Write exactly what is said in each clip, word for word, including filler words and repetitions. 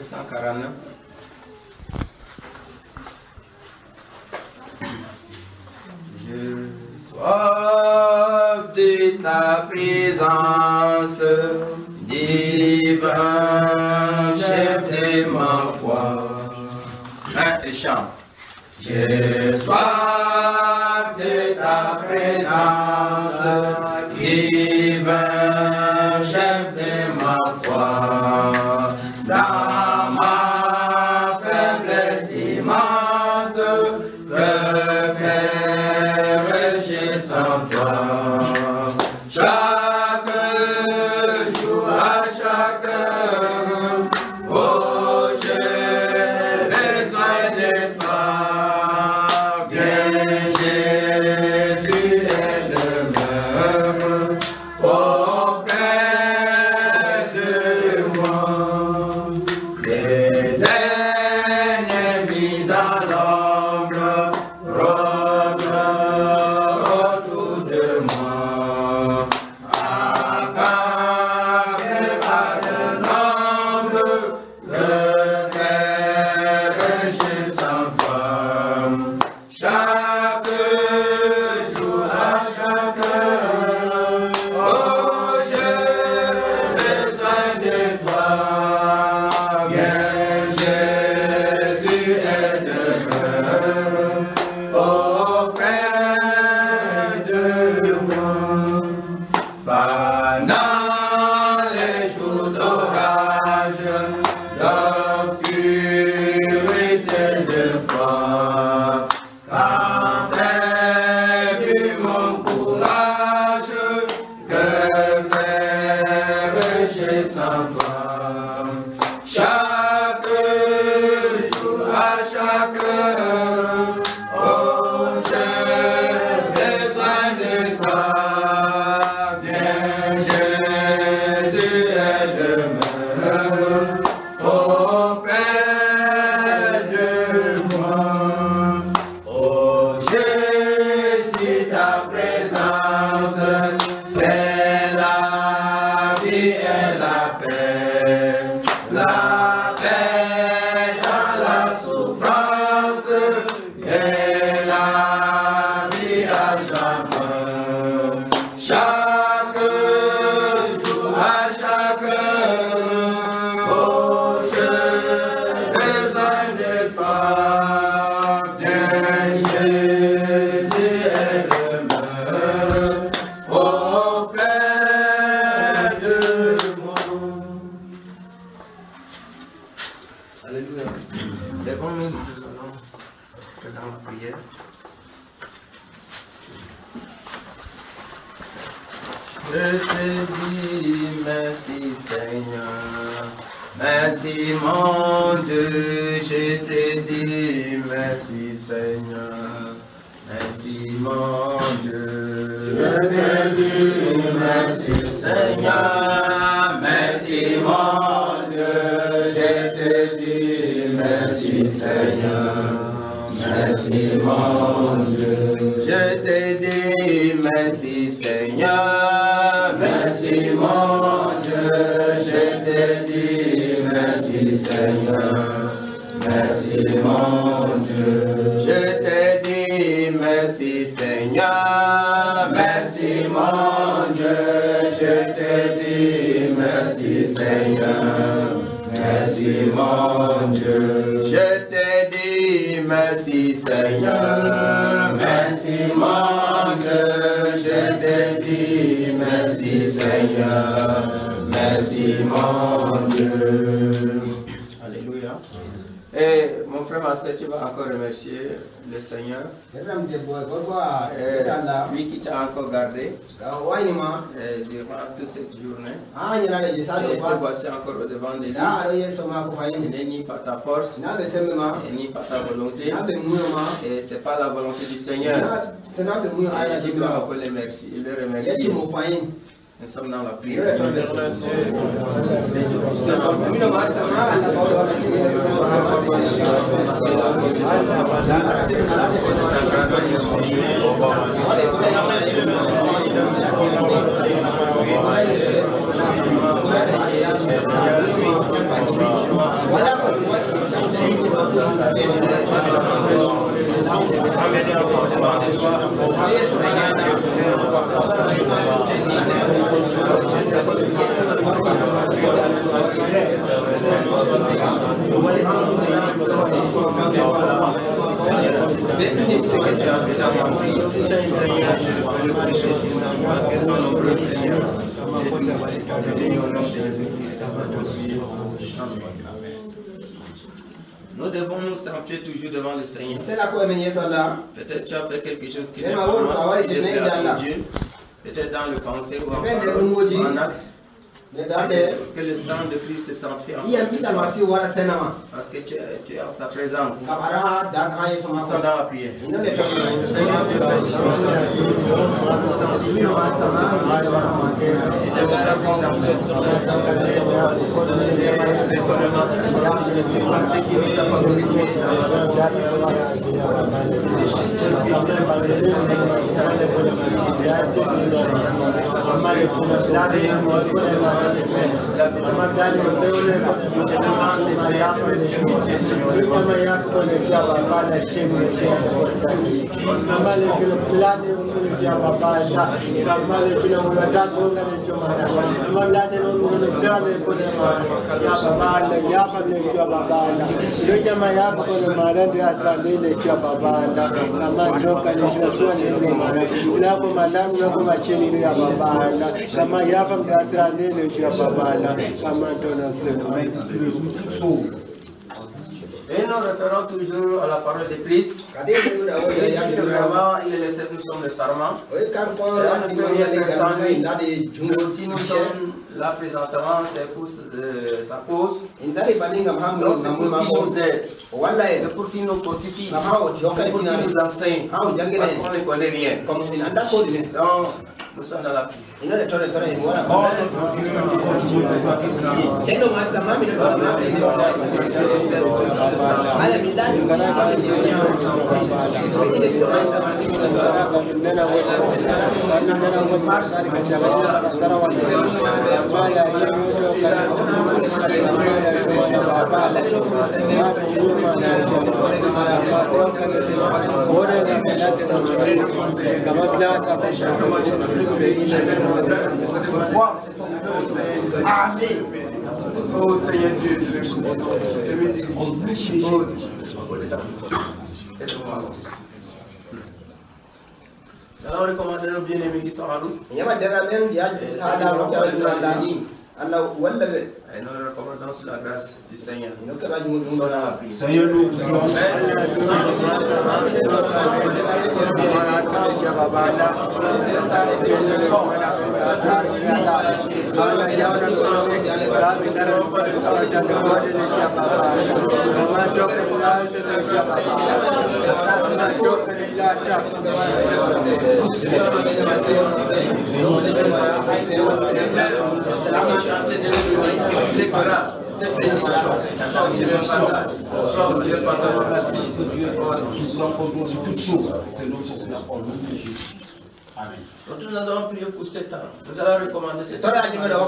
cent quarante-neuf. Je soif de ta présence, divin chef de ma foi. Un et chant. J'ai soif de ta présence, divin chef de ma foi. Dans ma faiblesse immense, que ferais-je sans toi? Chaque jour, à chaque heure, oh, j'ai besoin de toi. Viens, Jésus, aide-moi auprès de moi. Les ennemis dans l'ombre rôdent autour de moi, accablés par le nombre, le ferais-je sans toi? Chaque jour, à chaque heure, oh, j'ai besoin de toi. Viens, Jésus, aide-moi auprès de moi. Pendant les jours d'orage, d'obscurité, de froid, quand perdu mon courage, que ferais-je sans toi? Chaque jour, à chaque heure, oh, j'ai besoin de toi. Viens, Jésus, aide-moi auprès de moi. Oh, Jésus, ta présence, c'est la vie et la paix. La paix dans la souffrance et la vie à jamais. Chaque jour, à chaque heure, oh, j'ai besoin de toi. Viens, Jésus, aide-moi auprès de moi. Alléluia. Lèvons-nous, nous allons dans la prière. Je te dis merci Seigneur, merci mon Dieu, je te dis merci Seigneur, merci mon Dieu. Je te dis merci Seigneur, merci mon Dieu, je te dis merci Seigneur, merci mon Dieu. Je te dis merci Seigneur, merci mon Dieu, je te dis merci Seigneur, merci mon Dieu. Je te dis merci Seigneur, merci mon Dieu, je te dis merci Seigneur, merci mon Dieu. Je te dis merci Seigneur, merci mon Dieu, je te dis merci Seigneur, merci mon Dieu. Alléluia. Et mon frère, ma soeur, tu vas encore remercier le Seigneur. Et lui qui t'a encore gardé et durant toute cette journée. Et te voici encore au devant de lui. Il n'est ni par ta force, et ni par ta volonté. Et ce n'est pas la volonté du Seigneur. Et tu dois encore le remercier. Le remercier. Nous sommes dans la prière. Voilà. Nous devons nous sanctuer toujours devant le Seigneur. Peut-être tu as fait quelque chose qui n'est pas Dieu. Peut-être dans le pensée ou en parole ou en acte. Que le sang de Christ te sanctifie en parce que tu es, tu es en sa présence. Nous sommes dans la prière. Et nous référons toujours à la parole de Christ. Vraiment, il est laissé nous sommes le serment. Et on ne peut rien faire sans lui. Si nous sommes là présentement, c'est pour euh, sa cause. C'est pour qu'il nous aide. C'est pour qu'il nous fortifie. C'est pour qu'il nous enseigne. Parce qu'on ne connaît rien. Donc, nous sommes dans la prière. Amen. Oh Seigneur Dieu, alors recommandez nos bien-aimés qui sont en route. Et nous recommandons sur la grâce du Seigneur. Seigneur, nous c'est grave, cette bénédiction, soit aussi le partage, soit aussi le partage. Nous en comptons sur toutes choses, c'est notre nom de Jésus. Amen. Nous allons prier pour sept ans. Nous allons recommander sept ans.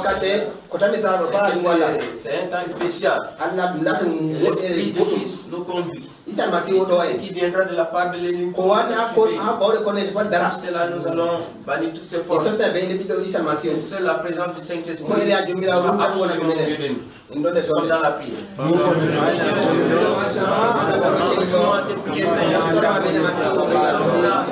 C'est un temps spécial. L'Esprit de Christ nous conduit. Ce qui viendra de la part de l'ennemi. Pour cela, nous allons bannir toutes ces forces. Et seule la présence du Saint-Esprit sera absolument Dieu de nous. Nous sommes dans la prière. Nous continuons à te prier, Seigneur. Nous sommes là.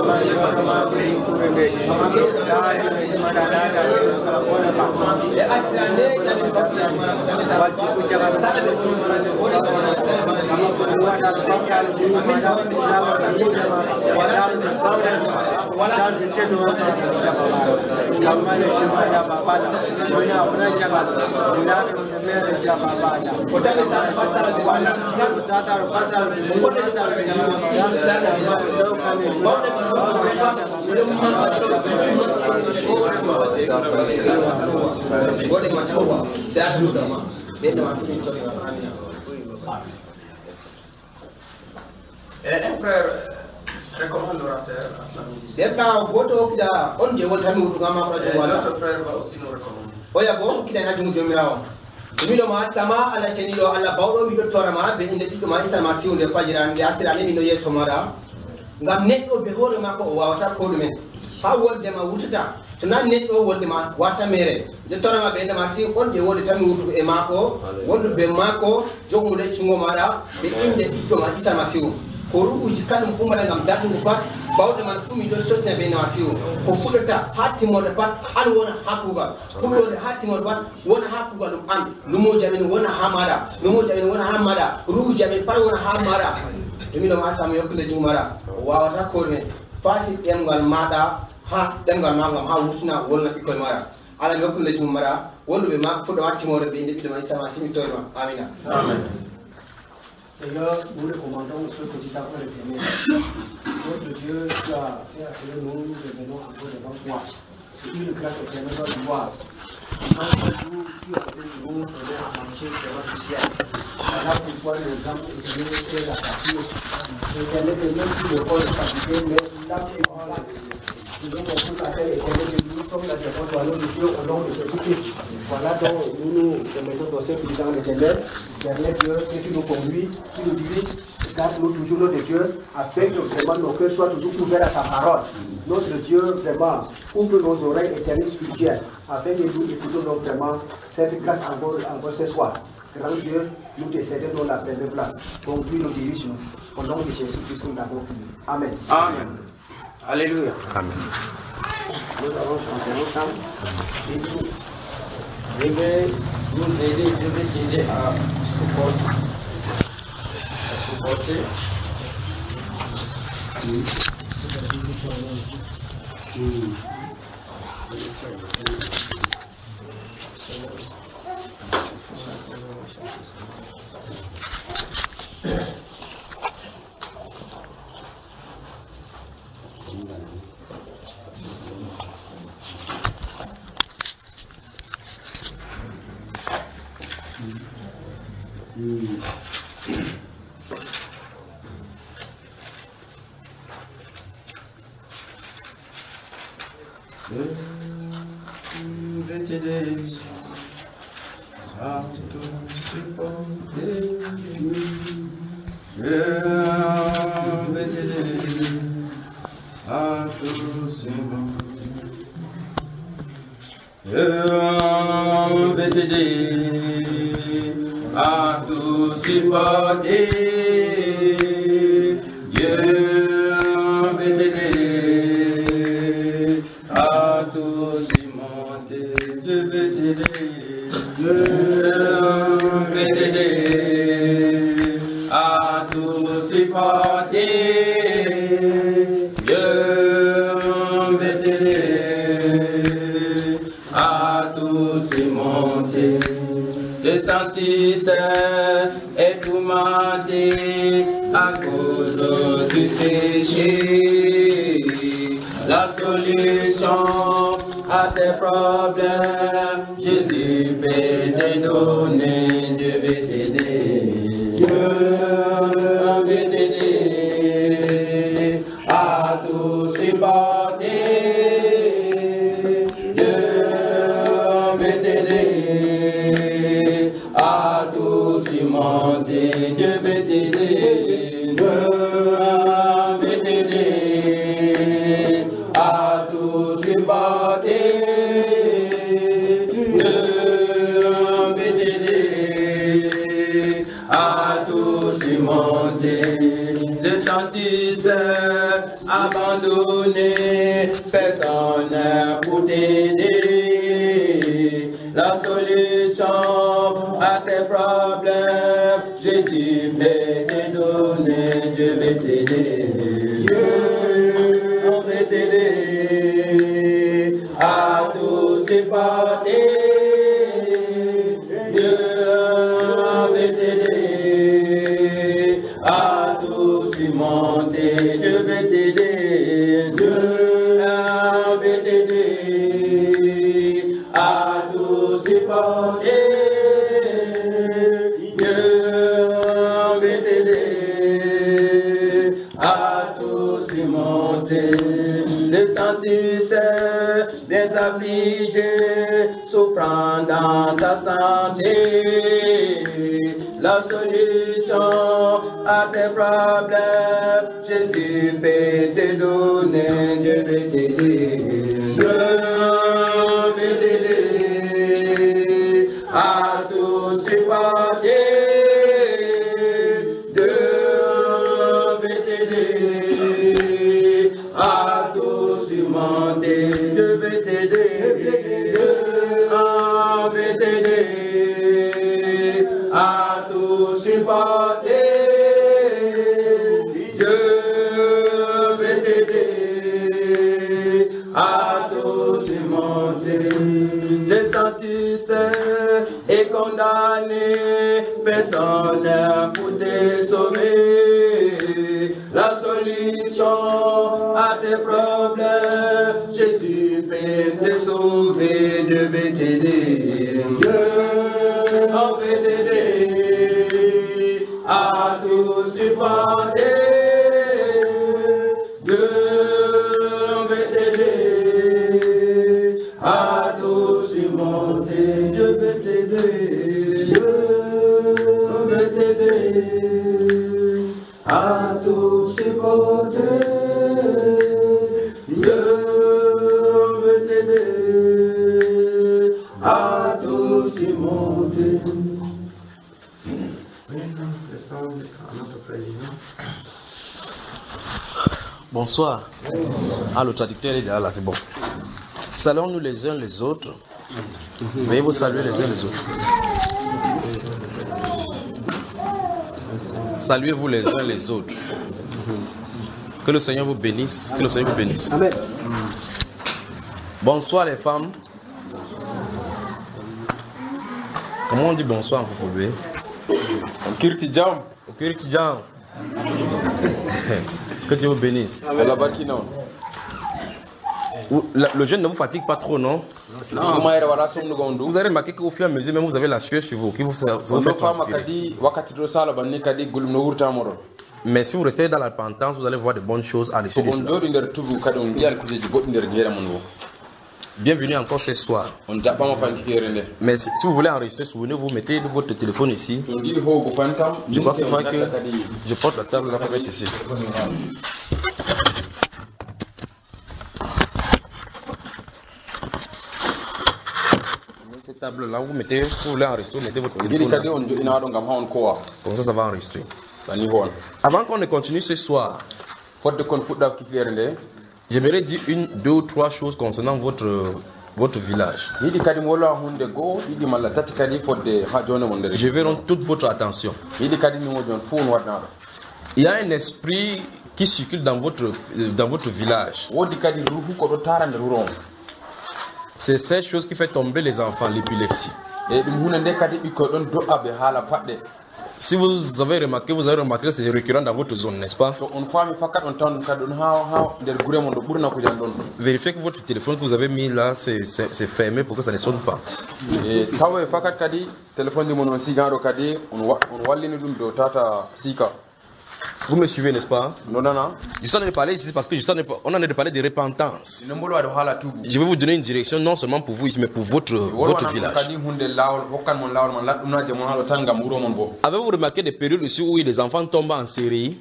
Et un frère recommande l'orateur à la musicienne. Et notre frère va aussi nous recommander. Mino ma sama ala chenilo ala bawdo mi do torama be inde dikko ma isa ma siwde fajirande asirane mino yeso mara ngam neddo be hore makko o wawata ko dumen ha wolde ma wututa to nan neɗɗo wolde ma warta mere de torama ɓe ndema si on ɗe wonde tan wutugo e maako wondu be maako jogmu le cungo maɗa ɓe inde ɓiɗɗo ma Isa Masihu ko ru'uji kaɗum ummata ngam dartugo pat bawɗe man ɗumi ɗo sottina ɓe Masihu ko fuɗɗata ha timmorde pat han wona ha kuugal fuɗɗode ha timmorde pat wona ha kuugal ɗum an numoji amen wona ha maɗa numoji amen wona ha maɗa ru'uji amen pat wona ha maɗa jomino ma sama yokkude jungo maɗa wawata korme fasi ɗemgal maɗa ha ɗemgal ma ngam ha wurtina wolna ɓikkoye maɗa ala yokkude jungo maɗa wonduɓe ma fuɗɗoma timmorde ɓe inde ɓiɗɗo ma Isa Masihu toyma amina. Amen. Seigneur, nous recommandons ce petit temps l'éternel. Notre Dieu, tu as fait assurer nous, nous revenons encore devant toi. C'est une grâce éternelle de gloire. En ce jour, tu as fait de nous donner à manger devant le ciel. Voilà pourquoi les hommes éternels fait la capture. L'éternel est même plus le corps de captivité, mais l'âme est en la nous avons compris la terre éternelle que nous sommes là devant toi, nous Dieu, au nom de Jésus-Christ. Voilà donc nous nous remettons dans ce petit temps l'éternel. Dernier Dieu, que tu nous conduis, tu nous diriges, garde-nous toujours notre Dieu, afin que vraiment nos cœurs soient toujours ouverts à ta parole. Notre Dieu, vraiment, ouvre nos oreilles éternelles spirituelles, afin que nous écoutons vraiment cette grâce encore, encore ce soir. Grand Dieu, nous te cédons dans la première place. Donc, tu nous diriges, nous. Au nom de Jésus-Christ, nous l'avons fini. Amen. Amen. Alléluia. Amen. Nous allons chanter ensemble. Et vous, je vais nous aider, je vais t'aider à supporter. À supporter. Oui. Oui. Je vais t'aider à tout supporter. Je vais t'aider à tout supporter. Je vais t'aider à tout supporter. Je vais t'aider à tout surmonter. Je vais t'aider. Je vais t'aider à tout supporter. Je vais t'aider à tout surmonter. Te sentis seul et tourmenté à cause du péché. La solution à tes problèmes, Jésus peut te donner. Je vais t'aider. Je vais t'aider à tout supporter. Je vais t'aider à tout surmonter. Je vais t'aider. Je vais t'aider à tout supporter. Je vais t'aider à tout surmonter. Le sentir seul, abandonné, personne n'est pour t'aider. La solution à tes problèmes, Jésus peut te donner. Je vais t'aider. Je vais t'aider à tout supporter. Je vais t'aider à tout surmonter. Je vais t'aider. Je vais t'aider à tout supporter. Je vais t'aider à tout surmonter. Le sentir seul, bien affligé, souffrant dans ta la santé, la solution à tes problèmes. Jésus peut te donner, Dieu peut t'aider. Dieu peut t'aider à tout supporter. Dieu peut t'aider à tout surmonter. Dieu peut t'aider. À tout supporter, Dieu veut t'aider à tout surmonter. J'ai senti seul et condamné, personne n'a pour te sauver. La solution à tes problèmes, Jésus peut te sauver, Dieu veut t'aider. Dieu veut t'aider à tout supporter. Dieu veut t'aider à tout surmonter. Dieu veut t'aider. Dieu veut t'aider à tout supporter. Dieu veut t'aider à tout surmonter. Bonsoir. Ah, le traducteur est là, là, c'est bon. Saluons-nous les uns les autres. Veuillez vous saluer les uns les autres. Saluez-vous les uns les autres. Que le Seigneur vous bénisse. Que le Seigneur vous bénisse. Amen. Bonsoir les femmes. Comment on dit bonsoir en Fofobé? Kirtijam. Kirtijam. Que Dieu vous bénisse. Le jeûne ne vous fatigue pas trop, non? Non. Vous avez remarqué qu'au fur et à mesure, même vous avez la sueur sur vous, qui vous, ça vous fait transpirer. Mais si vous restez dans la repentance, vous allez voir de bonnes choses à l'issue de cela. Bienvenue encore ce soir. Mais si, si vous voulez enregistrer, souvenez-vous, mettez votre téléphone ici. Je crois qu'il faut que je porte la table là pour mettre ici. Cette table là, vous mettez, si vous voulez enregistrer, mettez votre téléphone là. Comme ça, ça va enregistrer. Avant qu'on ne continue ce soir, j'aimerais dire une, deux ou trois choses concernant votre, votre village. Je veux rendre toute votre attention. Il y a un esprit qui circule dans votre, dans votre village. C'est cette chose qui fait tomber les enfants, l'épilepsie. Si vous avez remarqué, vous avez remarqué que c'est récurrent dans votre zone, n'est-ce pas? Vérifiez que votre téléphone que vous avez mis là, c'est fermé pour que ça ne sonne pas. Vous me suivez, n'est-ce pas? Non, non, non. Je suis en train de parler ici parce que je suis en train de, on est en train de parler de repentance. Je vais vous donner une direction non seulement pour vous ici, mais pour votre, votre village. Avez-vous remarqué des périodes aussi où les enfants tombent en série?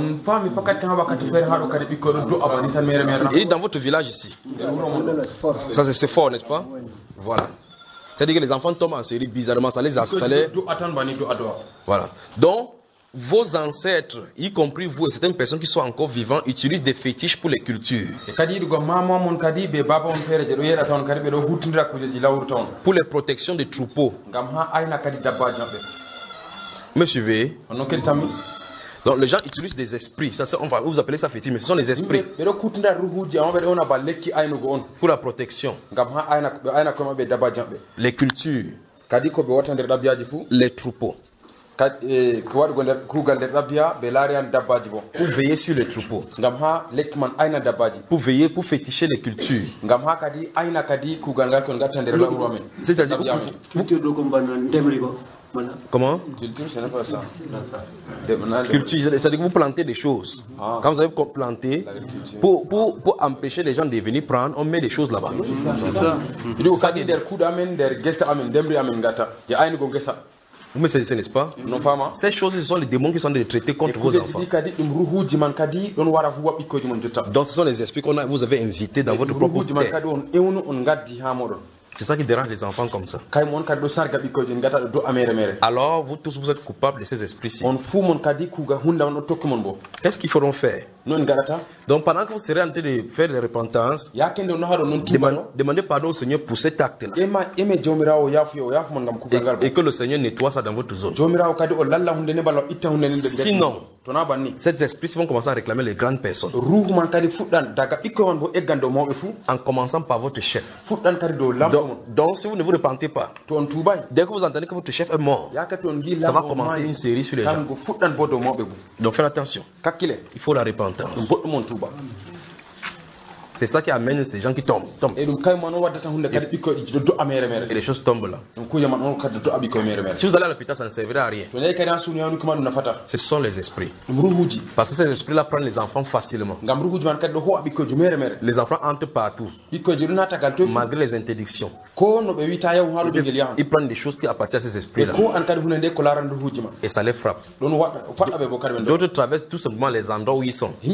Et dans votre village ici. Ça c'est fort, n'est-ce pas? Voilà. C'est-à-dire que les enfants tombent en série bizarrement, ça les a salés. Voilà. Donc, vos ancêtres, y compris vous et certaines personnes qui sont encore vivantes, utilisent des fétiches pour les cultures. Pour les protections des troupeaux. Me suivez? Donc les gens utilisent des esprits. Ça, on va vous appeler ça fétiche, mais ce sont les esprits. Pour la protection. Les cultures. Les troupeaux. Pour veiller sur les troupeaux. Pour veiller, pour féticher les cultures. C'est-à-dire Comment? Culture, ce n'est pas ça. Culture, c'est-à-dire que vous plantez des choses. Ah. Quand vous avez planté, pour, pour, pour empêcher les gens de venir prendre, on met des choses là-bas. C'est ça. C'est ça. Ça dit der coup d'amen, der gesta amen, dembri amen gata. Il y a un go gesta. Vous me saisissez, n'est-ce pas? Ces choses, ce sont les démons qui sont de traiter contre vos enfants. Donc ce sont les esprits qu'on a, vous avez invités dans votre propre terre. C'est ça qui dérange les enfants comme ça. Alors vous tous, vous êtes coupables de ces esprits-ci. Qu'est-ce qu'ils feront faire? Donc pendant que vous serez en train de faire les repentances, demandez, demandez pardon au Seigneur pour cet acte-là. Et, et que le Seigneur nettoie ça dans votre zone. Sinon, ces esprits vont commencer à réclamer les grandes personnes. En commençant par votre chef. Donc, donc si vous ne vous repentez pas, dès que vous entendez que votre chef est mort, ça va commencer une série sur les gens. Donc faites attention. Il faut la repentance. C'est ça qui amène ces gens qui tombent. tombent. Et, et les choses tombent là. Si vous allez à l'hôpital, ça ne servira à rien. Ce sont les esprits. Parce que ces esprits-là prennent les enfants facilement. Les enfants entrent partout. Malgré les interdictions. Ils prennent des choses qui appartiennent à ces esprits-là. Et ça les frappe. D'autres traversent tout simplement les endroits où ils sont. Et,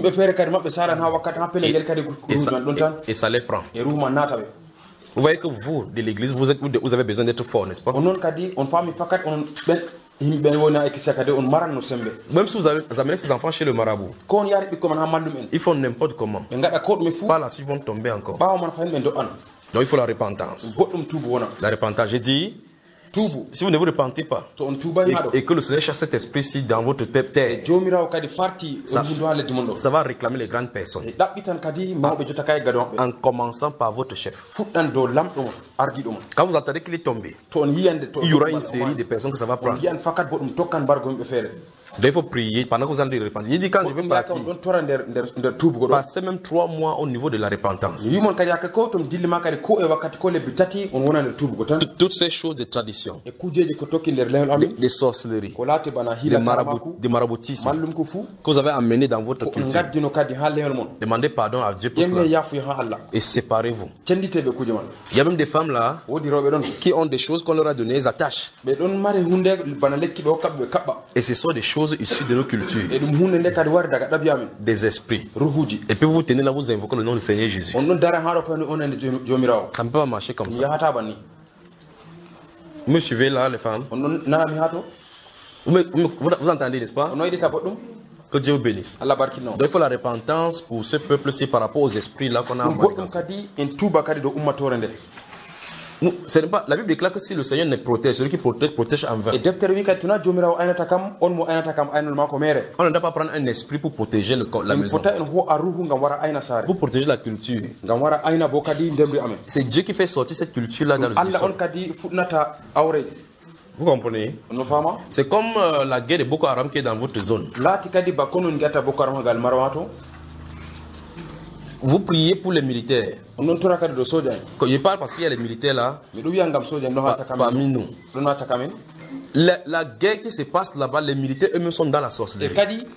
et ça, Et, et ça les prend. Vous voyez que vous, de l'église, vous, êtes, vous avez besoin d'être fort, n'est-ce pas? Même si vous, avez, vous amenez ces enfants chez le marabout, ils font n'importe comment. Par la suite, ils vont tomber encore. Donc il faut la repentance. La repentance, j'ai dit, si vous ne vous repentez pas et, et que le Seigneur cherche cet esprit-ci dans votre terre, ça, ça va réclamer les grandes personnes. En commençant par votre chef. Quand vous entendez qu'il est tombé, il y aura une série de personnes que ça va prendre. Donc il faut prier pendant que vous allez repentir. Il dit quand je vais partir, passez même trois mois au niveau de la repentance. Toutes ces choses de tradition, des sorcelleries, des marabouts, des maraboutismes que vous avez amenés dans votre culture, demandez pardon à Dieu pour cela et séparez-vous. Il y a même des femmes là qui ont des choses qu'on leur a données, elles attachent. Et ce sont des choses issues de nos cultures, des esprits. Et puis vous tenez là, vous invoquez le nom du Seigneur Jésus. Ça ne peut pas marcher comme ça. Vous me suivez là, les femmes? Vous, me, vous, vous entendez, n'est-ce pas? Que Dieu vous bénisse. Donc il faut la repentance pour ce peuple-ci par rapport aux esprits là qu'on a. Nous, ce n'est pas, la Bible déclare que si le Seigneur ne protège, celui qui protège, protège en vain. On ne doit pas prendre un esprit pour protéger le, la maison. Pour protéger la culture. C'est Dieu qui fait sortir cette culture-là dans le sol. Vous comprenez? C'est comme euh, la guerre de Boko Haram qui est dans votre zone. Vous priez pour les militaires. Je parle parce qu'il y a les militaires là parmi nous. La, la guerre qui se passe là-bas, les militaires eux-mêmes sont dans la sorcellerie.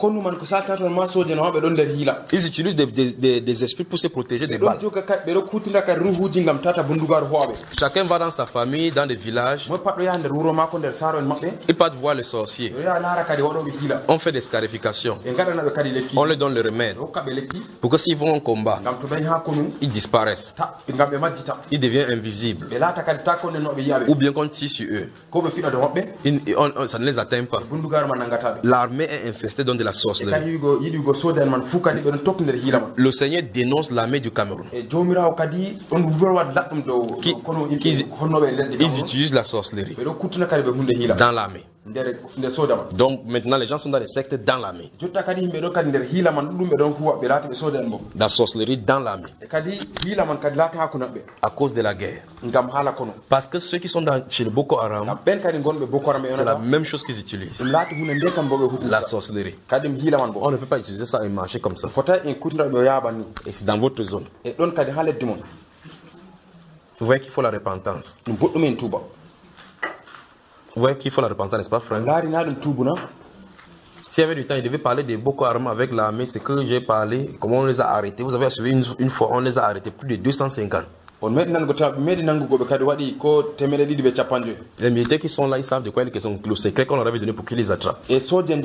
Ils utilisent des, des, des, des esprits pour se protéger des balles. Chacun va dans sa famille, dans des villages. Ils partent voir les sorciers. On fait des scarifications. On leur donne le remède. Pour que s'ils vont au combat, ils disparaissent. Ils deviennent invisibles. Ou bien qu'on tire sur eux. Ils, on, on, ça ne les atteint pas. L'armée est infestée dans de la sorcellerie. Le Seigneur dénonce l'armée du Cameroun. Qui, qui, ils utilisent la sorcellerie dans l'armée. Donc maintenant les gens sont dans les sectes dans l'armée. La sorcellerie dans l'armée. À cause de la guerre. Parce que ceux qui sont dans, chez le Boko Haram, c'est la même chose qu'ils utilisent. La sorcellerie. On ne peut pas utiliser ça et marcher comme ça. Et c'est dans votre zone. Vous voyez qu'il faut la repentance. Vous voyez qu'il faut la repentance, n'est-ce pas, frère? S'il y avait du temps, il devait parler des Boko Haram avec l'armée. C'est que j'ai parlé, comment on les a arrêtés. Vous avez assuré une, une fois, on les a arrêtés, plus de deux cent cinquante. Les militaires qui sont là, ils savent de quoi il est question, le secret qu'on leur avait donné pour qu'ils les attrapent. Quand,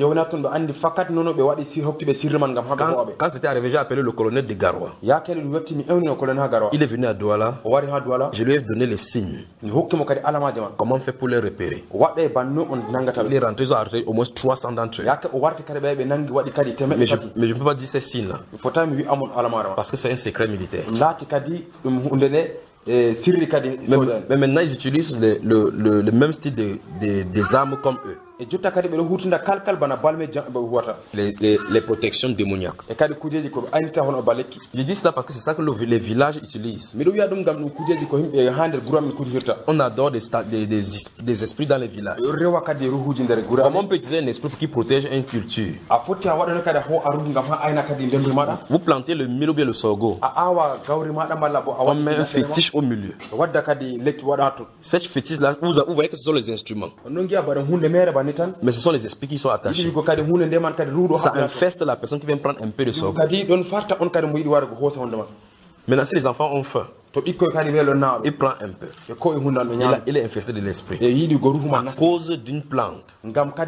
quand c'était arrivé, j'ai appelé le colonel de Garoua. Il est venu à Douala. Je lui ai donné les signes. Comment on fait pour les repérer? Il est rentré, ils ont arrêté au moins trois cents d'entre eux. Mais je ne peux pas dire ces signes-là. Parce que c'est un secret militaire. Mais, mais maintenant ils utilisent le, le, le, le même style de, de, des armes comme eux. Les, les, les protections démoniaques. Je dis ça parce que c'est ça que les villages utilisent. On adore des, des, des, des esprits dans les villages. Comment on peut utiliser un esprit qui protège une culture? Vous plantez le mil ou bien le sorgho. On met un fétiche au milieu. Cette fétiche-là, vous, vous voyez que ce sont les instruments. Mais ce sont les esprits qui sont attachés. Ça infeste la personne qui vient prendre un peu de sorgho. Maintenant, si les enfants ont faim, il prend un peu. Il, a, il est infesté de l'esprit. À cause d'une plante.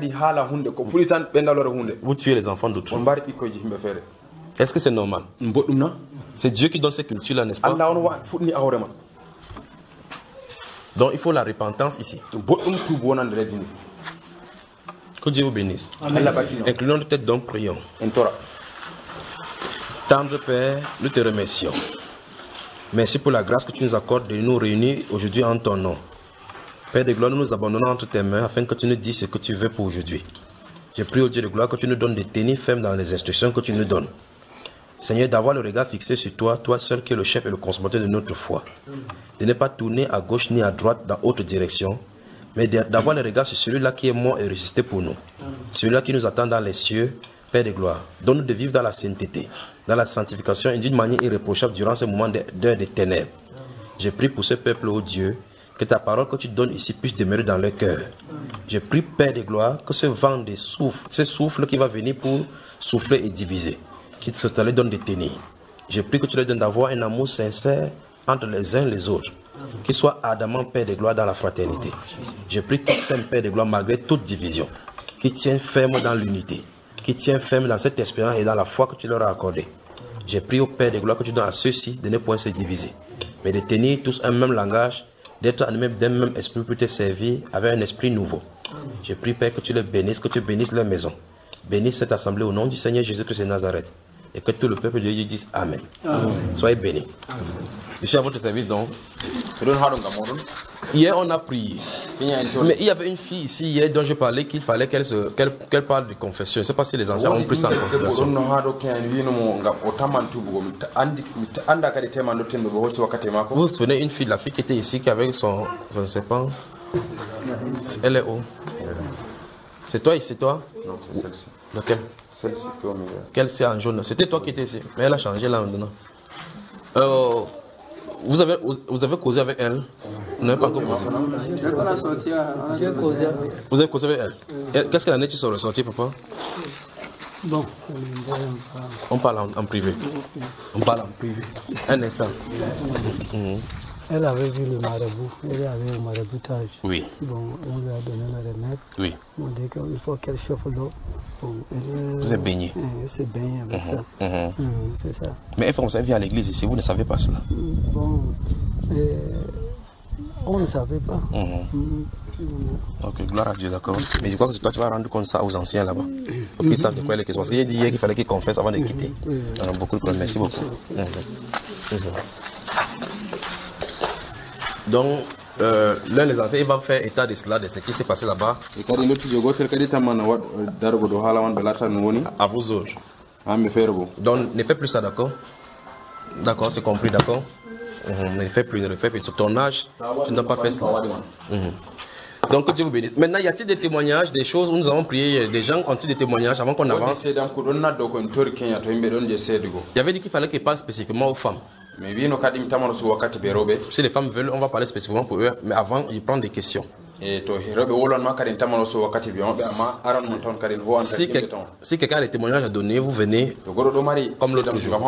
Vous tuez les enfants d'autrui. Est-ce que c'est normal? C'est Dieu qui donne cette culture-là, n'est-ce pas? Donc il faut la repentance ici. Que Dieu vous bénisse. Inclinons nos têtes, donc prions. Tendre Père, nous te remercions. Merci pour la grâce que tu nous accordes de nous réunir aujourd'hui en ton nom. Père de gloire, nous nous abandonnons entre tes mains afin que tu nous dises ce que tu veux pour aujourd'hui. Je prie au Dieu de gloire que tu nous donnes de tenir ferme dans les instructions que tu nous donnes. Seigneur, d'avoir le regard fixé sur toi, toi seul qui es le chef et le consommateur de notre foi. De ne pas tourner à gauche ni à droite dans autre direction, mais d'avoir le regard sur celui-là qui est mort et ressuscité pour nous. Celui-là qui nous attend dans les cieux, Père de gloire. Donne-nous de vivre dans la sainteté, dans la sanctification et d'une manière irréprochable durant ces moments d'heure de ténèbres. Je prie pour ce peuple, ô Dieu, que ta parole que tu donnes ici puisse demeurer dans leur cœur. Je prie, Père de gloire, que ce vent de souffle, ce souffle qui va venir pour souffler et diviser, qu'il te le donne de tenir. Je prie que tu leur donnes d'avoir un amour sincère entre les uns et les autres, qu'il soit ardemment, Père de gloire, dans la fraternité. Je prie que Saint Père de gloire, malgré toute division, qu'il tienne ferme dans l'unité, qu'il tienne ferme dans cette espérance et dans la foi que tu leur as accordée. Je prie au Père de gloire que tu donnes à ceux-ci de ne point se diviser, mais de tenir tous un même langage, d'être animés d'un même esprit pour te servir avec un esprit nouveau. Je prie, Père, que tu les bénisses, que tu bénisses leur maison. Bénis cette assemblée au nom du Seigneur Jésus-Christ de Nazareth. Et que tout le peuple de Dieu dise Amen. Amen. Soyez bénis. Je suis à votre service donc. Hier on a prié. Mais il y avait une fille ici hier dont je parlais qu'il fallait qu'elle qu'elle qu'elle parle de confession. Je ne sais pas si les anciens ont pris ça en considération. Vous vous souvenez une fille, la fille qui était ici, qui avait son, je ne sais pas. Elle est où? C'est toi ici, toi? Non, c'est celle-ci. Lequel? Celle-ci qui est au milieu. Quelle c'est en jaune? C'était toi qui étais ici. Mais elle a changé là maintenant. Euh, vous, avez, vous avez causé avec elle? Vous n'avez pas causé? Vous avez causé avec elle? Qu'est-ce qu'elle en est sur ressorti, papa? Bon, on parle en, en privé. On parle en privé. Un instant. Mmh. Elle avait vu le marabout, elle avait le maraboutage. Oui. Bon, on lui a donné le remède. Oui. On dit qu'il faut qu'elle chauffe l'eau. Bon, elle, vous êtes baigné. Elle s'est baignée avec mm-hmm. ça. Mm-hmm. Mm, c'est ça. Mais elle fait ça vient à l'église ici, vous ne savez pas cela? Bon, euh, on ne savait pas. Mm-hmm. Mm, ok, gloire à Dieu, d'accord. Mais je crois que toi tu vas rendre compte ça aux anciens là-bas. Pour qu'ils savent de quoi elle est question. Parce qu'il a dit hier qu'il fallait qu'ils confessent avant de quitter. Mm-hmm. Alors, beaucoup de problèmes. Merci beaucoup. Mm-hmm. Mm-hmm. Donc, euh, l'un des anciens, il va faire état de cela, de ce qui s'est passé là-bas. À vous autres. Donc, ne fais plus ça, d'accord? D'accord, c'est compris, d'accord? Mmh, ne fais plus, ne fais plus. Sur ton âge, tu ne dois pas faire cela. Mmh. Donc, que Dieu vous bénisse. Maintenant, y a-t-il des témoignages, des choses où nous avons prié, des gens ont-ils des témoignages avant qu'on avance? Il y avait dit qu'il fallait qu'il parle spécifiquement aux femmes. Si les femmes veulent, on va parler spécifiquement pour eux, mais avant, ils prennent des questions. Et to rebe wolon ma kadin tamalo so wakati bi on be ma aran mon ton kadin ho si, quel, si quelqu'un a des témoignages à donner, vous venez comme l'autre jour.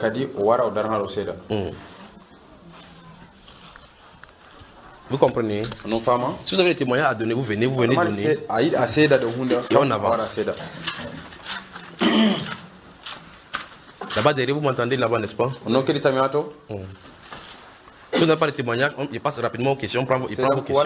Vous comprenez? Non, femme. Si vous avez des témoignages à donner, vous venez, vous venez donner. Et on avance. Là-bas derrière, vous m'entendez là-bas, n'est-ce pas? Non, quel est ta miato? Si vous n'avez pas de témoignages, il passe rapidement aux questions, on prend, il prend vos questions.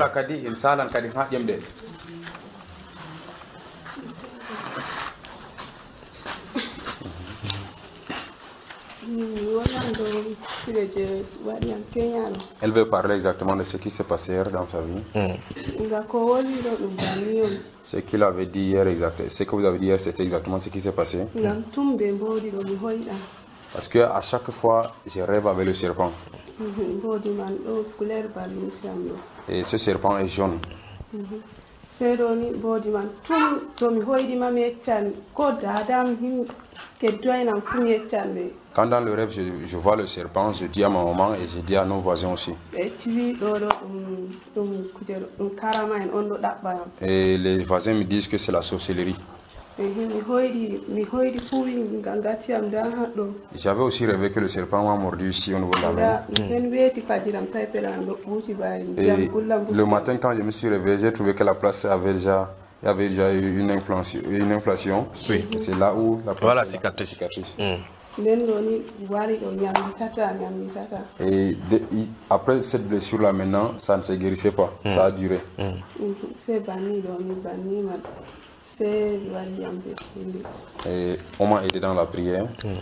Elle veut parler exactement de ce qui s'est passé hier dans sa vie. Mm. Ce qu'il avait dit hier, exact, ce que vous avez dit hier, c'était exactement ce qui s'est passé. Parce que à chaque fois, je rêve avec le serpent. Et ce serpent est jaune. Quand dans le rêve, je, je vois le serpent, je dis à ma maman et je dis à nos voisins aussi. Et les voisins me disent que c'est la sorcellerie. J'avais aussi rêvé que le serpent m'a mordu ici au niveau de la main. Et le matin, quand je me suis réveillé, j'ai trouvé que la place avait déjà, il y avait déjà eu une inflation. Une inflation. Oui. C'est là où la place voilà, cicatrice. cicatrice. Mm. Et de, après cette blessure-là, maintenant, ça ne se guérissait pas. Mm. Ça a duré. Mm. Et on m'a aidé dans la prière. Mm.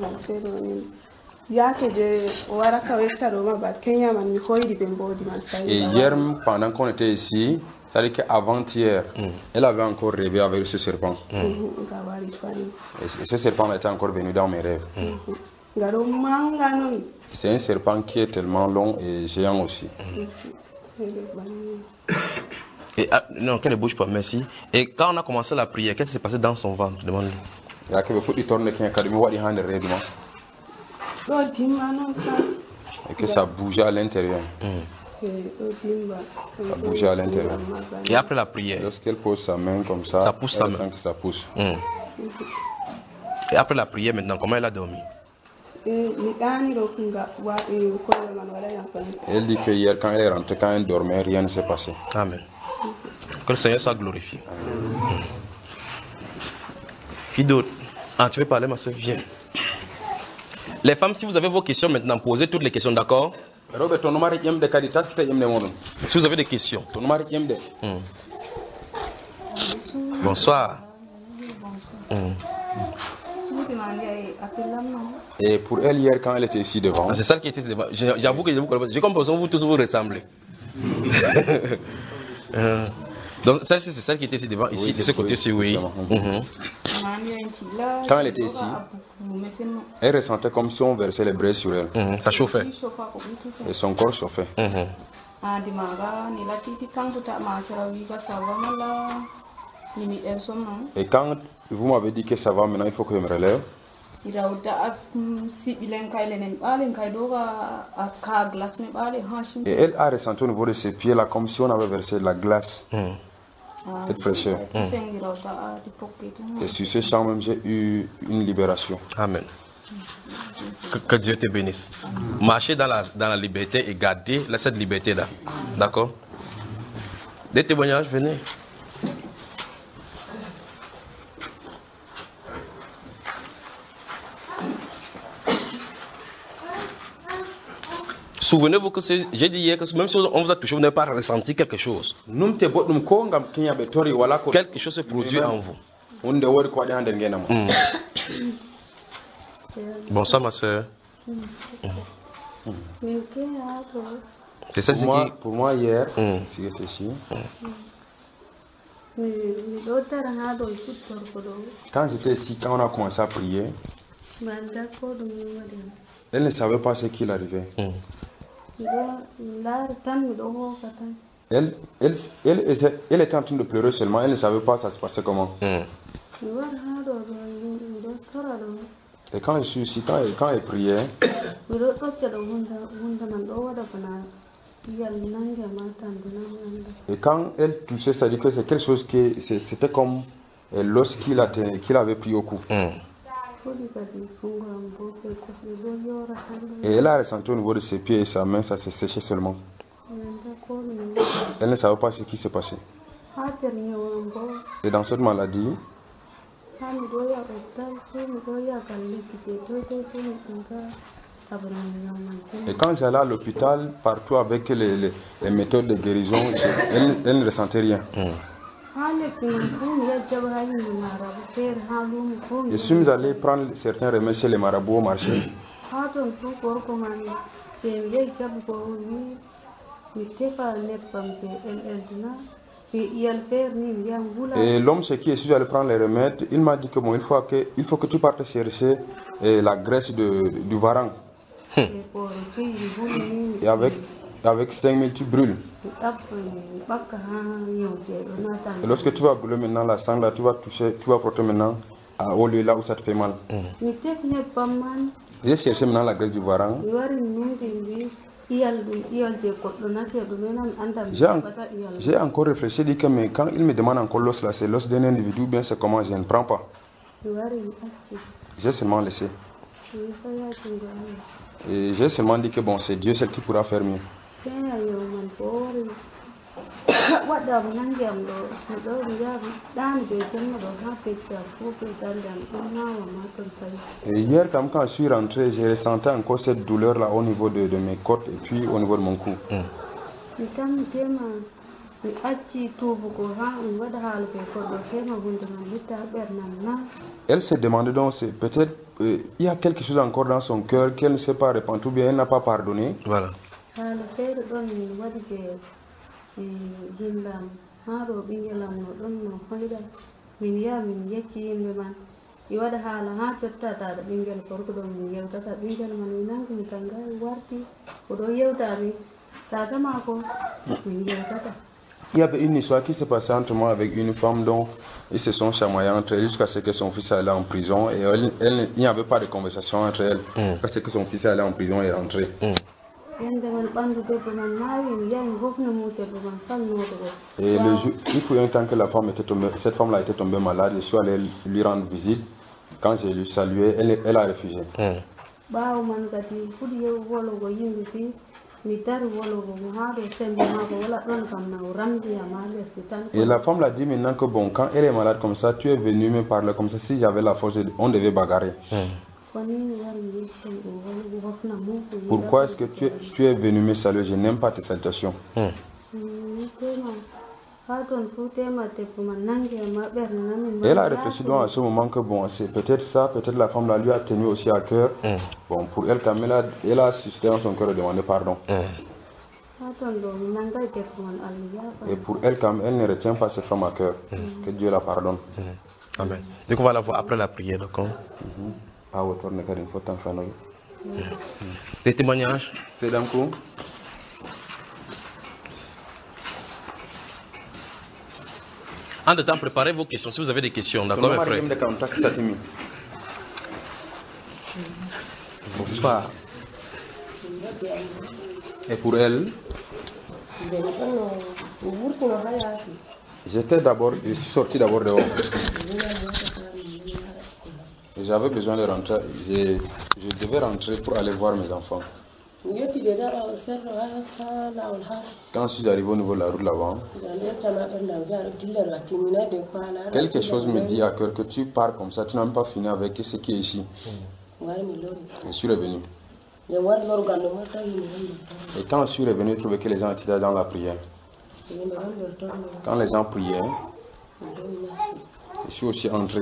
Et hier, pendant qu'on était ici, c'est-à-dire qu'avant-hier, mm. elle avait encore rêvé avec ce serpent. Mm. Et ce serpent était encore venu dans mes rêves. Mm. C'est un serpent qui est tellement long et géant aussi. Mm. Et, ah, non, qu'elle ne bouge pas, merci. Et quand on a commencé la prière, qu'est-ce qui s'est passé dans son ventre? Demande-lui. Et que ça bougeait à l'intérieur. Mm. Ça bougeait à l'intérieur. Et après la prière, lorsqu'elle pose sa main comme ça, ça pousse elle sa main. Sent que ça pousse. Mm. Et après la prière, maintenant, comment elle a dormi? Elle dit que hier, quand elle est rentrée, quand elle dormait, rien ne s'est passé. Amen. Que le Seigneur soit glorifié. Amen. Qui d'autre? Ah, tu veux parler, ma soeur? Viens. Les femmes, si vous avez vos questions maintenant, posez toutes les questions, d'accord? Si vous avez des questions. Mm. Bonsoir. Mm. Et pour elle, hier, quand elle était ici devant. Ah, c'est celle qui était ici devant. J'avoue que j'ai comme l'impression que vous tous vous ressemblez. euh, donc, celle-ci, c'est celle qui était ici devant, ici, oui, de ce côté-ci, oui. Mm-hmm. Quand elle était ici, elle ressentait comme si on versait les braises sur elle. Mm-hmm. Ça chauffait. Et son corps chauffait. Mm-hmm. Et quand vous m'avez dit que ça va, maintenant il faut que je me relève. Et elle a ressenti au niveau de ses pieds là comme si on avait versé de la glace. Mm. Cette fraîcheur. Mm. Et sur ce champ même, j'ai eu une libération. Amen. Que, que Dieu te bénisse. Mm. Marcher dans la, dans la liberté et garder cette liberté-là. D'accord? Des témoignages, venez. Souvenez-vous que j'ai dit hier que même si on vous a touché, vous n'avez pas ressenti quelque chose. Quelque chose se produit en vous. Mm. Bonsoir ma soeur. Mm. Mm. C'est ça, pour, moi, qui... pour moi hier, mm. c'est ici. Mm. Quand j'étais ici, quand on a commencé à prier, elle ne savait pas ce qu'il arrivait. Mm. Elle, elle, elle, elle, elle était en train de pleurer seulement, elle ne savait pas ça se passait comment. Mm. Et quand je suis ici, quand elle, quand elle priait, Et quand elle touchait, ça dit que c'est quelque chose qui, c'était comme l'os qu'il qu'il avait pris au cou. Mm. Et elle a ressenti au niveau de ses pieds et sa main, ça s'est séché seulement. Elle ne savait pas ce qui s'est passé. Et dans cette maladie, et quand j'allais à l'hôpital, partout avec les, les, les méthodes de guérison, elle, elle ne ressentait rien. Mm. Et si nous allions prendre certains remèdes chez les marabouts au marché, et l'homme ce qui est sûr d'aller prendre les remèdes, il m'a dit que bon, il faut que, il faut que tu partes chercher eh, la graisse de, du varan. Hmm. Et avec, avec cinq mille tu brûles. Et lorsque tu vas brûler maintenant la sang là, tu vas toucher, tu vas frotter maintenant à, au lieu là où ça te fait mal. Hmm. J'ai cherché maintenant la graisse du varan. J'ai en, j'ai encore réfléchi, dit que mais quand il me demande encore l'os là, c'est l'os d'un individu ou bien c'est comment, je ne prends pas. J'ai seulement laissé. Et j'ai seulement dit que bon, c'est Dieu seul qui pourra faire mieux. Et hier, quand je suis rentré, j'ai ressenti encore cette douleur là au niveau de, de mes côtes et puis au niveau de mon cou. Mm. Elle s'est demandé donc, peut-être euh, il y a quelque chose encore dans son cœur qu'elle ne s'est pas répandue ou bien elle n'a pas pardonné. Voilà. Il y avait une histoire qui s'est passée entre moi avec une femme dont ils se sont chamaillés entre elles jusqu'à ce que son fils allait en prison et elle, elle, il n'y avait pas de conversation entre elles mm. jusqu'à ce que son fils allait en prison et rentré. Mm. Et le jour, il faut un temps que la femme était tombée, cette femme-là était tombée malade, je suis allé lui rendre visite. Quand je lui salué, elle, elle a refusé. Mm. Et la femme l'a dit maintenant que bon, quand elle est malade comme ça, tu es venu me parler comme ça, si j'avais la force, on devait bagarrer. Mm. Pourquoi est-ce que tu es, tu es venu me saluer? Je n'aime pas tes salutations. Mm. Elle a réfléchi donc à ce moment que bon, c'est peut-être ça, peut-être la femme là lui a tenu aussi à cœur. Mm. Bon, pour elle, quand elle a, elle a assisté dans son cœur de demander pardon. Mm. Et pour elle, quand elle ne retient pas cette femme à cœur, mm. que Dieu la pardonne. Mm. Amen. Donc on va la voir après la prière, d'accord? Mm-hmm. Ah, ouais, tourne car il faut t'en faire. Des témoignages? C'est d'un coup. En de temps, préparez vos questions. Si vous avez des questions, d'accord, mes frères? Bonsoir. Et pour elle, j'étais d'abord, je suis sorti d'abord dehors. J'avais besoin de rentrer. Je, je devais rentrer pour aller voir mes enfants. Quand je suis arrivé au niveau de la route là-bas, quelque chose me dit à cœur que tu pars comme ça, tu n'as même pas fini avec ce qui est ici. Je suis revenu. Et quand je suis revenu, je trouvais que les gens étaient dans la prière. Quand les gens priaient, je suis aussi entré.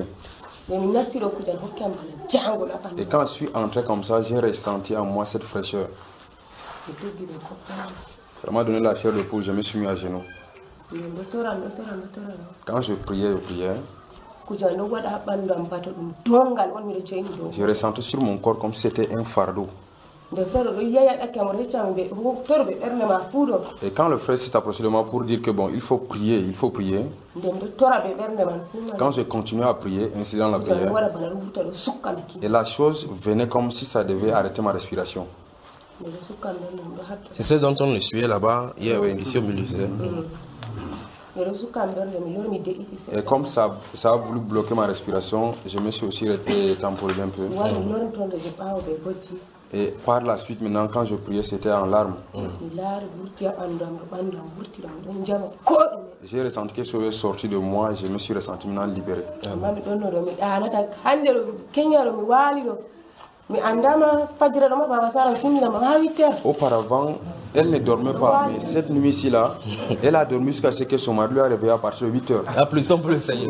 Et quand je suis entré comme ça, j'ai ressenti en moi cette fraîcheur. Ça m'a donné la chair de poule, je me suis mis à genoux. Quand je priais, je priais, je ressentais sur mon corps comme si c'était un fardeau. Et quand le frère s'est approché de moi pour dire que bon, il faut prier, il faut prier, quand je continuais à prier, ainsi dans la prière, et la chose venait comme si ça devait arrêter ma respiration. C'est ce dont on essuyait là-bas, hier, oui, ici au milieu. Et comme ça, ça a voulu bloquer ma respiration, je me suis aussi temporisé un peu. Et par la suite, maintenant, quand je priais, c'était en larmes. J'ai ressenti quelque chose est sorti de moi et je me suis ressenti maintenant libéré. Auparavant, elle ne dormait pas, mais cette nuit-ci là, elle a dormi jusqu'à ce que son mari lui a réveillé à partir de huit heures. Applaudissons pour le Seigneur.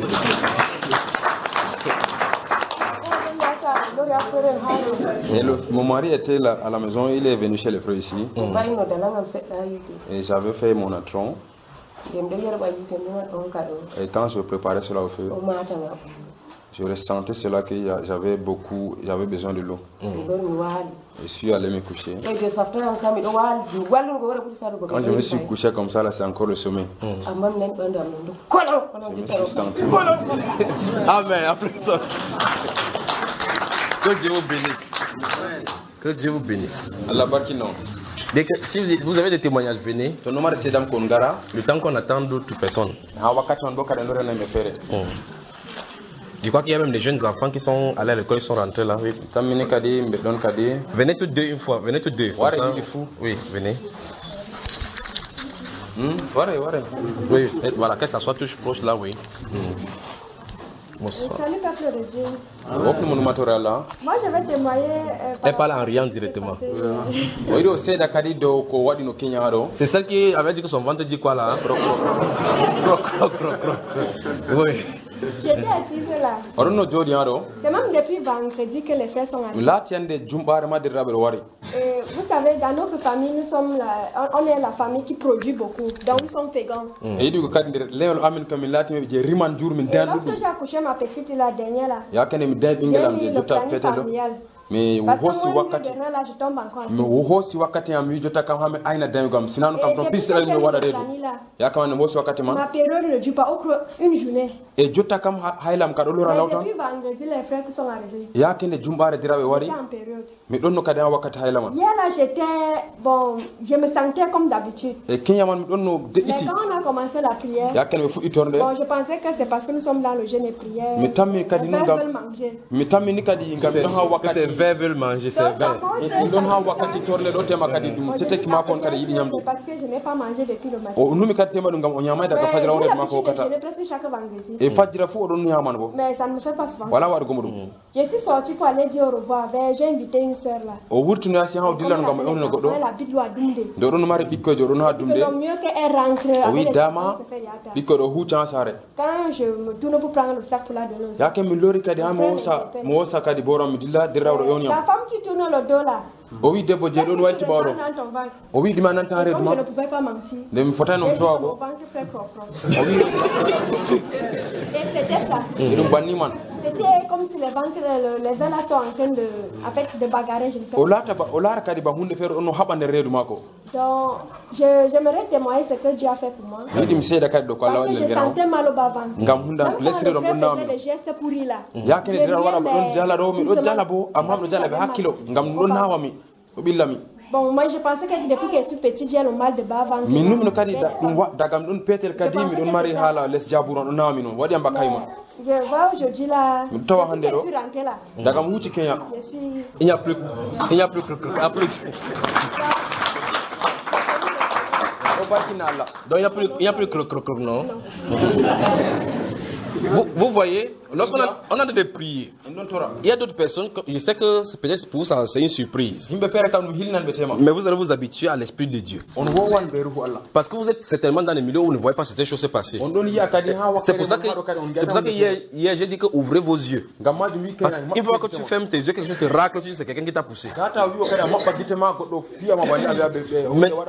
Et le, mon mari était là, à la maison, il est venu chez les frères ici. Mm. Et j'avais fait mon atron. Et quand je préparais cela au feu, je ressentais cela que j'avais beaucoup, j'avais besoin de l'eau. Mm. Je suis allé me coucher. Quand je me suis couché comme ça, là, c'est encore le sommeil. Mm. Je me suis senti. Amen, applaudissons. Que Dieu vous bénisse. Que Dieu vous bénisse. Allah barkino. Si vous avez des témoignages, venez. Le temps qu'on attend d'autres personnes. Je crois qu'il y a même des jeunes enfants qui sont allés à l'école, ils sont rentrés là. Oui. Venez tous deux une fois. Venez tous deux. Comme ça. Oui, venez. Hmm? Oui, voilà, que ça soit tous proche là, oui. Hmm. Bonsoir. Salut, Peuple de Dieu. Moi, je vais témoigner. Euh, Elle parle en riant directement. C'est celle qui avait dit que son ventre dit quoi là? Oui. J'étais assise là. C'est même depuis vendredi que les frères sont arrivés. Euh, vous savez, dans notre famille, nous sommes la, on est la famille qui produit beaucoup. Donc nous sommes végans. Mm. Et lorsque j'ai accouché ma petite la dernière là, j'ai mis le planning familial. Mais parce que moi, wakati là, je tombe encore mais wosi wakati ya mi jota kam hame aina dayo gam sinan kam ton pisra ni wada redo ya kam ne wosi wakati man ma période ne dure pas une journée et jota kam haylam ka do lora lawtan depuis vendredi les frères qui sont arrivés ya kene jumbare dirabe wari mais donno kadi en wakati haylama hier là j'étais bon je me sentais comme d'habitude et kenya man donno de iti mais quand on a commencé la prière ya kene fu itornde bon je pensais que c'est parce que nous sommes dans le jeûne et prière mais tammi kadi no gam mais tammi ni kadi ngam do ha wakati veulent manger, c'est vrai. Parce que je n'ai pas mangé depuis le matin. Je l'ai presque chaque vendredi. Mais ça ne me fait pas souvent. Je suis sortie pour aller dire au revoir. J'ai invité une soeur là. Elle habite à Doundé. C'est le mieux qu'elle rentre avec les quand je me tourne pour prendre le sac pour la donner. La femme qui tourne le dos là. Oui, debo je do wati bawdo. O wi dima nan tan redu ma. Je ne pouvais pas mentir. Dem fota no so ago. Et c'était ça. C'était comme si les banques les velas sont en train de avec de bagarrer, je ne sais pas. Olata ba olara kadi ba hunde fer ono habande redu mako. Donc je j'aimerais témoigner ce que Dieu a fait pour moi. Dim seeda kadi do ko Allah wala. Je sentais mal au bas-ventre. Ngam hunda lesre do bonna. Des gestes pourris là. Ya kene dira wala don jala do mi do jala bo amma do jala be hakkilo ngam don nawami. Bon, moi je pensais que depuis que je suis petite, j'ai le mal de bas-ventre. Mais nous, nous, dagam don petel kadi mi don mari hala les jaburo don nawami non wadi amba kayma. Je vois aujourd'hui là. Tawa hande do. Dagam wuti Kenya. Je suis Il n'y a plus il n'y a plus à plus. Donc il n'y a plus il n'y a plus croc croc non. Vous, vous voyez, lorsqu'on a, on a des prières, il y a d'autres personnes, je sais que peut-être pour vous c'est une surprise. Mais vous allez vous habituer à l'Esprit de Dieu. Parce que vous êtes certainement dans les milieux où vous ne voyez pas certaines choses se passer. C'est pour ça que, c'est pour ça que hier, hier j'ai dit que ouvrez vos yeux. Parce qu'une fois que tu fermes tes yeux, quelque chose te racle, tu dis c'est quelqu'un qui t'a poussé.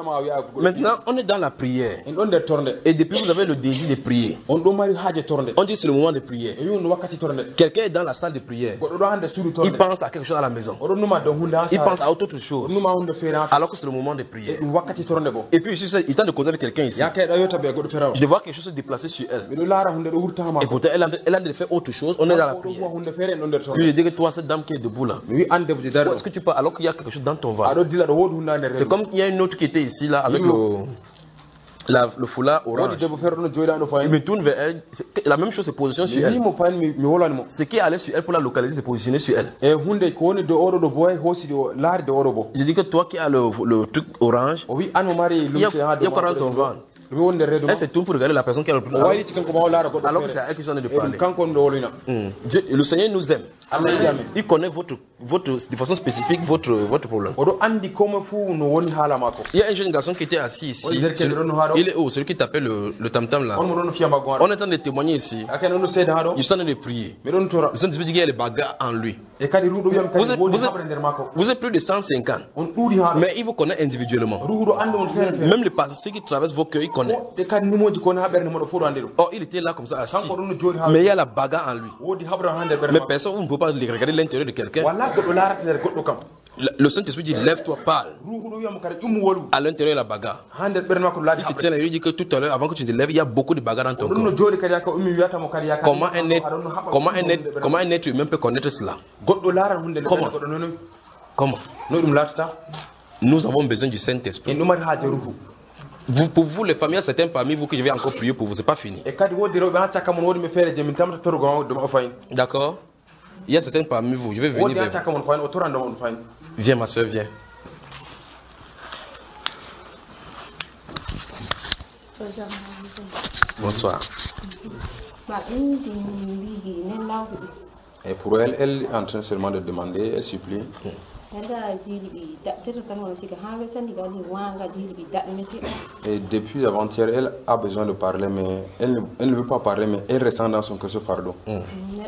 Maintenant, on est dans la prière. Et depuis vous avez le désir de prier. On dit c'est le moment de prière. Quelqu'un est dans la salle de prière. Il pense à quelque chose à la maison. Il pense à autre chose. Alors que c'est le moment de prière. Et puis je suis il tente de causer avec quelqu'un ici. Je vois quelque chose se déplacer sur elle. Et pourtant elle a, elle a de faire autre chose. On est dans la prière. Puis je dis que toi, cette dame qui est debout là, est-ce que tu parles alors qu'il y a quelque chose dans ton ventre? C'est comme il y a une autre qui était ici là avec le, la, le foulard orange. Il me tourne vers elle. La même chose se positionne sur elle. Ce qui est allé sur elle pour la localiser se positionner sur elle. Je dis que toi qui as le, le truc orange, il y a, il y a quoi dans ton ventre? Elle se tourne pour regarder la personne qui a le plus. Alors que c'est à elle qui s'en est de parler. Mm. Dieu, le Seigneur nous aime. Il connaît votre, votre, de façon spécifique votre, votre problème. Il y a un jeune garçon qui était assis ici. Celui, il est où? Celui qui t'appelle le, le tam-tam là. On est en train de témoigner ici. Il sont en train de prier. Le Saint-Esprit dit qu'il y a des bagarres en lui. Vous êtes, vous, êtes, vous êtes plus de cent cinquante. Mais il vous connaît individuellement. Même les pasteurs qui traversent vos cœurs, il connaît. Oh, il était là comme ça assis. Mais il y a la bagarre en lui. Mais personne, vous ne pouvez pas regarder l'intérieur de quelqu'un. Le, le Saint-Esprit dit lève-toi, parle. À l'intérieur de la bagarre. Il se tient là, il dit que tout à l'heure, avant que tu te lèves, il y a beaucoup de bagarres dans ton corps. Comment un être, comment un être, comment un être humain peut connaître cela? Comment? Comment? Nous avons besoin du Saint-Esprit. Vous, pour vous, les familles, certains parmi vous que je vais encore prier pour vous, c'est pas fini. D'accord? Il y a certains parmi vous, je vais venir vers vous. Viens ma soeur, viens. Bonsoir. Et pour elle, elle est en train seulement de demander, elle supplie. Et depuis avant-hier, elle a besoin de parler, mais elle ne, elle ne veut pas parler, mais elle ressent dans son cœur ce fardeau. Mm.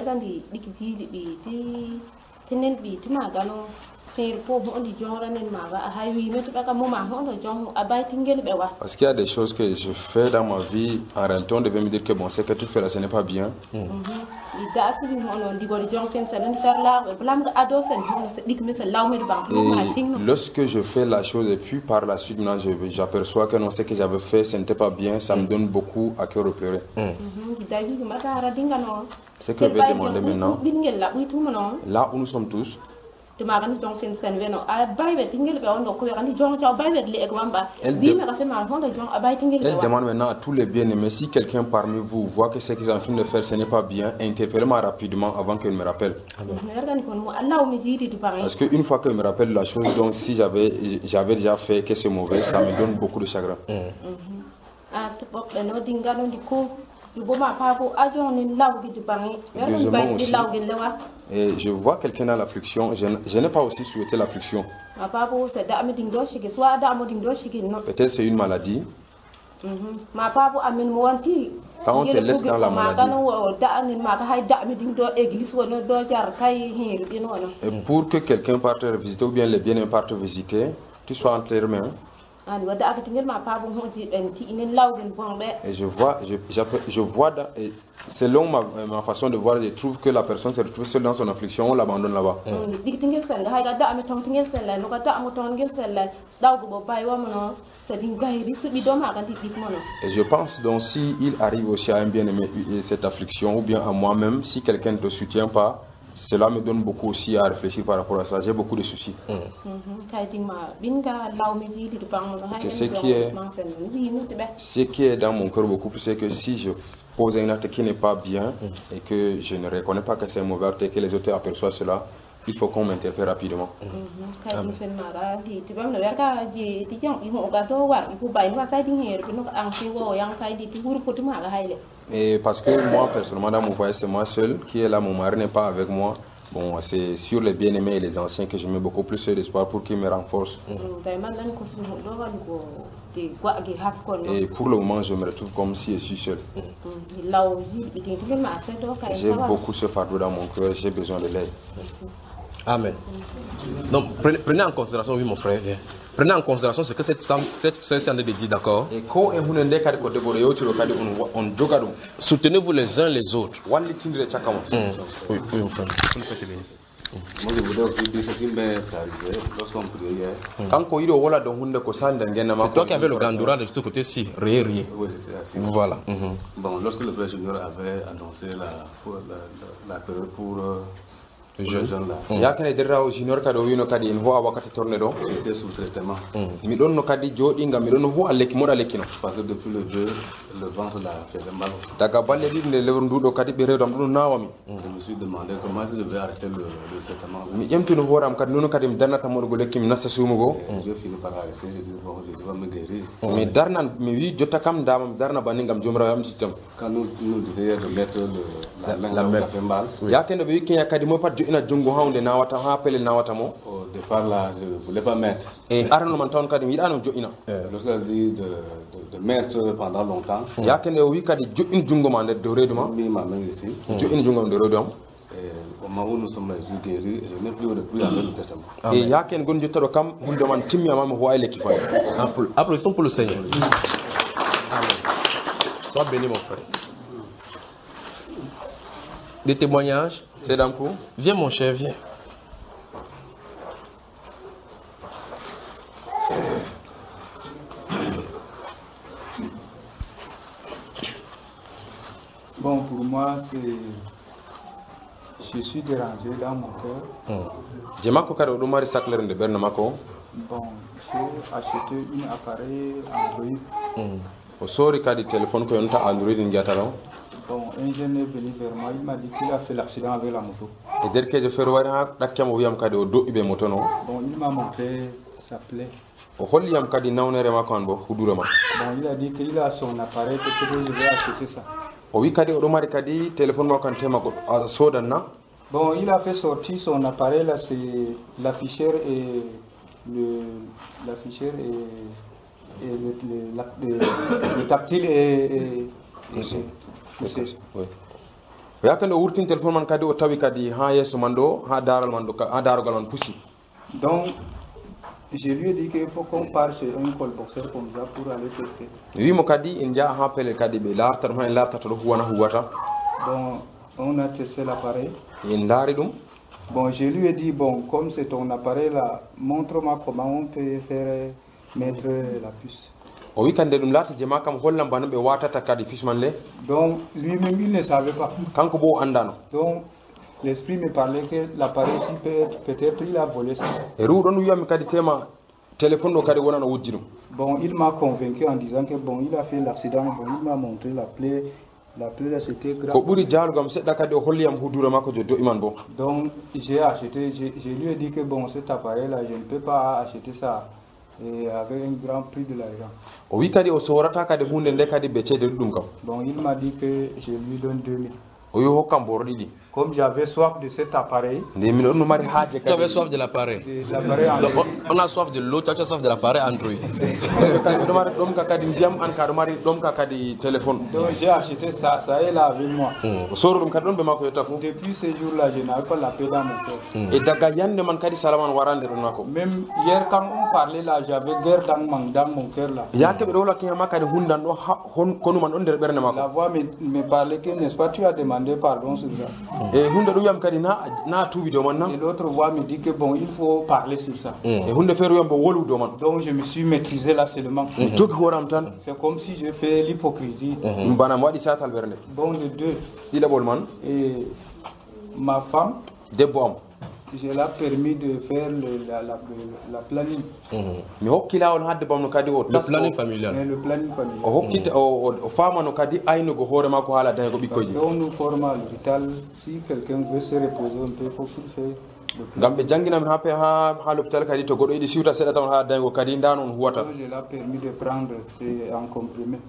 Parce qu'il y a des choses que je fais dans ma vie, en réalité on devait me dire que bon, c'est que tu fais là, ce n'est pas bien. Mm. Et lorsque je fais la chose et puis par la suite, j'aperçois que non, ce que j'avais fait, ce n'était pas bien, ça me donne beaucoup à cœur pleurer. Mm. Ce que je vais demander maintenant, là où nous sommes tous, elle, de, elle demande maintenant à tous les bien-aimés, si quelqu'un parmi vous voit que ce qu'ils sont en train de faire, ce n'est pas bien, interpellez-moi rapidement avant qu'elle me rappelle. Parce qu'une fois qu'elle me rappelle la chose, donc si j'avais j'avais déjà fait que c'est mauvais, ça me donne beaucoup de chagrin. Mm. Et je vois quelqu'un dans l'affliction, je, je n'ai pas aussi souhaité l'affliction. Peut-être c'est une maladie. Quand on te laisse dans la maladie, et pour que quelqu'un parte visiter ou bien les bien-aimés partent visiter, tu sois entre les mains. Et je vois, je, je vois dans, et selon ma, ma façon de voir, je trouve que la personne se retrouve seule dans son affliction, on l'abandonne là-bas. Mm. Et je pense donc s'il arrive aussi à un bien-aimé cette affliction, ou bien à moi-même, si quelqu'un ne te soutient pas, cela me donne beaucoup aussi à réfléchir par rapport à ça. J'ai beaucoup de soucis. Mm. C'est ce qui est, ce qui est dans mon cœur beaucoup plus, c'est que si je pose un acte qui n'est pas bien mm. et que je ne reconnais pas que c'est un mauvais acte et que les autres aperçoivent cela, il faut qu'on m'interpelle rapidement. Mm. Et parce que moi, personnellement, dans mon foyer, c'est moi seul qui est là, mon mari n'est pas avec moi. Bon, c'est sur les bien-aimés et les anciens que je mets beaucoup plus d'espoir pour qu'ils me renforcent. Mm. Et pour le moment, je me retrouve comme si je suis seul. Mm. J'ai beaucoup ce fardeau dans mon cœur, j'ai besoin de l'aide. Amen. Donc, prenez, prenez en considération, oui, mon frère, viens. Prenez en considération ce que cette femme, cette sœur s'en est dit, d'accord? Soutenez-vous les uns les autres. Mmh. Oui, oui, mon frère. Moi, je voudrais aussi dire ce qui m'est arrivé lorsqu'on priait. C'est toi qui avais le gandoura de ce côté-ci, rien, rien. Oui, c'était assis. Voilà. Mmh. Bon, lorsque le frère Junior avait annoncé la, la, la période pour euh, le jeune là, il était sous traitement. Parce que depuis le deux, le ventre la faisait mal. Je me suis demandé comment est-ce que je vais arrêter le, le traitement. Et j'ai fini par arrêter. J'ai dit, bon, je dois me guérir. Quand nous, nous disions de mettre le, la, la, la main, ça fait mal. Oui. Au départ, là, je ne voulais pas mettre. Et lorsqu'elle a dit de, de, de mettre pendant longtemps, j'ai mis ma main ici. Et au moment où nous sommes guéris, je n'ai plus de plus avec le testament. Applaudissons pour le Seigneur. Amen. Sois béni, mon frère. Des témoignages? C'est d'un coup. Viens, mon cher, viens. Bon, pour moi, c'est... Je suis dérangé dans mon cœur. Bon, j'ai acheté un appareil Android. Bon, un jeune est venu vers moi, il m'a dit qu'il a fait l'accident avec la moto. Bon, il m'a montré sa plaie. Bon, il a dit qu'il a son appareil, peut-être que je vais acheter ça. Bon, il a fait sortir son appareil là, c'est l'afficheur et le l'afficheur et, et le, le, la, le, le tactile et, et, et c'est poussé. Oui. Donc, je lui ai dit qu'il faut qu'on parte chez un colboxeur comme ça pour aller tester. Bon, on a testé l'appareil. Bon, je lui ai dit, bon, comme c'est ton appareil là, montre-moi comment on peut faire mettre la puce. Donc, lui-même, il ne savait pas. Donc, l'esprit me parlait que l'appareil ici peut peut-être il a volé ça. Bon, il m'a convaincu en disant que bon, il a fait l'accident, bon, il m'a montré la plaie. La plaie c'était grave. Donc j'ai acheté, je, je lui ai dit que bon, cet appareil là, je ne peux pas acheter ça et avec un grand prix de l'argent. Bon, il m'a dit que je lui donne deux mille. Comme j'avais soif de cet appareil. Tu avais soif de l'appareil. On a soif de l'eau, tu as soif de l'appareil Android. Donc j'ai acheté ça, ça est là avec moi. Depuis ce jour-là, je n'avais pas la paix dans mon cœur. Même hier, quand on parlait là, j'avais guerre dans mon, dans mon cœur là. La voix me, me parlait que, n'est-ce pas, tu as demandé pardon sur ça. Et l'autre voix me dit que bon, il faut parler sur ça. Donc je me suis maîtrisé là seulement. C'est comme si je fais l'hypocrisie. Bon, les deux. Et ma femme, je l'ai permis de faire le, la, la, la planning. Le planning familial. Le planning familial. Donc nous formons à l'hôpital. Si quelqu'un veut se reposer un peu, il faut qu'il fasse. Donc je l'ai permis de prendre en comprimé.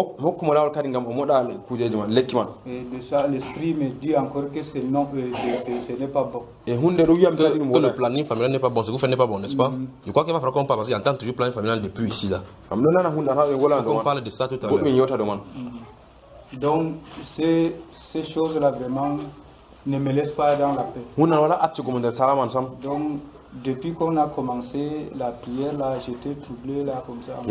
Et de ça, l'esprit me dit encore que ce n'est pas bon. Et que le planning familial n'est pas bon, ce que vous faites n'est pas bon, n'est-ce pas? Mm-hmm. Je crois qu'il va falloir qu'on parle parce qu'il entend toujours planning familial depuis ici là. On parle de ça tout à l'heure. Mm-hmm. Donc ces, ces choses là vraiment ne me laisse pas dans la paix. Donc, depuis qu'on a commencé la prière, là, j'étais troublé, là, comme ça.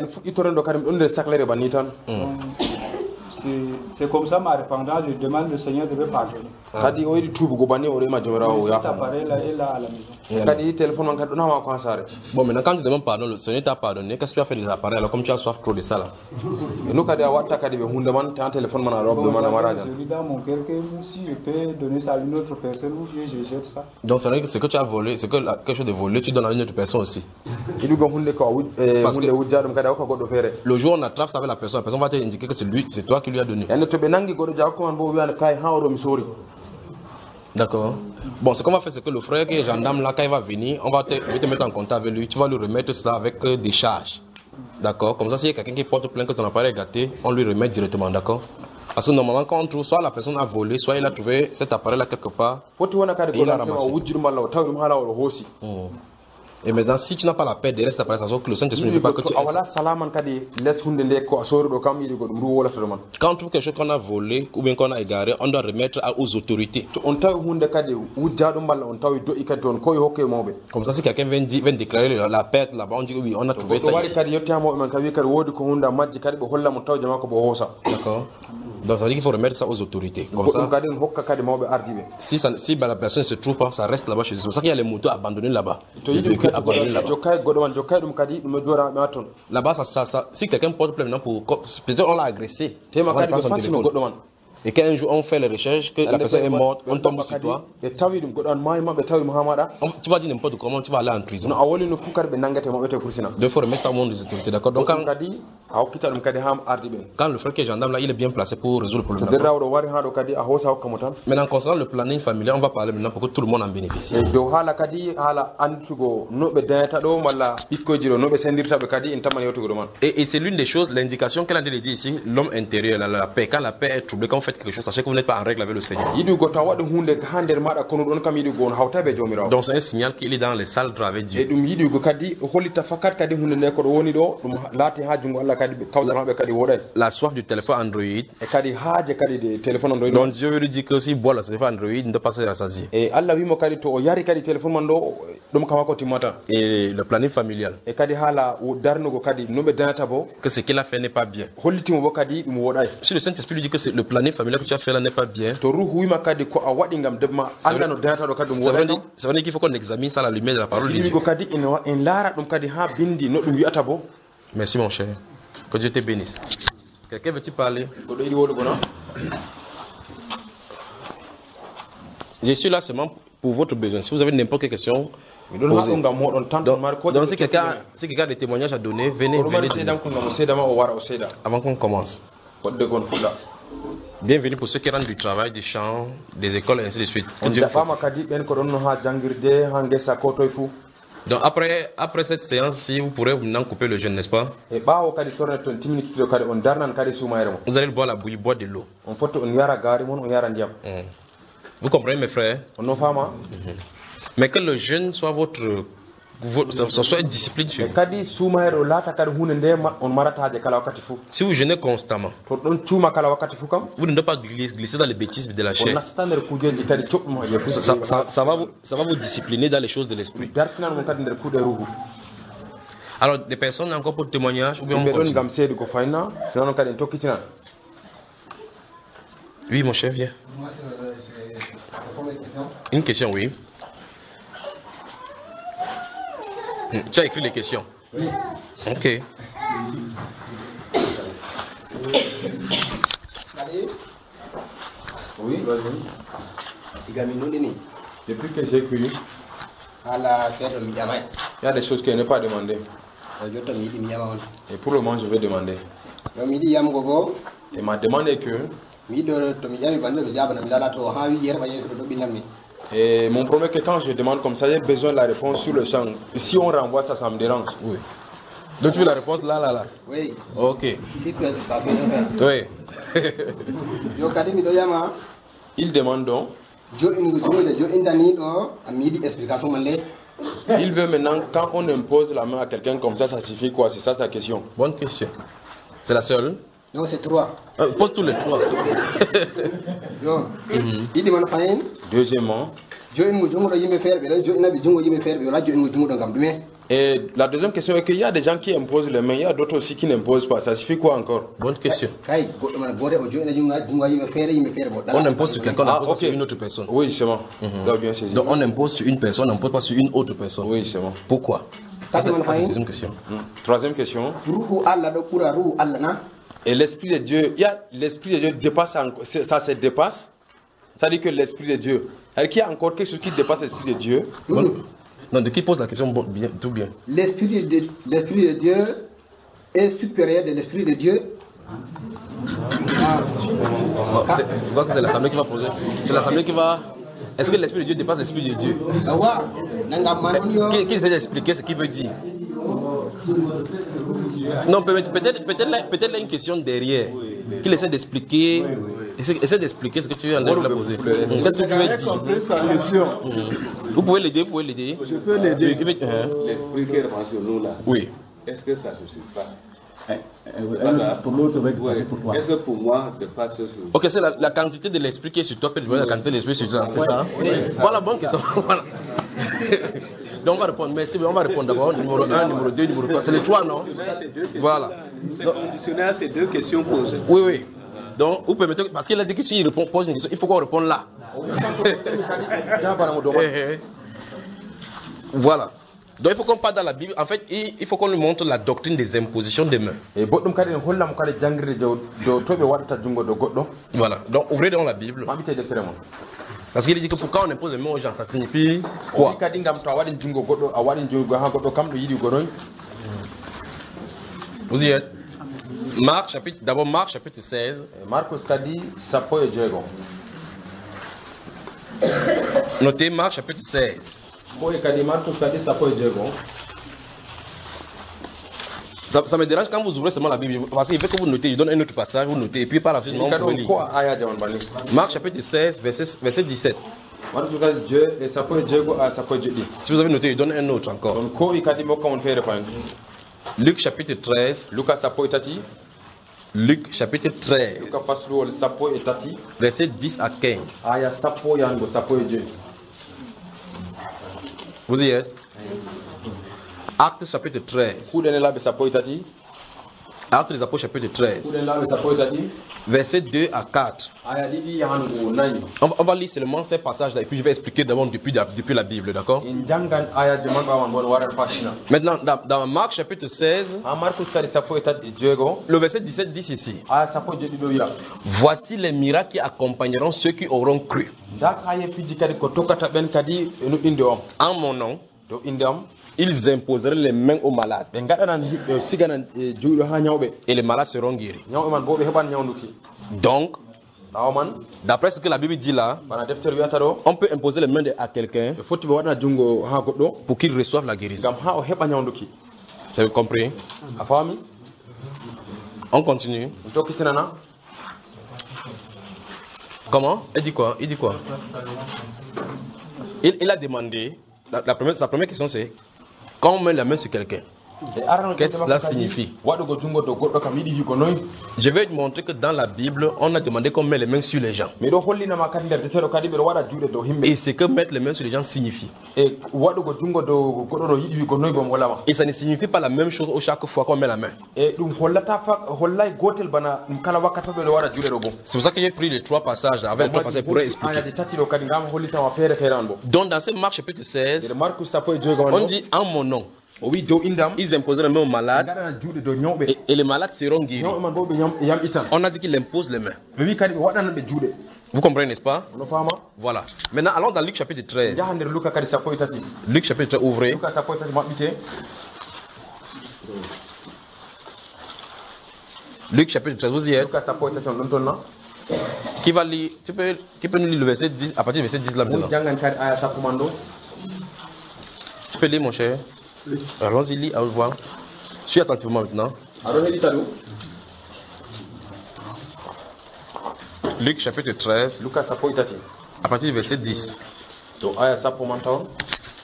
Donc, c'est comme ça ma repentance, je demande le Seigneur de me pardonner. Ah. Cet appareil-là est là à la maison. Bon, maintenant, quand tu demandes pardon, le Seigneur t'a pardonné. Qu'est-ce que tu as fait de l'appareil alors comme tu as soif trop de ça là? Bon, je lui dans mon cœur que si je peux donner ça à une autre personne ou bien je jette ça. Donc, c'est vrai que ce que tu as volé, c'est que la, quelque chose de volé, tu donnes à une autre personne aussi. Parce que le jour où on attrape ça avec la personne, la personne va t'indiquer que c'est lui, c'est toi qui lui as donné. D'accord. Bon, ce qu'on va faire, c'est que le frère qui est gendarme là, quand il va venir, on va te, te mettre en contact avec lui. Tu vas lui remettre cela avec euh, des charges. D'accord. Comme ça, s'il y a quelqu'un qui porte plainte que ton appareil est gâté, on lui remet directement. D'accord. Parce que normalement, quand on trouve, soit la personne a volé, soit il a trouvé cet appareil là quelque part. Et il a ramassé. Mmh. Et maintenant, si tu n'as pas la paix de rester après ça, que le Saint-Esprit ne veut pas que tu aies. Quand on trouve quelque chose qu'on a volé ou bien qu'on a égaré, on doit remettre aux autorités. Comme ça, si quelqu'un vient, vient déclarer la perte là-bas, on dit que oui, on a trouvé ça ici. D'accord. Donc ça veut dire qu'il faut remettre ça aux autorités. Comme ça, si, ça, si bah, la personne ne se trouve pas, ça reste là-bas chez eux. C'est pour ça qu'il y a les motos abandonnées là-bas. Là-bas, ça, ça, ça, si quelqu'un porte plainte pour, peut-être on l'a agressé, on va prendre son téléphone. Et qu'un jour on fait les recherches, que la personne est morte, on tombe sur toi. On, tu vas dire n'importe comment, tu vas aller en prison. Il faut remettre ça au monde des autorités, d'accord? Donc quand, quand le frère qui est gendarme là, il est bien placé pour résoudre le problème. Maintenant, concernant le planning familial, on va parler maintenant pour que tout le monde en bénéficie. Et, et c'est l'une des choses, l'indication qu'elle a dit ici, l'homme intérieur, la, la paix. Quand la paix est troublée, quand vous faites quelque chose, sachez que vous n'êtes pas en règle avec le Seigneur. Donc c'est un signal qu'il est dans les salles avec Dieu. La, la soif du téléphone Android. Donc Dieu lui dit que s'il boit le téléphone Android, il ne doit pas se rassasier. Et le planning familial. Que ce qu'il a fait n'est pas bien. Si le Saint-Esprit lui dit que le planning familial que tu as fait là n'est pas bien, ça veut dire, ça veut dire qu'il faut qu'on examine ça à la lumière de la parole de Dieu. Merci mon cher. Que Dieu te bénisse. Quelqu'un veut-il parler? Je suis là seulement pour votre besoin. Si vous avez n'importe quelle question, posez. Donc, donc si quelqu'un si quelqu'un a des témoignages à donner, venez, venez avant qu'on commence. Bienvenue pour ceux qui rentrent du travail, du champ, des écoles et ainsi de suite. Donc après, après cette séance-ci, vous pourrez maintenant couper le jeûne, n'est-ce pas? Vous allez boire la bouillie, boire de l'eau. Mmh. Vous comprenez mes frères? Mmh. Mais que le jeûne soit votre... ça soit une discipline sur vous. Si vous jeûnez constamment, vous ne devez pas glisser dans les bêtises de la chair. Ça, ça, ça, ça, va vous, ça va vous discipliner dans les choses de l'esprit. Alors, des personnes encore pour le témoignage ou bien on continue? Oui, mon chef, viens. Une question, oui. Tu as écrit les questions? Oui. Ok. Oui, vas-y. Depuis que j'ai écrit, il y a des choses qu'elle n'a pas demandées. Et pour le moment, je vais demander. Et m'a demandé que... Et mon problème est que quand je demande comme ça, j'ai besoin de la réponse sur le champ. Si on renvoie ça, ça me dérange. Oui. Donc tu veux la réponse là, là, là? Oui. Ok. Si ça fait oui. Il demande donc. Il veut maintenant, quand on impose la main à quelqu'un comme ça, ça signifie quoi? C'est ça sa question. Bonne question. C'est la seule? Non, c'est trois. Euh, pose tous les trois. Non. Il demande pas une. Deuxièmement. Et la deuxième question est qu'il y a des gens qui imposent les mains, il y a d'autres aussi qui n'imposent pas. Ça suffit quoi encore? Bonne question. On impose sur quelqu'un, on impose ah, okay. sur une autre personne. Oui, c'est bon. Mm-hmm. Bien saisi. Donc on impose sur une personne, on n'impose pas sur une autre personne. Oui, c'est bon. Pourquoi? Ça, c'est la deuxième question. Mm. Troisième question. Et l'Esprit de Dieu, il y a l'Esprit de Dieu dépasse, ça se dépasse. Ça dit que l'Esprit de Dieu. Est-ce qu'il y a encore quelque chose qui dépasse l'Esprit de Dieu? Bon. Non, de qui pose la question bon, bien, tout bien. L'Esprit de, l'Esprit de Dieu est supérieur de l'Esprit de Dieu. Ah. Bon, c'est, je vois que c'est l'Assemblée qui va poser. C'est l'Assemblée qui va... Est-ce que l'Esprit de Dieu dépasse l'Esprit de Dieu? Qui, qui essaie d'expliquer ce qu'il veut dire? Non, peut-être peut-être peut-être peut-être là une question derrière. Qu'il essaie d'expliquer. Essaie d'expliquer ce que tu as posé. Qu'est-ce que tu veux dire? Vous pouvez l'aider, vous pouvez l'aider. Je peux l'aider. L'esprit qui est sur nous là. Oui. Est-ce que ça se surpasse? Pour l'autre, pour toi. Est-ce que pour moi, de passer sur... Ok, c'est la, la quantité de l'esprit qui est sur toi, que la quantité de l'esprit sur toi, c'est ça? Oui. Voilà, bonne question. Voilà. Donc on va répondre, merci, on va répondre d'abord, numéro un, numéro deux, numéro trois, c'est les trois, non? Voilà. C'est conditionnel à ces deux questions posées. Oui, oui. Donc, vous permettez, parce qu'il a dit que s'il répond, pose une question, il faut qu'on réponde là. Voilà. Donc il faut qu'on parle dans la Bible. En fait, il faut qu'on lui montre la doctrine des impositions des mains. Voilà. Donc ouvrez dans la Bible. Parce qu'il dit que quand on impose les mains aux gens, ça signifie quoi? Vous y êtes? Marc chapitre, d'abord Marc chapitre seize. Marcos Kadi, Sapo et Diego. Notez Marc chapitre seize. Ça, ça me dérange quand vous ouvrez seulement la Bible, parce qu'il fait que vous notez, je donne un autre passage, vous notez, et puis par la suite, vous pouvez lire. Marc chapitre seize, verset, verset dix-sept. Si vous avez noté, je donne un autre encore. Luc chapitre treize. Luc chapitre treize. Verset dix à quinze. Vous y êtes? Actes chapitre treize. Actes des Apôtres chapitre treize. Verset deux à quatre. On, on va lire seulement ces passages-là et puis je vais expliquer d'abord depuis, depuis la Bible, d'accord? Maintenant, dans, dans Marc chapitre seize, le verset dix-sept dit ici: voici les miracles qui accompagneront ceux qui auront cru. En mon nom, ils imposeront les mains aux malades. Et les malades seront guéris. Donc, d'après ce que la Bible dit là, on peut imposer les mains à quelqu'un pour qu'il reçoive la guérison. Vous avez compris? On continue. Comment? Il dit quoi? Il dit quoi? Il, il a demandé, la, la première, sa première question c'est, quand on met la main sur quelqu'un, qu'est-ce que cela signifie? Je vais te montrer que dans la Bible, on a demandé qu'on met les mains sur les gens. Et c'est que mettre les mains sur les gens signifie. Et ça ne signifie pas la même chose chaque fois qu'on met la main. C'est pour ça que j'ai pris les trois passages avec trois passages pour expliquer. Donc dans ce Marc chapitre seize, on dit en mon nom. Ils imposeront les mains aux malades et, et les malades seront guéris. On a dit qu'il impose les mains. Vous comprenez, n'est-ce pas? Voilà. Maintenant, allons dans Luc chapitre treize. Luc chapitre treize, ouvrez. Luc chapitre treize, vous y êtes? Qui va lire? Tu peux, qui peut nous lire le verset dix, à partir du verset dix là maintenant? Tu peux lire, mon cher? Allons-y, lis, à voir. Suis attentivement maintenant. Luc chapitre treize, à partir du verset dix.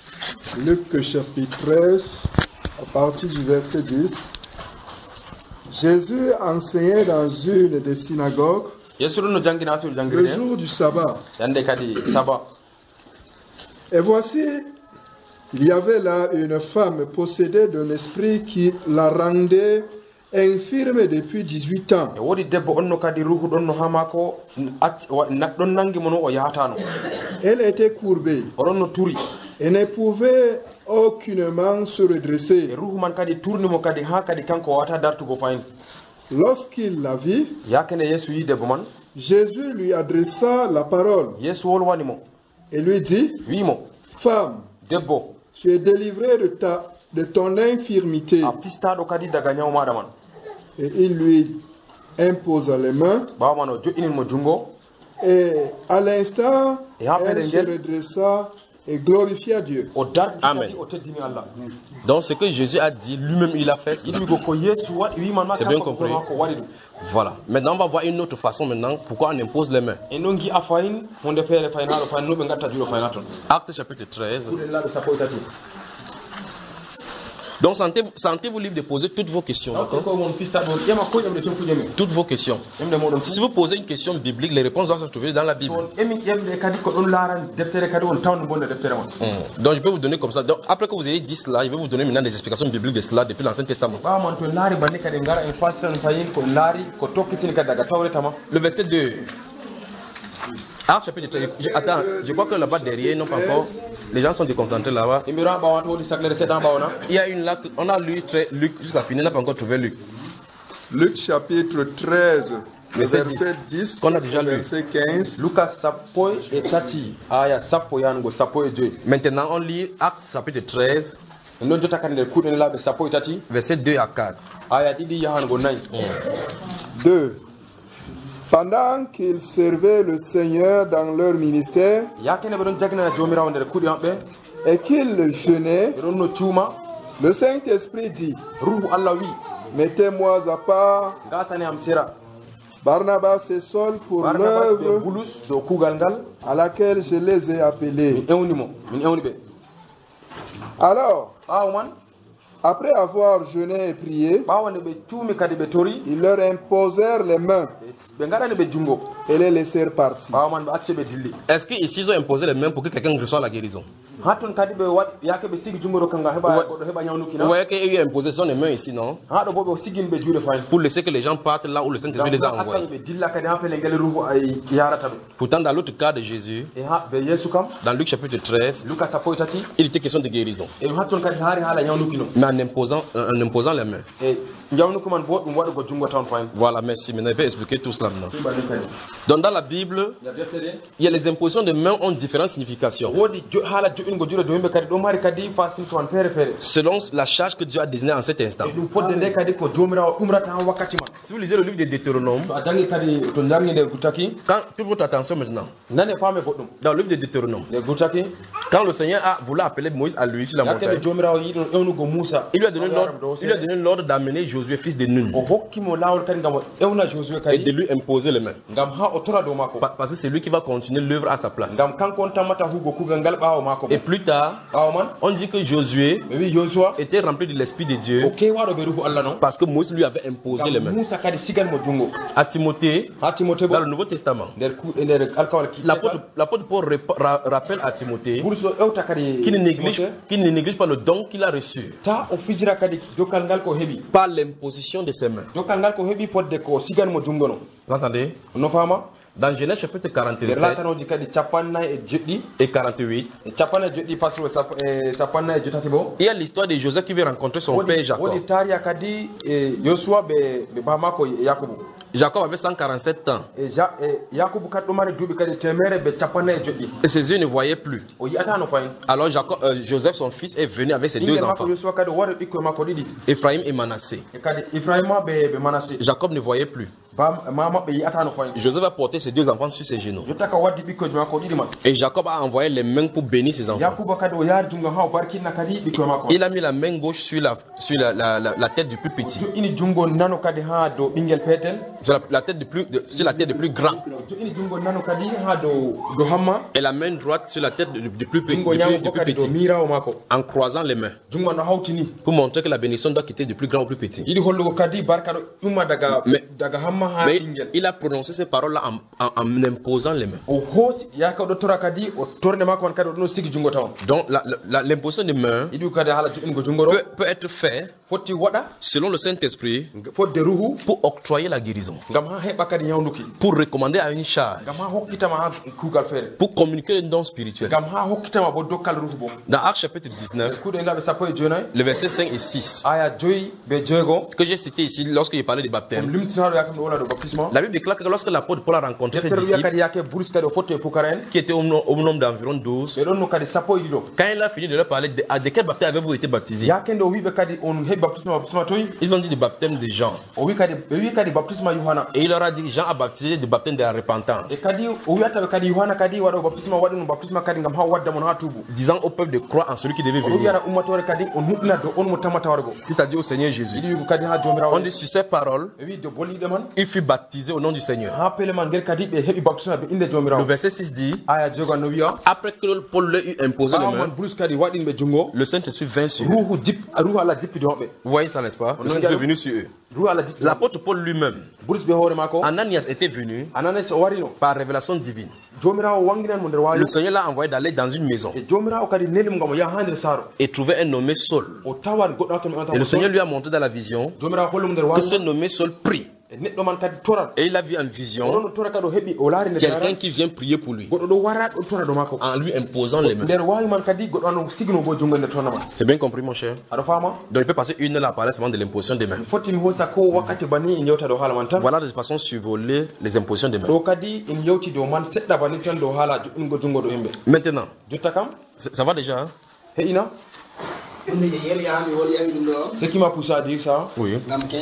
Luc chapitre treize, à partir du verset dix. Jésus enseignait dans une des synagogues le jour du sabbat. Et voici, il y avait là une femme possédée d'un esprit qui la rendait infirme depuis dix-huit ans. Elle était courbée et ne pouvait aucunement se redresser. Lorsqu'il la vit, Jésus lui adressa la parole et lui dit, femme, tu es délivrée de, ta, de ton infirmité. Et il lui imposa les mains. Et à l'instant, elle se redressa et glorifia Dieu. Amen. Donc ce que Jésus a dit, lui-même il a fait cela. C'est bien compris. Voilà. Maintenant on va voir une autre façon maintenant. Pourquoi on impose les mains. Acte chapitre treize. Donc sentez-vous sentez libre de poser toutes vos questions. Toutes vos questions. Si vous posez une question biblique, les réponses doivent se trouver dans la Bible. Mmh. Donc je peux vous donner comme ça. Donc après que vous ayez dit cela, je vais vous donner maintenant des explications bibliques de cela depuis l'Ancien Testament. Le verset deux. Acte chapitre treize. Je, attends, je crois que là-bas derrière, non pas encore. Les gens sont déconcentrés là-bas. Il y a une là, on a lu très, Luc jusqu'à la fin, on n'a pas encore trouvé Luc. Luc chapitre treize, verset, verset dix, qu'on a déjà lu. Verset quinze. Maintenant on lit Acte chapitre treize, verset deux à quatre. deux. Pendant qu'ils servaient le Seigneur dans leur ministère et qu'ils jeûnaient, le Saint-Esprit dit, mettez-moi à part Barnabas et Saul pour l'œuvre à laquelle je les ai appelés. Alors, après avoir jeûné et prié, ils leur imposèrent les mains et les laissèrent partir. Est-ce qu'ici ils ont imposé les mains pour que quelqu'un reçoive la guérison? Vous voyez qu'il a imposé son mains ici, non? Pour laisser que les gens partent là où le Saint-Esprit les a envoyés. Pourtant, dans l'autre cas de Jésus, dans Luc chapitre treize, il était question de guérison. Mais en imposant, en imposant les mains. Voilà, merci. Maintenant, je vais expliquer tout cela maintenant. Donc, dans la Bible, il y a les impositions de mains ont différentes significations. Selon la charge que Dieu a désignée en cet instant. Si vous lisez le livre de Deutéronome, quand toute votre attention maintenant, dans le livre de Deutéronome, quand le Seigneur a voulu appeler Moïse à lui sur la montagne, il lui a donné l'ordre, il lui a donné l'ordre d'amener Josué fils de Nun et de lui imposer les mains. Parce que c'est lui qui va continuer l'œuvre à sa place. Et plus tard, on dit que Josué était rempli de l'Esprit de Dieu parce que Moïse lui avait imposé les mains. À Timothée, dans le Nouveau Testament, l'apôtre Paul rappelle à Timothée qu'il ne néglige, qu'il ne néglige pas le don qu'il a reçu par l'imposition de ses mains. Vous entendez? Dans Genèse chapitre quarante-sept et quarante-huit, il y a l'histoire de Joseph qui veut rencontrer son père Jacob. Jacob avait cent quarante-sept ans. Et ses yeux ne voyaient plus. Alors Jacob, euh, Joseph, son fils, est venu avec ses deux enfants, Ephraim et Manassé. Jacob ne voyait plus. Joseph a porté ses deux enfants sur ses genoux. Et Jacob a envoyé les mains pour bénir ses enfants. Il a mis la main gauche sur la, sur la, la, la, la tête du plus petit. C'est la, la tête du plus, de, sur la tête du plus grand. Et la main droite sur la tête du, du plus, du plus, du plus petit. En croisant les mains. Pour montrer que la bénédiction doit quitter du plus grand au plus petit. Mais, mais il a prononcé ces paroles-là en, en, en imposant les mains. Donc l'imposition des mains peut, peut être fait selon le Saint-Esprit pour octroyer la guérison, pour recommander à une charge, pour communiquer un don spirituel. Dans Actes chapitre dix-neuf, le verset cinq et six, que j'ai cité ici lorsque j'ai parlé du baptême, la Bible déclare que lorsque l'apôtre Paul a rencontré ses disciples, qui étaient au nombre d'environ douze, quand il a fini de leur parler de, à de quel baptême avez-vous été baptisé, ils ont dit du baptême de Jean. Et il leur a dit Jean a baptisé du baptême de la repentance, disant au peuple de croire en celui qui devait venir, c'est-à-dire au Seigneur Jésus. On dit sur ces paroles, il fut baptisé au nom du Seigneur. Le verset six dit, après que Paul lui eut imposé les mains, le Saint-Esprit vint sur eux. Vous voyez ça, n'est-ce pas? Le Saint-Esprit est venu sur eux. L'apôtre Paul lui-même, Ananias était venu par révélation divine. Le Seigneur l'a envoyé d'aller dans une maison et trouver un nommé Saul. Et le Seigneur lui a montré dans la vision que ce nommé Saul prie. Et il a vu en vision quelqu'un qui vient prier pour lui en lui imposant les mains. C'est bien compris, mon cher? Donc il peut passer une heure à parler seulement de l'imposition des mains. Voilà de façon survolée les impositions des mains. Maintenant, ça va déjà, hein? Ce qui m'a poussé à dire ça, oui.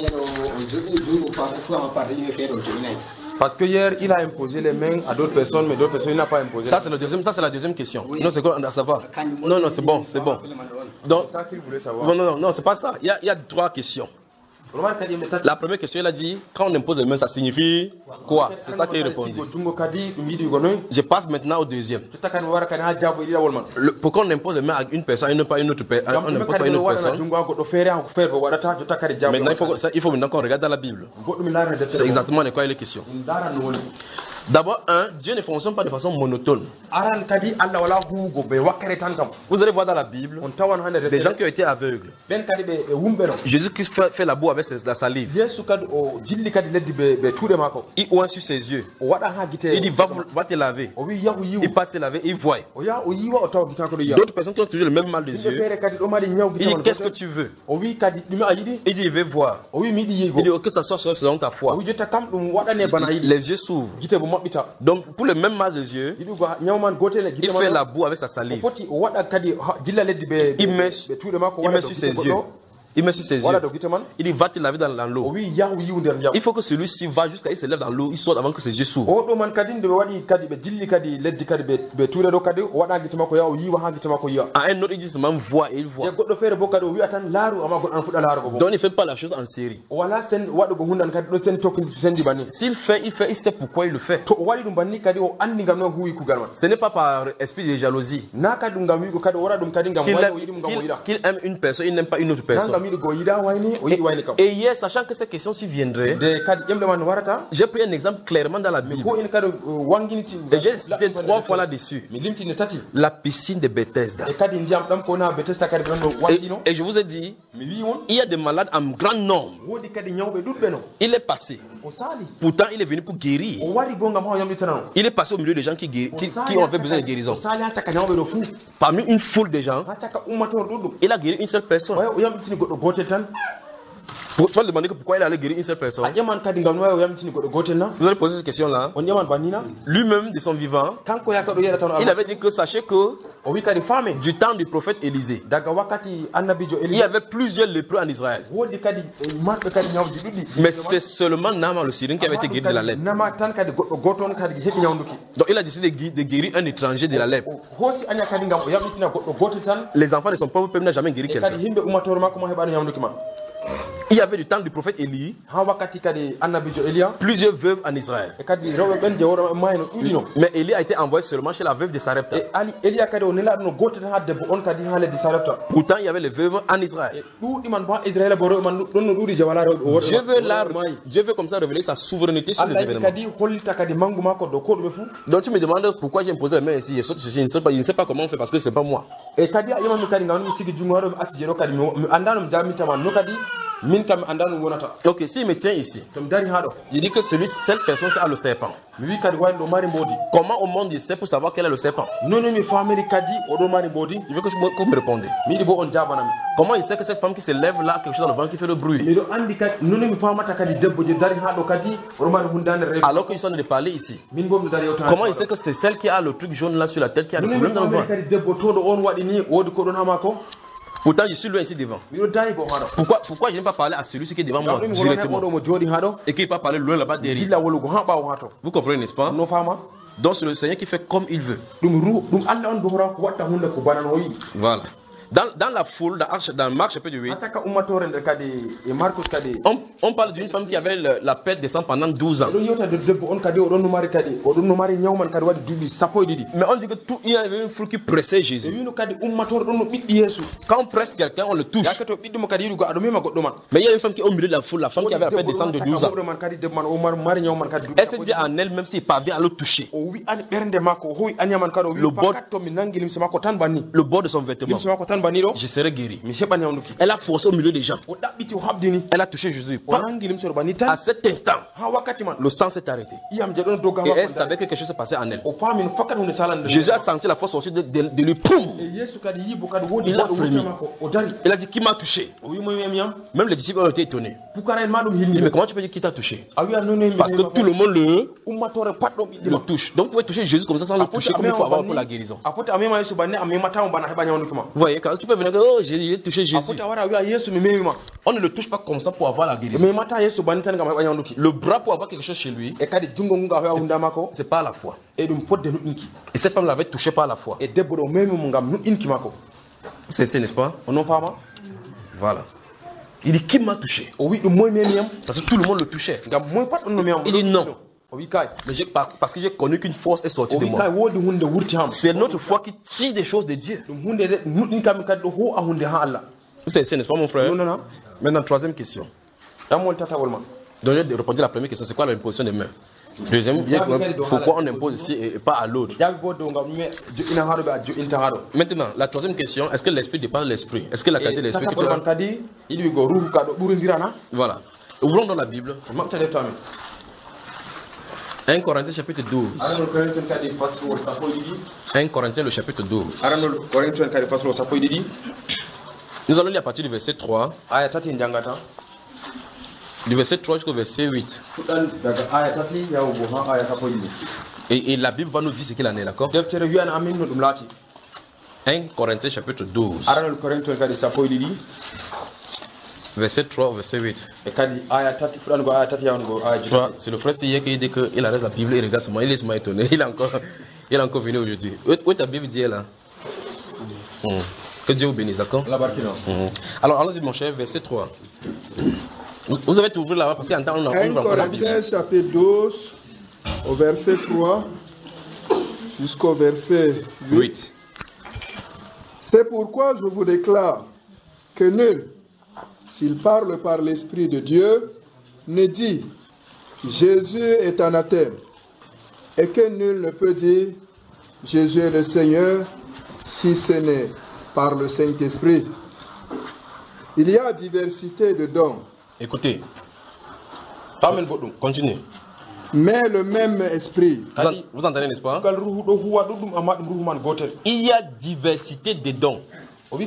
Parce que hier, il a imposé les mains à d'autres personnes, mais d'autres personnes, il n'a pas imposé. Ça, c'est le deuxième, ça, c'est la deuxième question. Oui. Non, c'est quoi? Ça va. Non, non, c'est bon, c'est bon. Donc, c'est ça qu'il voulait savoir. Non, non, non, non, c'est pas ça. Il y a, il y a trois questions. La première question, il a dit, quand on impose les mains, ça signifie quoi? C'est ça qu'il répond. Je passe maintenant au deuxième. Le, pourquoi on impose les mains à une personne et non pas à une autre personne? On n'impose pas une autre personne. Maintenant, il faut, ça, il faut maintenant qu'on regarde dans la Bible. C'est exactement de quoi il est question. D'abord, un, Dieu ne fonctionne pas de façon monotone. Vous allez voir dans la Bible des gens qui ont été aveugles. Jésus-Christ fait, fait la boue avec la salive. Il oint sur ses yeux. Il dit va, va te laver. Il part se laver, il voit. D'autres personnes qui ont toujours le même mal des yeux, il dit qu'est-ce que tu veux? Il dit je vais voir. Il dit que ça soit selon ta foi. Les yeux s'ouvrent. Donc pour le même mal des yeux, il fait la boue avec sa salive. Il met, il met sur ses yeux. Il met sur ses yeux. Il dit va te laver dans, dans l'eau. Il faut que celui-ci va jusqu'à il se lève dans l'eau, il saute avant que ses yeux s'ouvrent. À un autre, il dit seulement voit et il voit. Donc il ne fait pas la chose en série. S'il fait, il fait, il sait pourquoi il le fait. Ce n'est pas par esprit de jalousie qu'il aime, qu'il aime une personne, il n'aime pas une autre personne. Et, et hier, sachant que ces questions-ci viendraient, j'ai pris un exemple clairement dans la Bible. Et j'ai cité trois fois là-dessus. La piscine de Bethesda. Et, et je vous ai dit, il y a des malades en grand nombre. Il est passé. Pourtant, il est venu pour guérir. Il est passé au milieu des gens qui, qui, qui ont besoin de guérison. Parmi une foule de gens, il a guéri une seule personne. Pour, tu vas demander pourquoi il allait guérir une seule personne. Vous allez poser cette question-là. Lui-même, de son vivant, il avait dit que sachez que du temps du prophète Élisée, il y avait plusieurs lépreux en Israël. Mais c'est seulement Naaman le Syrien qui avait été guéri de la lèpre. Donc il a décidé de guérir un étranger de la lèpre. Les enfants de son propre peuple n'ont jamais guéri quelqu'un. Il y avait du temps du prophète Élie plusieurs veuves en Israël. Mais Élie a été envoyé seulement chez la veuve de Sarepta. Pourtant, il y avait les veuves en Israël. Dieu veut, là, Dieu veut comme ça révéler sa souveraineté sur les événements. Donc tu me demandes pourquoi j'ai imposé les mains ici. Je saute ceci, je ne saute pas, je ne sais pas comment on fait parce que ce n'est pas moi. Ok, s'il me tient ici, il dit que celui, cette personne a le serpent. Comment au monde il sait pour savoir quel est le serpent? Il veut que je me réponde. Comment il sait que cette femme qui se lève là, quelque chose dans le vent qui fait le bruit? Alors qu'ils sont de parler ici. Comment il sait que c'est celle qui a le truc jaune là sur la tête qui a le problème dans le vent? Pourtant, je suis loin ici devant. Pourquoi, pourquoi je n'ai pas parlé à celui qui est devant moi directement et qui n'est pas parlé loin là-bas derrière? Vous comprenez, n'est-ce pas? Donc, c'est le Seigneur qui fait comme il veut. Voilà. Dans, dans la foule, dans, dans Marc chapitre huit, on, on parle d'une femme qui avait le, la perte de sang pendant douze ans. Mais on dit que tout, il y avait une foule qui pressait Jésus. Quand on presse quelqu'un, on le touche. Mais il y a une femme qui est au milieu de la foule, la femme qui avait la perte de sang de douze ans. Elle se dit en elle-même s'il parvient à le toucher. Le bord, le bord de son vêtement. Je serai guéri. Elle a forcé au milieu des gens. Elle a touché Jésus. À cet instant, le sang s'est arrêté. Et elle savait que quelque chose s'est passé en elle. Jésus a senti la force sortir de, de, de lui. Poum! Il a frémi. Il a dit, qui m'a touché? Même les disciples ont été étonnés. Il dit, mais comment tu peux dire qui t'a touché? Parce que tout le monde le, le touche. Donc, vous pouvez toucher Jésus comme ça sans le toucher comme il faut avoir pour la guérison. Vous voyez, quand tu peux venir, oh, j'ai touché Jésus. On ne le touche pas comme ça pour avoir la guérison. Le bras pour avoir quelque chose chez lui, c'est pas la foi. Et cette femme l'avait touché par la foi. C'est, n'est-ce pas? Voilà. Il dit, qui m'a touché? Parce que tout le monde le touchait. Il dit non. Mais parce que j'ai connu qu'une force est sortie de moi. C'est notre foi qui tire des choses de Dieu. C'est, n'est-ce pas mon frère? Non, non, non. Maintenant, troisième question. Donc j'ai répondu à la première question, c'est quoi l'imposition des mains? Deuxième, pourquoi on impose ici et pas à l'autre? Maintenant, la troisième question, est-ce que l'esprit dépasse l'esprit? Est-ce que la qualité de l'esprit que tu as... Voilà. Ouvrons dans la Bible. un Corinthiens chapitre douze. un Corinthiens le chapitre douze. Nous allons lire à partir du verset trois. Du verset trois jusqu'au verset huit. Et, et la Bible va nous dire ce qu'il en est, d'accord? un Corinthiens chapitre douze. Verset trois au verset huit. C'est le frère hier qui dit qu'il arrête la Bible et il regarde sur moi. Il est étonné. Il est encore, il est encore venu aujourd'hui. Où est ta Bible dit là? Mmh. Que Dieu vous bénisse, d'accord? Mmh. Alors allons-y mon cher, verset trois. Vous avez tout ouvert là-bas parce qu'il y a un temps on a un Corinthiens chapitre douze au verset trois jusqu'au verset huit. C'est pourquoi je vous déclare que nul, s'il parle par l'Esprit de Dieu, ne dit Jésus est anathème, et que nul ne peut dire Jésus est le Seigneur si ce n'est par le Saint-Esprit. Il y a diversité de dons. Écoutez, continue. Mais le même esprit. Vous, vous entendez, n'est-ce pas? Il y a diversité de dons. Mais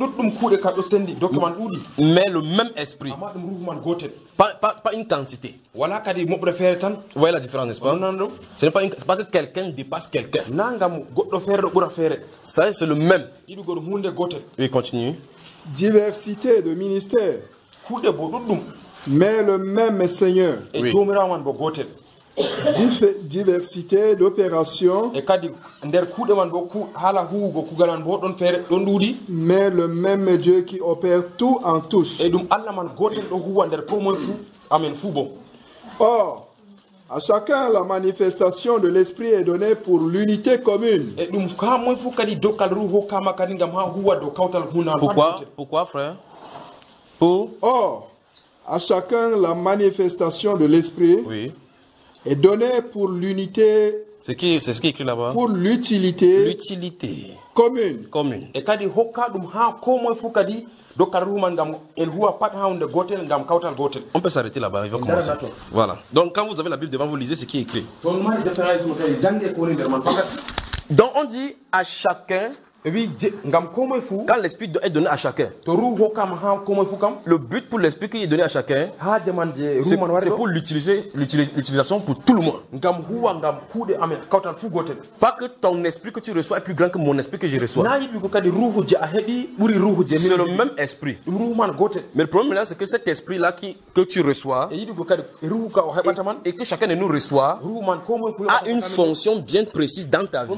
le même esprit. Pas, pas, pas une quantité. Vous voyez la différence, n'est-ce pas? Ce n'est pas, une, pas que quelqu'un dépasse quelqu'un. Ça, c'est le même. Oui, continue. Diversité de ministères. Mais le même Seigneur. Oui. Dif- diversité d'opérations, mais le même Dieu qui opère tout en tous. Or, à chacun la manifestation de l'Esprit est donnée pour l'unité commune. Pourquoi? Pourquoi, frère? Pour? Or, à chacun la manifestation de l'Esprit oui. est donnée pour l'unité. C'est qui, c'est ce qui est écrit là-bas. Pour l'utilité. L'utilité commune. Commune. On peut s'arrêter là-bas, il va commencer. Voilà. Donc quand vous avez la Bible devant vous, lisez ce qui est écrit. Donc on dit à chacun. Quand l'esprit est donné à chacun, le but pour l'esprit qui est donné à chacun, c'est pour l'utiliser, l'utilisation pour tout le monde. Pas que ton esprit que tu reçois est plus grand que mon esprit que je reçois. C'est le même esprit. Mais le problème là, c'est que cet esprit-là que tu reçois et, et que chacun de nous reçoit a une fonction bien précise dans ta vie.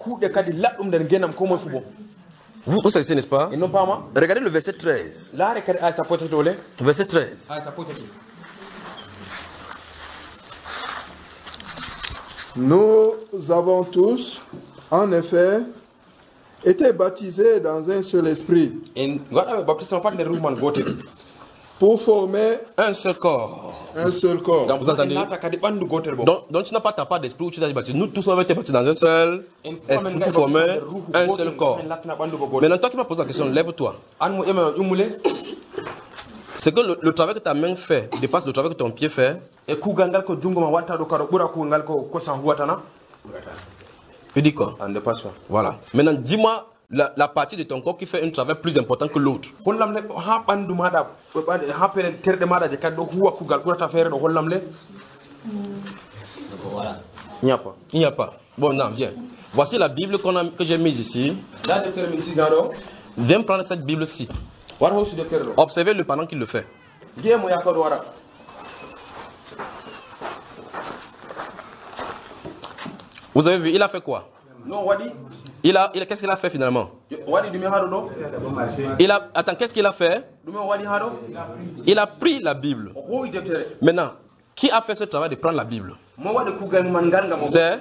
Vous, vous savez, n'est-ce pas? Regardez le verset treize. Verset treize. Nous avons tous, en effet, été baptisés dans un seul esprit pour former un seul corps. Un seul corps. Donc, vous entendez? Donc, donc tu n'as pas ta part d'esprit où tu t'es baptisé. Nous tous avons été baptisés dans un seul esprit pour former un seul corps. Maintenant, toi qui m'as posé la question, lève-toi. C'est que le, le travail que ta main fait dépasse le travail que ton pied fait. Tu dis quoi? On ne dépasse pas. Voilà. Maintenant, dis-moi la, la partie de ton corps qui fait un travail plus important que l'autre. Il n'y a pas. Il n'y a pas. Bon, non, viens. Voici la Bible qu'on a, que j'ai mise ici. Viens prendre cette Bible-ci. Observez-le pendant qu'il le fait. Vous avez vu, il a fait quoi? Il a, il a qu'est-ce qu'il a fait finalement? Il a, attends, qu'est-ce qu'il a fait? Il a pris la Bible. Maintenant, qui a fait ce travail de prendre la Bible? C'est...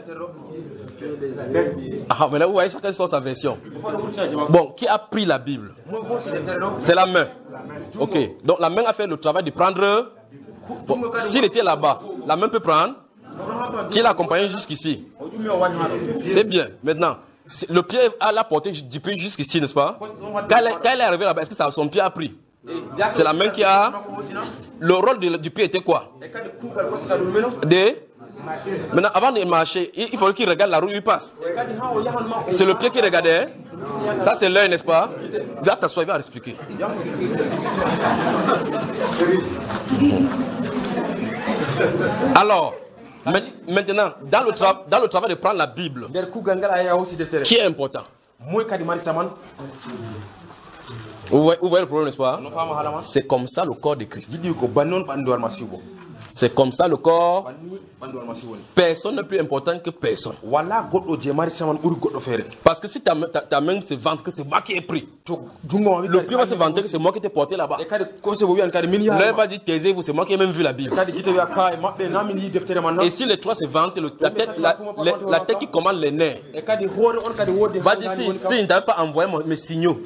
Ah, maintenant, vous voyez, chacun sort sa version. Bon, qui a pris la Bible? C'est la main. Ok, donc la main a fait le travail de prendre... Bon, s'il était là-bas, la main peut prendre. Qui l'a accompagné jusqu'ici? C'est bien. Maintenant, le pied a la portée du pied jusqu'ici, n'est-ce pas? Quand elle, quand elle est arrivée là-bas, est-ce que ça, son pied a pris? C'est la main qui a... Le rôle de, du pied était quoi? De... Maintenant, avant de marcher, il faut qu'il regarde la roue où il passe. C'est le pied qui regardait. Ça, c'est l'œil, n'est-ce pas? Va t'asseoir, il va expliquer. Alors... Maintenant, dans le, tra dans le travail de prendre la Bible, qui est important? Vous voyez, vous voyez le problème, n'est-ce pas? C'est comme ça le corps de Christ. C'est comme ça le corps. Personne n'est plus important que personne. Parce que si ta, ta, ta main se vante que c'est moi qui ai pris, le pied va se vanter que c'est moi qui t'ai porté là-bas. L'œil va dire taisez-vous, c'est moi qui ai même vu la Bible. Et si les trois se vantent, le, la, tête, la, la, la tête qui commande les nerfs va dire si, si je ne t'avais pas envoyé mon, mes signaux,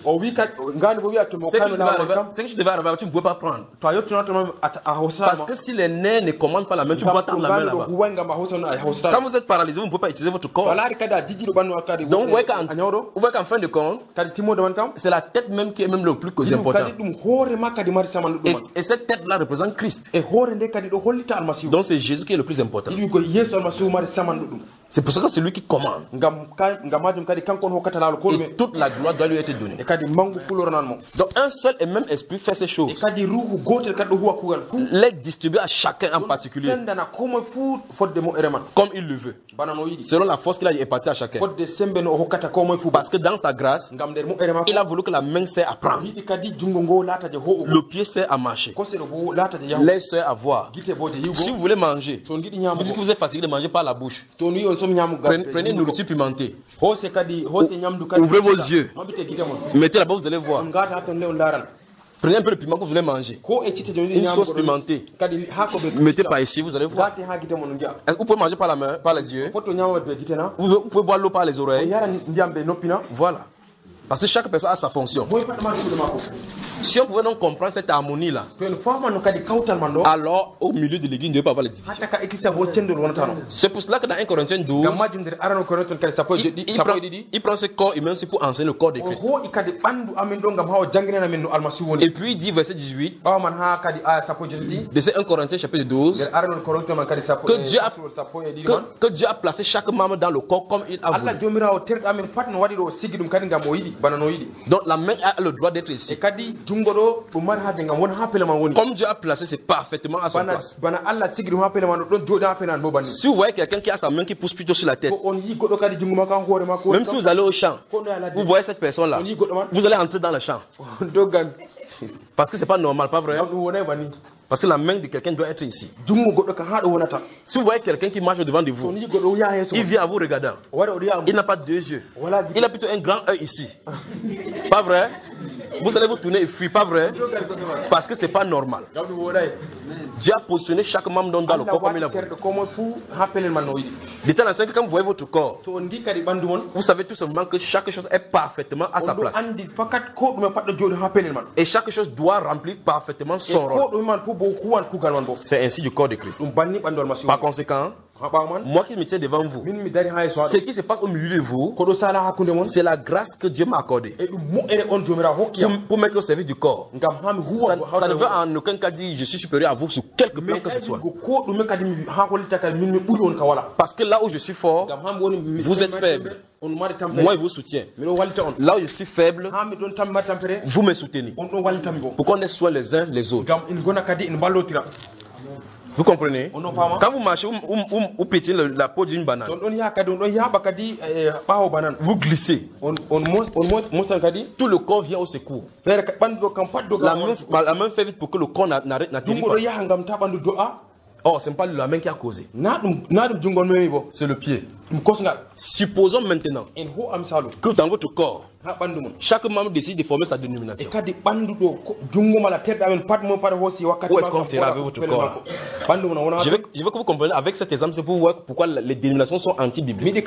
c'est que je devais arriver, tu ne pouvais pas prendre. Parce que si les nerfs ne commandent pas la main, tu ne peux pas prendre la main là-bas. Quand vous êtes paralysé, vous ne pouvez pas utiliser votre corps. Donc vous voyez qu'en fin de compte, c'est la tête même qui est même le plus important. Et, et cette tête-là représente Christ. Donc c'est Jésus qui est le plus important. C'est pour ça que c'est lui qui commande. Et toute la gloire doit lui être donnée. Donc un seul et même esprit fait ces choses. Les distribuer à chacun en particulier. Comme il le veut. Selon la force qu'il a épartie à chacun. Parce que dans sa grâce, il a voulu que la main sert à prendre. Le pied sert à marcher. L'œil sert à voir. Si vous voulez manger, vous dites que vous êtes fatigué de manger par la bouche. Prenez, prenez une nourriture pimentée. Ouvrez vos yeux. Mettez là-bas, vous allez voir. Prenez un peu de piment que vous voulez manger. Une sauce pimentée. Mettez par ici, vous allez voir. Vous pouvez manger par la main, par les yeux. Vous pouvez boire l'eau par les oreilles. Voilà. Parce que chaque personne a sa fonction. Si on pouvait donc comprendre cette harmonie-là, alors au milieu de l'église, il ne devait pas avoir les divisions. C'est pour cela que dans un Corinthiens douze, il, il, prend, il prend ce corps humain pour enseigner le corps de Christ. Et puis il dit, verset dix-huit, de ce un Corinthiens chapitre douze, que Dieu, a, que, que Dieu a placé chaque membre dans le corps comme il a voulu. Donc la main a le droit d'être ici. Comme Dieu a placé, c'est parfaitement à son place. Si vous voyez quelqu'un qui a sa main qui pousse plutôt sur la tête, même si vous allez au champ, vous voyez cette personne-là, vous allez entrer dans le champ. Parce que c'est pas normal, pas vrai? Parce que la main de quelqu'un doit être ici. Si vous voyez quelqu'un qui marche devant de vous, il vient à vous regardant. Il n'a pas deux yeux. Il a plutôt un grand œil ici. Pas vrai? Vous allez vous tourner et fuir, pas vrai? Parce que c'est pas normal. Dieu a positionné chaque membre dans le corps comme il a voulu. De tel que quand vous voyez votre corps, vous savez tout simplement que chaque chose est parfaitement à sa place. Et chaque chose doit remplir parfaitement son rôle. C'est ainsi du corps de Christ. Par conséquent, moi qui me tiens devant vous, ce qui se passe au milieu de vous, c'est la grâce que Dieu m'a accordée pour, pour mettre au service du corps. Ça, ça ne veut en aucun cas dire je suis supérieur à vous sur quelque plan que ce soit. Parce que là où je suis fort, vous êtes faible. Moi, je vous soutiens. Là où je suis faible, vous me soutenez. Pour qu'on ait soin les uns les autres. Vous comprenez? Quand vous marchez, vous, vous, vous pétez la peau d'une banane. Vous glissez. Tout le corps vient au secours. La main, la main fait vite pour que le corps n'atterrisse pas. Oh, ce n'est pas la main qui a causé. C'est le pied. Supposons maintenant que dans votre corps, chaque membre décide de former sa dénomination. Où est-ce qu'on sera avec votre corps? Je veux, je veux que vous compreniez avec cet exemple, c'est pour voir pourquoi les dénominations sont anti-bibliques.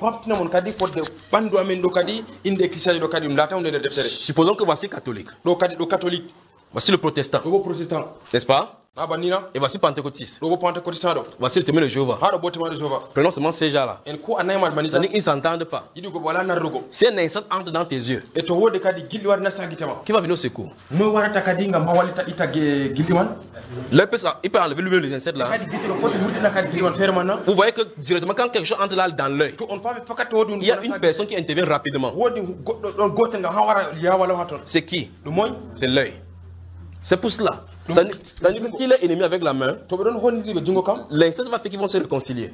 Supposons que voici catholique. Voici le protestant. N'est-ce pas? Et voici pentecôtiste. Voici le témoin de Jéhovah. Prenons seulement ces gens-là. C'est-à-dire qu'ils ne s'entendent pas. Si un instant entre dans tes yeux, qui va venir au secours? Là, il peut enlever lui-même les insectes là. Vous voyez que directement quand quelque chose entre là dans l'œil, il y a une personne qui intervient rapidement. C'est qui? C'est l'œil. C'est pour cela. Ça veut dire que s'il est ennemi avec la main, l'instant va faire qu'ils vont se réconcilier.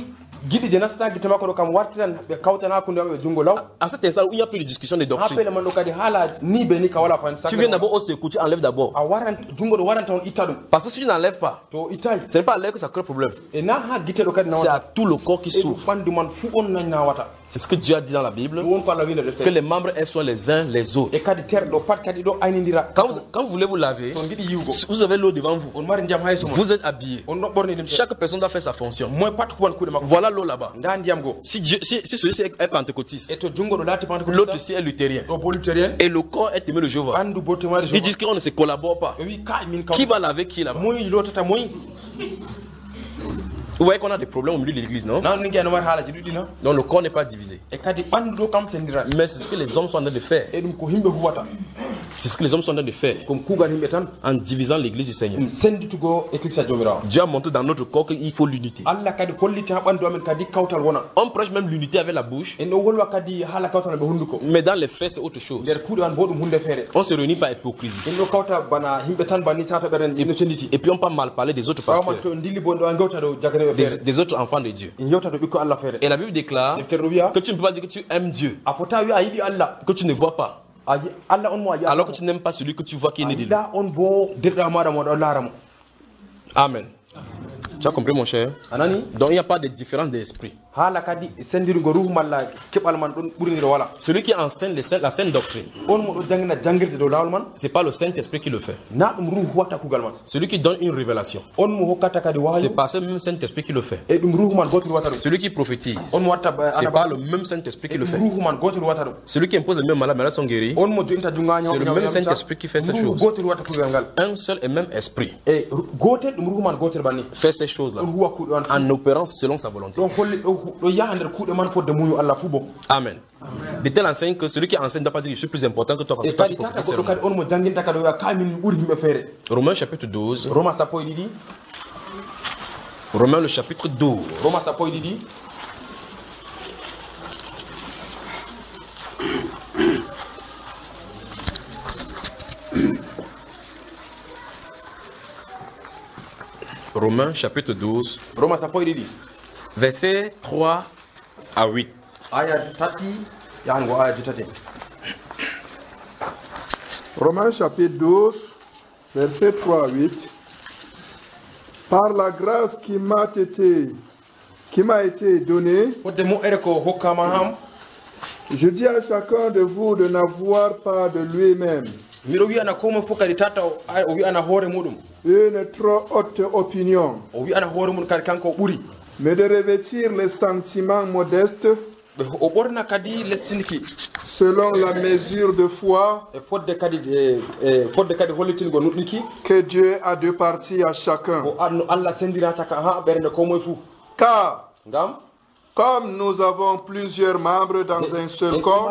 À cet instant où il n'y a plus de discussion de doctrine, tu viens d'abord au secours, tu enlèves d'abord. Parce que si tu n'enlèves pas, ce n'est pas à l'air que ça crée problème. C'est à tout le corps qui souffre. C'est ce que Dieu a dit dans la Bible, que les membres soient les uns les autres. Quand vous, quand vous voulez vous laver, vous avez l'eau devant vous. Vous êtes habillé. Chaque personne doit faire sa fonction. Voilà l'eau là-bas. Si, Dieu, si, si celui-ci est pentecôtiste, l'autre ici est luthérien, et le corps est aimé de Jéhovah, ils disent qu'on ne se collabore pas. Qui va laver qui là-bas? Vous voyez qu'on a des problèmes au milieu de l'église, non? Donc le corps n'est pas divisé. Mais c'est ce que les hommes sont en train de faire. C'est ce que les hommes sont en train de faire. En divisant l'église du Seigneur. Dieu a montré dans notre corps qu'il faut l'unité. On prêche même l'unité avec la bouche. Mais dans les faits, c'est autre chose. On se réunit par hypocrisie. Et puis on peut mal parler des autres pasteurs. Des, des autres enfants de Dieu. Et la Bible déclare que tu ne peux pas dire que tu aimes Dieu, que tu ne vois pas, alors que tu n'aimes pas celui que tu vois qui est né de lui. Amen. Tu as compris, mon cher? Donc il n'y a pas de différence d'esprit. Celui qui enseigne les saints, la sainte doctrine, c'est pas le Saint-Esprit qui le fait. Celui qui donne une révélation, c'est pas ce même Saint-Esprit qui le fait. Celui qui prophétise, c'est pas le même Saint-Esprit qui le fait. Celui qui impose les mêmes malades, malades sont guéris, c'est le même Saint-Esprit qui fait ces choses. Un seul et même esprit fait ces choses-là en opérant selon sa volonté. Amen. De telle enseigne que celui qui enseigne ne doit pas dire que je suis plus important que toi parce que toi tu prophétises seulement. Romains chapitre douze. Romains le chapitre douze. Romains chapitre douze, versets trois à huit. Romains chapitre douze, versets trois à huit. Par la grâce qui m'a été, qui m'a été donnée, je dis à chacun de vous de n'avoir pas de lui-même une trop haute opinion, mais de revêtir les sentiments modestes selon la mesure de foi que Dieu a départie à chacun. Car comme nous avons plusieurs membres dans un seul corps,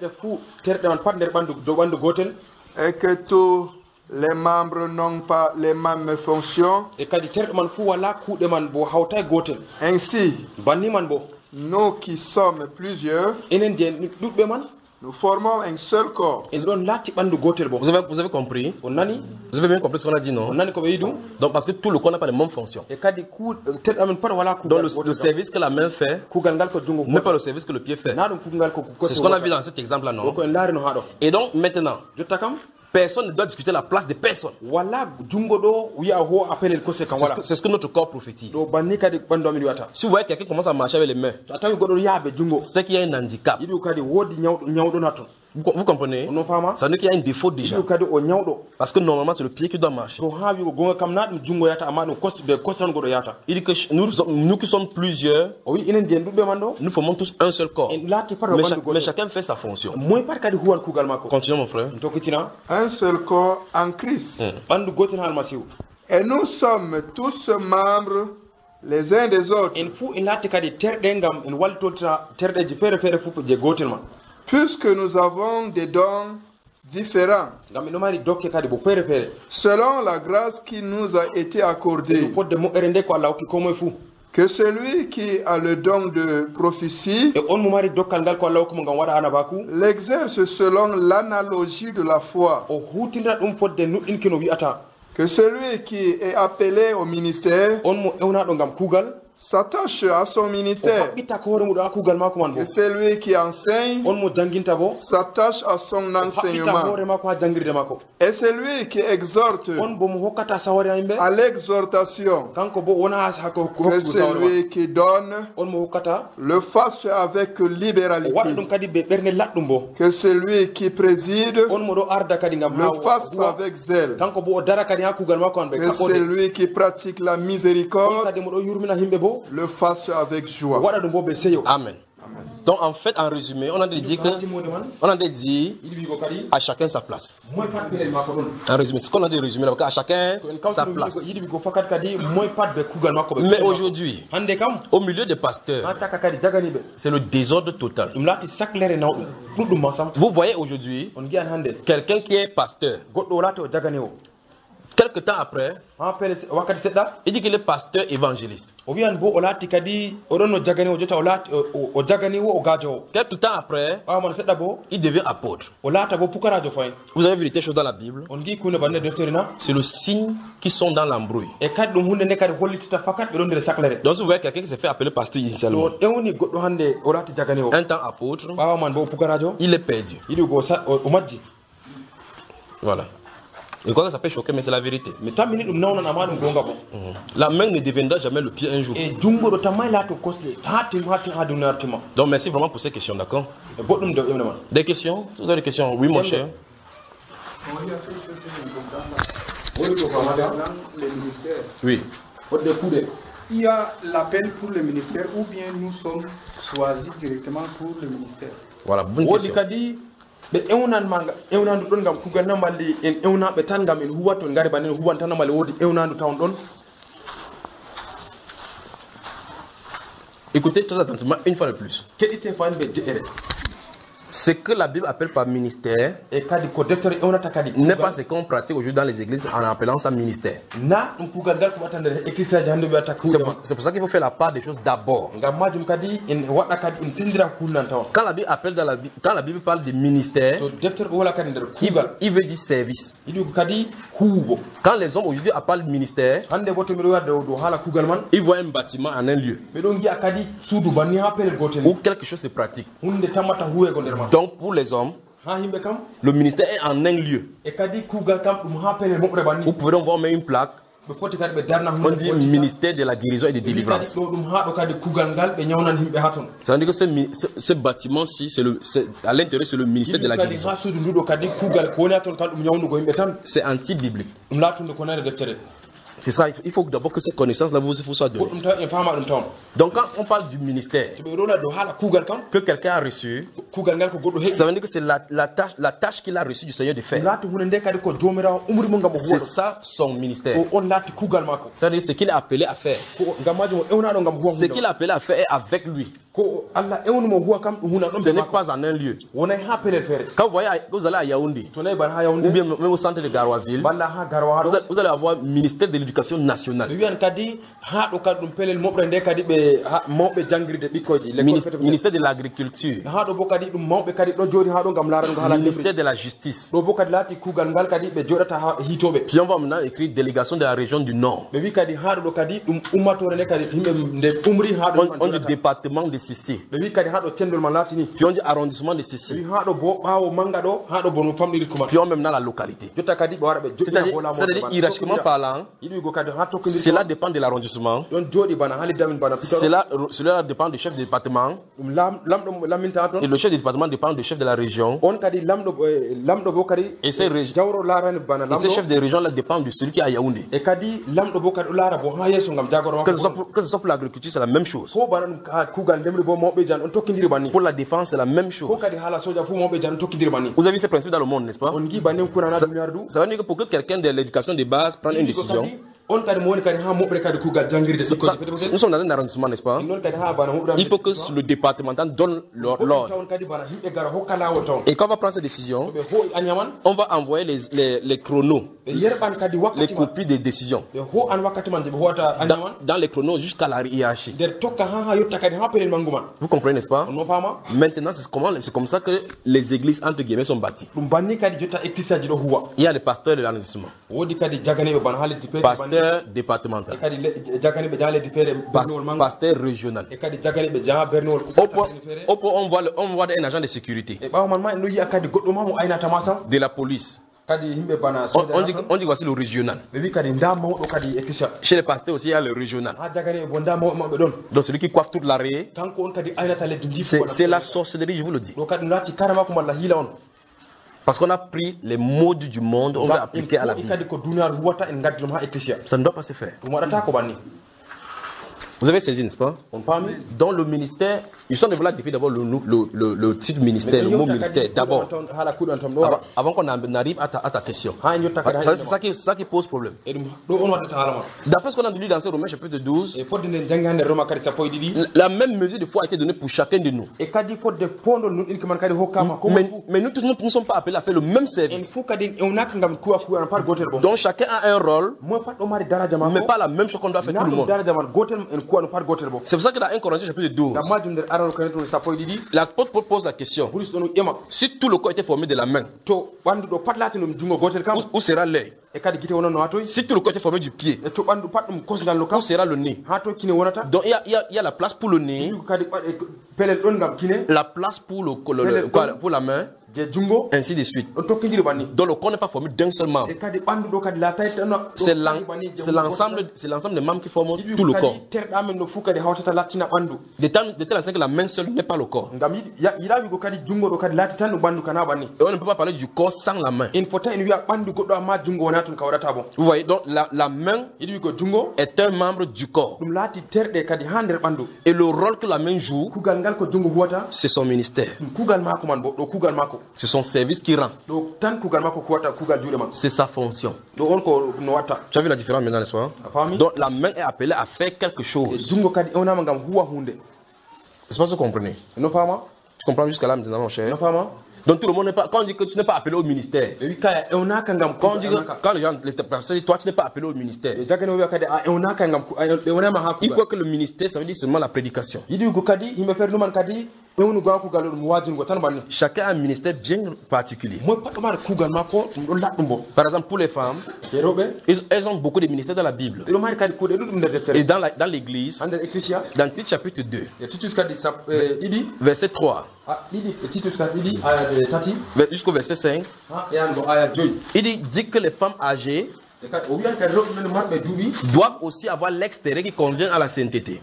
et que tous les membres n'ont pas les mêmes fonctions, ainsi, nous qui sommes plusieurs, nous formons un seul corps. Vous avez, vous avez compris? Vous avez bien compris ce qu'on a dit, non? Donc parce que tout le corps n'a pas les mêmes fonctions. Donc le, le service que la main fait n'est pas le service que le pied fait. C'est ce qu'on a vu dans cet exemple-là, non? Et donc maintenant, personne ne doit discuter la place de personne. C'est ce que notre corps prophétise. Si vous voyez quelqu'un commence à marcher avec les mains, c'est qu'il y a un handicap. Vous, vous comprenez? Ça veut dire qu'il y a un défaut déjà. Parce que normalement c'est le pied qui doit marcher. Il dit que nous, nous qui sommes plusieurs, nous formons tous un seul corps. Mais, chaque, mais chacun fait sa fonction. Continuons mon frère. Un seul corps en Christ. Hmm. Et nous sommes tous membres les uns des autres. Puisque nous avons des dons différents, selon la grâce qui nous a été accordée, que celui qui a le don de prophétie l'exerce selon l'analogie de la foi. Que celui qui est appelé au ministère s'attache à son ministère. Que celui qui enseigne s'attache à son enseignement. Et celui qui exhorte à l'exhortation. Que celui qui donne le fasse avec libéralité. Que celui qui préside le fasse avec zèle. Que celui qui pratique la miséricorde le fasse avec joie. Amen. Donc en fait, en résumé, on a dit que on a dit à chacun sa place. En résumé, c'est ce qu'on a dit résumé là, à chacun sa place. Mais aujourd'hui, au milieu des pasteurs, c'est le désordre total. Vous voyez aujourd'hui quelqu'un qui est pasteur. Quelque temps après, il dit qu'il est pasteur évangéliste. Quelque temps après, il devient apôtre. Vous avez vu des choses dans la Bible. C'est le signe qui sont dans l'embrouille. Donc vous voyez quelqu'un qui s'est fait appeler pasteur initialement, un temps apôtre, il est perdu. Voilà. Je crois que ça peut choquer, mais c'est la vérité. Mmh. La main ne deviendra jamais le pied un jour. Donc merci vraiment pour ces questions, d'accord? Des questions? Si vous avez des questions, oui mon cher. Oui. Il y a l'appel pour le ministère ou bien nous sommes choisis directement pour le ministère? Voilà, bonne question. Be ewnan manga ewnandu don gam kugal namalli en ewnabe tan gam en huwato ngari banen huwanta namal wodi ewnandu tawon don. Écoutez très attentivement une fois de plus. Kedite fan be jere. Ce que la Bible appelle par ministère n'est pas ce qu'on pratique aujourd'hui dans les églises en appelant ça ministère. C'est pour, c'est pour ça qu'il faut faire la part des choses d'abord. Quand la Bible appelle dans la Bible, quand la Bible parle de ministère, il, il veut dire service. Quand les hommes aujourd'hui appellent ministère, ils voient un bâtiment en un lieu où quelque chose se pratique. Donc pour les hommes, le ministère est en un lieu. Vous pouvez donc voir même une plaque. On dit ministère de la guérison et de délivrance. Ça veut dire que ce, ce, ce bâtiment-ci, c'est le, c'est, à l'intérieur, c'est le ministère de la guérison. C'est anti-biblique. C'est ça, il faut d'abord que ces connaissances-là vous soient données. Donc quand on parle du ministère que quelqu'un a reçu, ça veut dire que c'est la, la tâche, la tâche qu'il a reçue du Seigneur de faire. C'est ça son ministère. Ça veut dire ce qu'il est appelé à faire. Ce qu'il est appelé à faire est avec lui. Ce n'est pas en un lieu. Quand vous, voyez, vous allez à Yaoundé, ou bien même au centre de Garoaville, vous allez avoir le ministère de l'éducation nationale, ministère de l'agriculture, ministère de la justice. Puis on va maintenant écrire délégation de la région du Nord. On, on dit département de ceci. Puis on dit arrondissement de ceci. Puis on même dans la localité. C'est-à-dire, c'est-à-dire hiérarchiquement parlant, cela dépend de l'arrondissement. Cela, cela dépend du chef de département. Et le chef de département dépend du chef de la région. Et ces, régi- et ces chefs de région là dépendent de celui qui est à Yaoundé. Que ce soit pour, que ce soit pour l'agriculture, c'est la même chose. Pour la défense, c'est la même chose. Vous avez vu ces principes dans le monde, n'est-ce pas? Ça, ça veut dire que pour que quelqu'un de l'éducation de base prenne une décision, nous sommes dans un arrondissement, n'est-ce pas? Il faut que le départemental donne l'ordre. Et quand on va prendre cette décision, on va envoyer les, les, les chronos, les copies des décisions dans, dans les chronos jusqu'à la hiérarchie. Vous comprenez, n'est-ce pas? Maintenant, c'est, comment, c'est comme ça que les églises, entre guillemets, sont bâties. Il y a les pasteurs de l'arrondissement, pasteur départemental, pasteur régional. Au point, au point on, voit le, on voit un agent de sécurité, de la police. On, on, dit, on dit voici le régional. Chez les pasteurs aussi, il y a le régional. Donc celui qui coiffe toute l'arrêt, c'est, c'est la sorcellerie, je vous le dis. Parce qu'on a pris les modes du monde, on va appliquer à la Bible. Ça ne doit pas se faire. Vous avez saisi, n'est-ce pas? Dans le ministère, ils sont devenus définir d'abord le, le, le, le titre ministère, le mot ministère. D'abord, avant, avant qu'on arrive à ta, à ta question. C'est ça, qui, ça qui pose problème. D'après ce qu'on a lu dans ce Romains chapitre douze, la même mesure de foi a été donnée pour chacun de nous. Mais, mais nous tous, nous ne sommes pas appelés à faire le même service. Donc chacun a un rôle, mais pas la même chose qu'on doit faire tout le monde. C'est pour ça que dans un Corinthiens chapitre douze, l'apôtre pose la question: si tout le corps était formé de la main, où, où sera l'œil? Si tout le corps était formé du pied, où sera le nez? Donc il y a, il y a, il y a la place pour le nez, la place pour, le, le, le, quoi, pour la main, ainsi de suite. Donc le corps n'est pas formé d'un seul membre. C'est l'ensemble des membres qui forment tout le corps. De telle façon que la main seule n'est pas le corps. Et on ne peut pas parler du corps sans la main. Vous voyez, donc la, la main est un membre du corps. Et le rôle que la main joue, c'est son ministère. C'est son service qui rend. C'est sa fonction. Tu as vu la différence maintenant, n'est-ce pas? Donc la main est appelée à faire quelque chose. Je ne sais pas si vous comprenez. Tu comprends jusqu'à là maintenant, mon cher? Donc tout le monde n'est pas. Quand on dit que tu n'es pas appelé au ministère, quand on dit que quand les gens, les personnes disent toi tu n'es pas appelé au ministère, il croit que le ministère ça veut dire seulement la prédication. Chacun a un ministère bien particulier. Par exemple, pour les femmes, elles ont beaucoup de ministères dans la Bible. Et dans l'église, dans Tite chapitre deux, verset trois, jusqu'au verset cinq, il dit, dit que les femmes âgées doivent aussi avoir l'extérieur qui convient à la sainteté.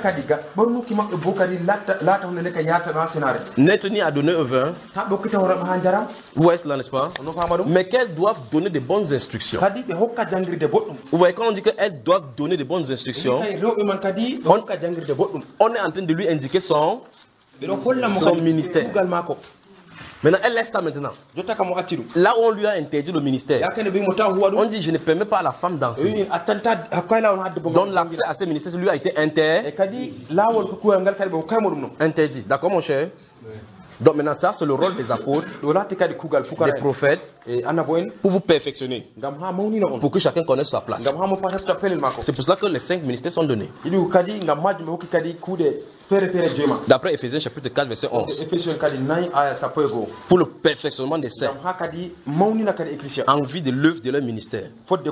N'être ni à donner un vin, vous voyez cela, n'est-ce pas? Mais qu'elles doivent donner de bonnes instructions. Vous voyez, quand on dit qu'elles doivent donner de bonnes instructions, on, on est en train de lui indiquer son, son ministère. Maintenant, elle laisse ça maintenant. Là où on lui a interdit le ministère, on dit je ne permets pas à la femme d'enseigner. Donc l'accès à ces ministères lui a été inter... interdit. D'accord mon cher? Donc maintenant ça c'est le rôle des apôtres, des prophètes, pour vous perfectionner, pour que chacun connaisse sa place. C'est pour cela que les cinq ministères sont donnés. D'après Ephésiens chapitre quatre verset onze, pour le perfectionnement des saints, en vue de l'œuvre de leur ministère,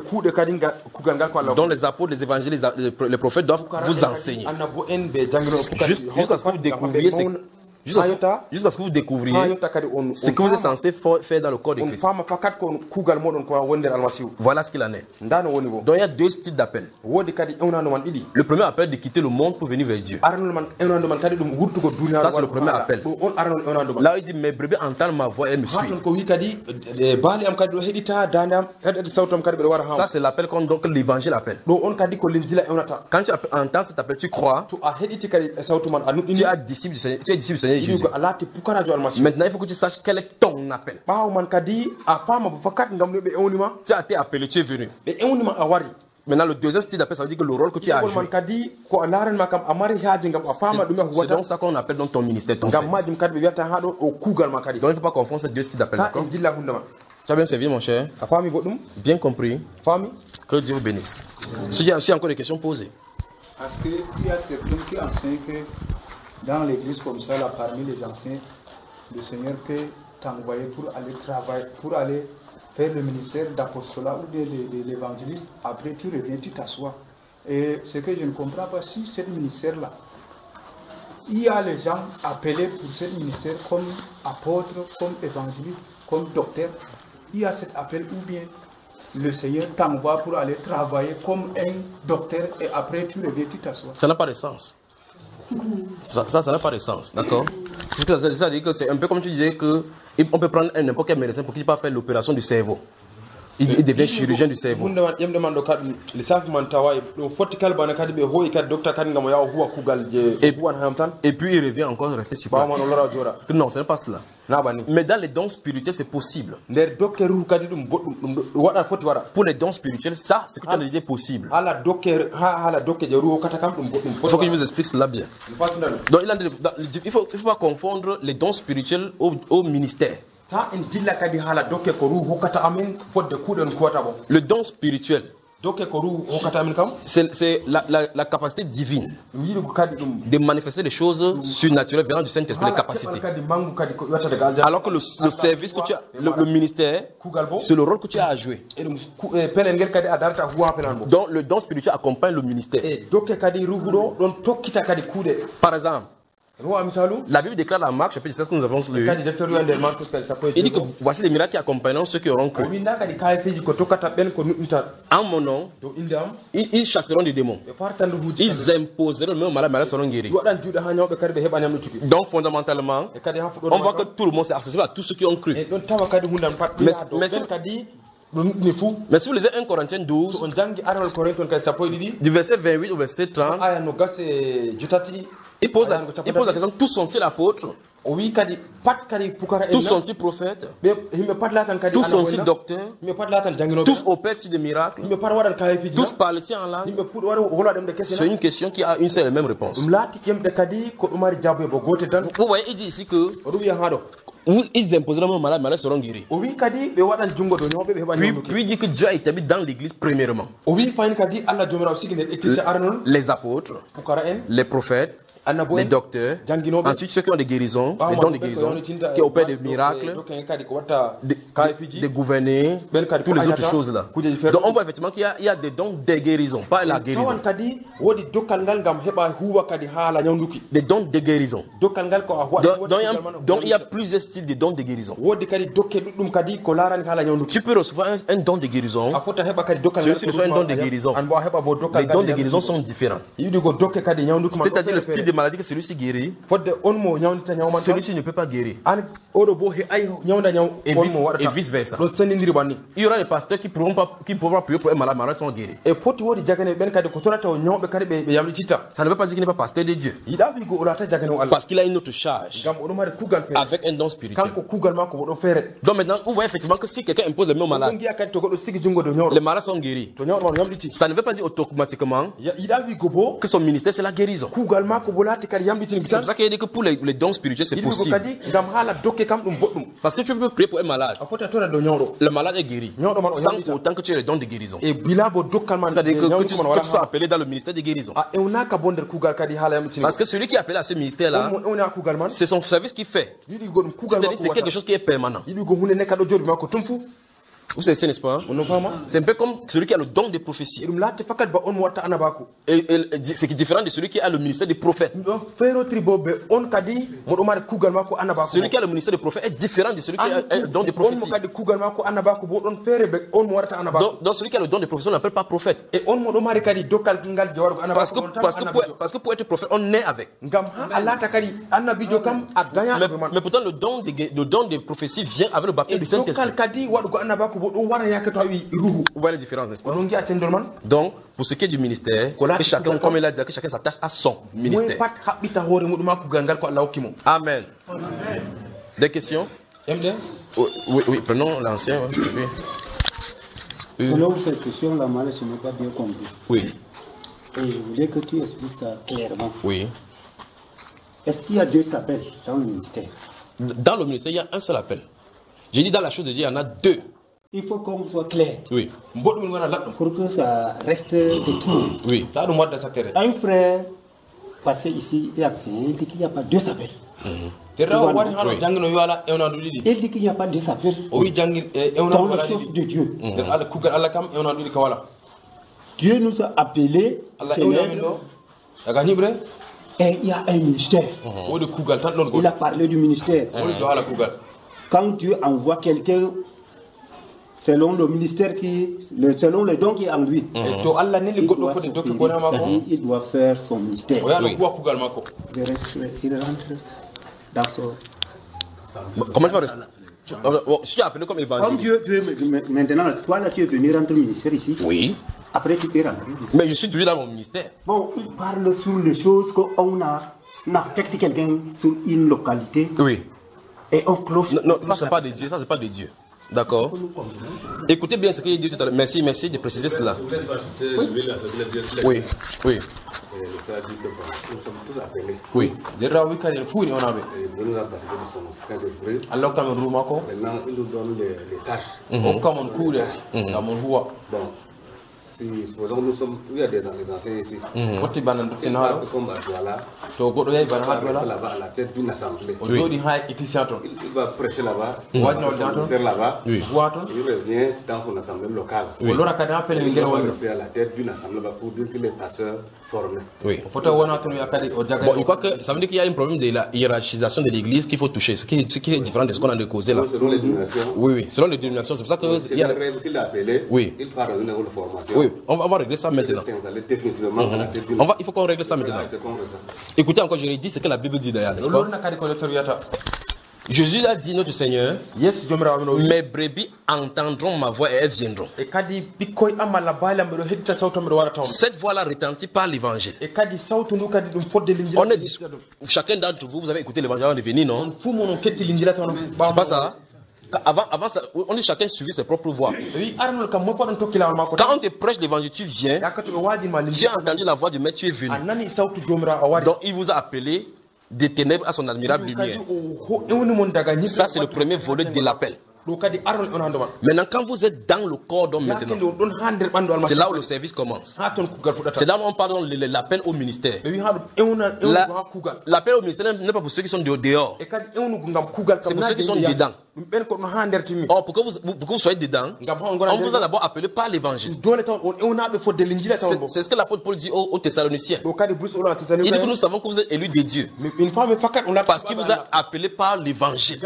dont les apôtres, les évangélistes, les prophètes doivent vous enseigner jusqu'à ce que vous découvriez Jusqu'à ce que vous découvriez ce que vous êtes censé faire dans le corps de Christ. Voilà ce qu'il en est. Donc il y a deux styles d'appel. Le premier appel de quitter le monde pour venir vers Dieu. Ça c'est le premier appel. Là il dit mes brebis entendent ma voix et me suivent. Ça c'est l'appel que l'évangile appelle. Quand tu entends cet appel, tu crois. Tu es disciple du Seigneur. Tu es disciple du Seigneur Jésus. Maintenant il faut que tu saches quel est ton appel. Tu as été appelé, tu es venu. Maintenant le deuxième style d'appel ça veut dire que le rôle que tu as joué. C'est donc ça qu'on appelle dans ton ministère, ton service. Donc il ne faut pas confondre ces deux styles d'appel. Tu as bien servi mon cher. Bien compris. Que Dieu vous bénisse. S'il y a encore des questions posées. Est-ce qu'il y a certains qui enseignent que dans l'église comme ça, là, parmi les anciens, le Seigneur peut t'envoyer pour aller travailler, pour aller faire le ministère d'apostolat ou de, de, de l'évangéliste. Après, tu reviens, tu t'assois. Et ce que je ne comprends pas, si ce ministère-là, il y a les gens appelés pour ce ministère comme apôtre, comme évangéliste, comme docteur, il y a cet appel ou bien le Seigneur t'envoie pour aller travailler comme un docteur et après tu reviens, tu t'assois. Ça n'a pas de sens. Ça, ça, ça n'a pas de sens, d'accord? Ça veut dire que c'est un peu comme tu disais qu'on peut prendre n'importe quel médecin pour qu'il puisse faire l'opération du cerveau. Il, il devient chirurgien du cerveau. Et, et puis il revient encore rester sur place. Non, ce n'est pas cela. Mais dans les dons spirituels, c'est possible. Pour les dons spirituels, ça, c'est que tu as dit possible. Il faut que je vous explique cela bien. Donc, il ne faut, faut pas confondre les dons spirituels au, au ministère. Le don spirituel, c'est la, la, la capacité divine de manifester des choses surnaturelles venant du Saint-Esprit, les capacités. Alors que le, le service que tu as, le, le ministère, c'est le rôle que tu as à jouer. Donc le don spirituel accompagne le ministère. Par exemple, la Bible déclare dans Marc chapitre seize que nous avons lu. Il dit que voici les miracles qui accompagneront ceux qui auront cru. En mon nom, ils, ils chasseront des démons. Ils imposeront le même malade, malade seront guéris. Donc fondamentalement, on voit que tout le monde est accessible à tous ceux qui ont cru. Mais, mais, si, mais si vous lisez un Corinthiens douze, du verset vingt-huit au verset trente, il pose, la, il pose la question, tous sont-ils apôtres? Tous sont-ils prophètes? Tous sont-ils docteurs? Tous opèrent-ils des miracles? Tous parlent-ils en langue? C'est une question qui a une seule et même réponse. Vous voyez, il dit ici que ils imposeront mon malade, malade seront guéris. Puis, puis il dit que Dieu a établi dans l'église premièrement les apôtres, les prophètes, les docteurs, ensuite ceux qui ont des guérisons, les dons de guérison, qui opèrent des miracles, des, des gouverner, toutes les autres choses là. Donc on voit effectivement qu'il y, y a des dons de guérison, pas la guérison. Des dons de guérison. Donc, donc, il, y a, donc il y a plusieurs styles de dons de guérison. Tu peux recevoir un, un don de guérison. Celui-ci reçoit un don de guérison. Les dons de guérison sont différents. C'est-à-dire le style de maladie que celui-ci guérit, celui-ci ne peut pas guérir. Et vice, et vice versa. Il y aura des pasteurs qui ne pourront pas, qui pourront pas prier pour un malade, malade sont guéris. Ça ne veut pas dire qu'il n'est pas pasteur de Dieu. Parce qu'il a une autre charge avec un don spirituel. Donc maintenant, vous voyez effectivement que si quelqu'un impose le même malade, les malades sont guéris. Ça ne veut pas dire automatiquement que son ministère c'est la guérison. C'est pour ça qu'il dit que pour les, les dons spirituels c'est possible. Parce que tu peux prier pour un malade, le malade est guéri sans autant que tu aies le don de guérison. C'est-à-dire que, que, tu, que tu sois appelé dans le ministère de guérison. Parce que celui qui est appelé à ce ministère là, c'est son service qu'il fait. C'est-à-dire c'est quelque chose qui est permanent. Vous savez, n'est-ce pas? C'est un peu comme celui qui a le don de prophétie. Et, et, c'est différent de celui qui a le ministère des prophètes. Celui qui a le ministère des prophètes est différent de celui qui a le don de prophétie. Donc, donc celui qui a le don de prophétie, on l'appelle pas prophète. Parce que, parce, que pour, parce que pour être prophète, on naît avec. Mais, mais pourtant, le don de, le don de prophétie vient avec le baptême du Saint-Esprit. Vous voyez la différence, n'est-ce pas? Donc, pour ce qui est du ministère, que chacun, comme il a dit, que chacun s'attache à son ministère. Amen. Des questions? Oui, oui, oui, prenons l'ancien. Oui. Selon cette question, la malade, je n'ai pas bien compris. Oui. Et je voulais que tu expliques ça clairement. Oui. Est-ce qu'il y a deux appels dans le ministère? Dans le ministère, il y a un seul appel. J'ai dit dans la chose de Dieu, il y en a deux. Il faut qu'on soit clair. Oui. Pour que ça reste de tout. Oui. Un frère passé ici et absent, il dit qu'il n'y a pas deux appels. Mm-hmm. Il dit qu'il n'y a pas deux appels dans les choses de Dieu. Mm-hmm. Dieu nous a appelés et il y a un ministère. Mm-hmm. Il a parlé du ministère. Mm-hmm. Quand Dieu envoie quelqu'un selon le ministère qui, le, selon le don qui est en lui, mm-hmm. il, doit il doit faire son ministère. Oui. Il rentre dans son... Comment tu vas rester? Si tu as appelé comme évangéliste. Comme Dieu, Dieu, maintenant, toi là, tu es venu rendre ministère ici. Oui. Après, tu peux rentrer. Mais je suis toujours dans mon ministère. Bon, il parle sur les choses qu'on a, on affecte quelqu'un sur une localité. Oui. Et on cloche. Non, non ça c'est pas de Dieu, ça c'est pas de Dieu. D'accord. Écoutez bien ce qu'il dit tout à l'heure. Merci, merci de préciser cela. Oui, oui. Oui. Maintenant, il nous donne les, les tâches. Mm-hmm. Mm-hmm. Bon. Si, supposons nous sommes, il y a des, des anciens ici. Mm-hmm. C'est pas comme à Douala. Il va là-bas à la tête d'une assemblée. Oui. Il, il va prêcher là-bas. Il va faire là-bas. Oui. Il revient dans son assemblée locale. Oui. Il va rester à la tête d'une assemblée pour dire que les pasteurs formés. Oui. Bon, je crois que ça veut dire qu'il y a un problème de la hiérarchisation de l'église qu'il faut toucher. Ce qui est, ce qui est différent de ce qu'on a de causé là. Selon les dénominations. Oui, oui. Selon les dénominations. C'est pour ça que. Il y a le rêve qu'il a appelé. Oui. Il parle d'une école de formation. Oui, on va, on va régler ça maintenant. Mm-hmm. On va, il faut qu'on règle ça maintenant. Écoutez encore, je l'ai dit ce que la Bible dit d'ailleurs, n'est-ce pas? Jésus a dit, notre Seigneur, mes brebis entendront ma voix et elles viendront. Cette voix-là retentit par l'évangile. On est dis... Chacun d'entre vous, vous avez écouté l'évangile avant de venir, non? C'est pas ça? Avant, avant ça, on est chacun suivi ses propres voix. Quand on te prêche l'évangile, tu viens, tu as entendu la voix du maître, tu es venu. Donc il vous a appelé des ténèbres à son admirable lumière. Ça, c'est le premier volet de l'appel. Maintenant, quand vous êtes dans le corps d'homme maintenant, c'est là où le service commence. C'est là où on parle de l'appel au ministère. L'appel au ministère n'est pas pour ceux qui sont dehors. C'est pour ceux qui sont dedans. Or, pour que vous, pour que vous soyez dedans, on vous a d'abord appelé par l'évangile. C'est ce que l'apôtre Paul dit aux, aux Thessaloniciens. Il dit que nous savons que vous êtes élus de Dieu. Parce qu'il vous a appelé par l'évangile.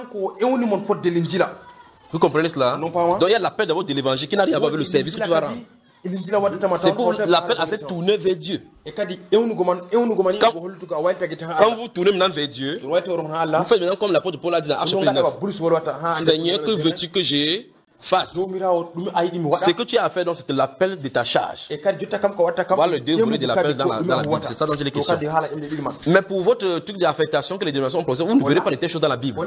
Vous comprenez cela? Donc il y a l'appel d'abord de l'évangile qui n'a rien à voir avec le service que tu vas rendre. C'est pour l'appel à se tourner vers Dieu. Quand, quand vous tournez maintenant vers Dieu, vous faites maintenant comme l'apôtre Paul a dit dans Actes chapitre neuf. Seigneur, que veux-tu que j'ai fasse? Ce que tu as à faire, c'est l'appel de ta charge. Voilà le deux volets de l'appel dans la, dans la Bible. C'est ça dont j'ai les questions. Mais pour votre truc d'affectation que les dénominations ont posé, vous ne verrez pas de telles choses dans la Bible.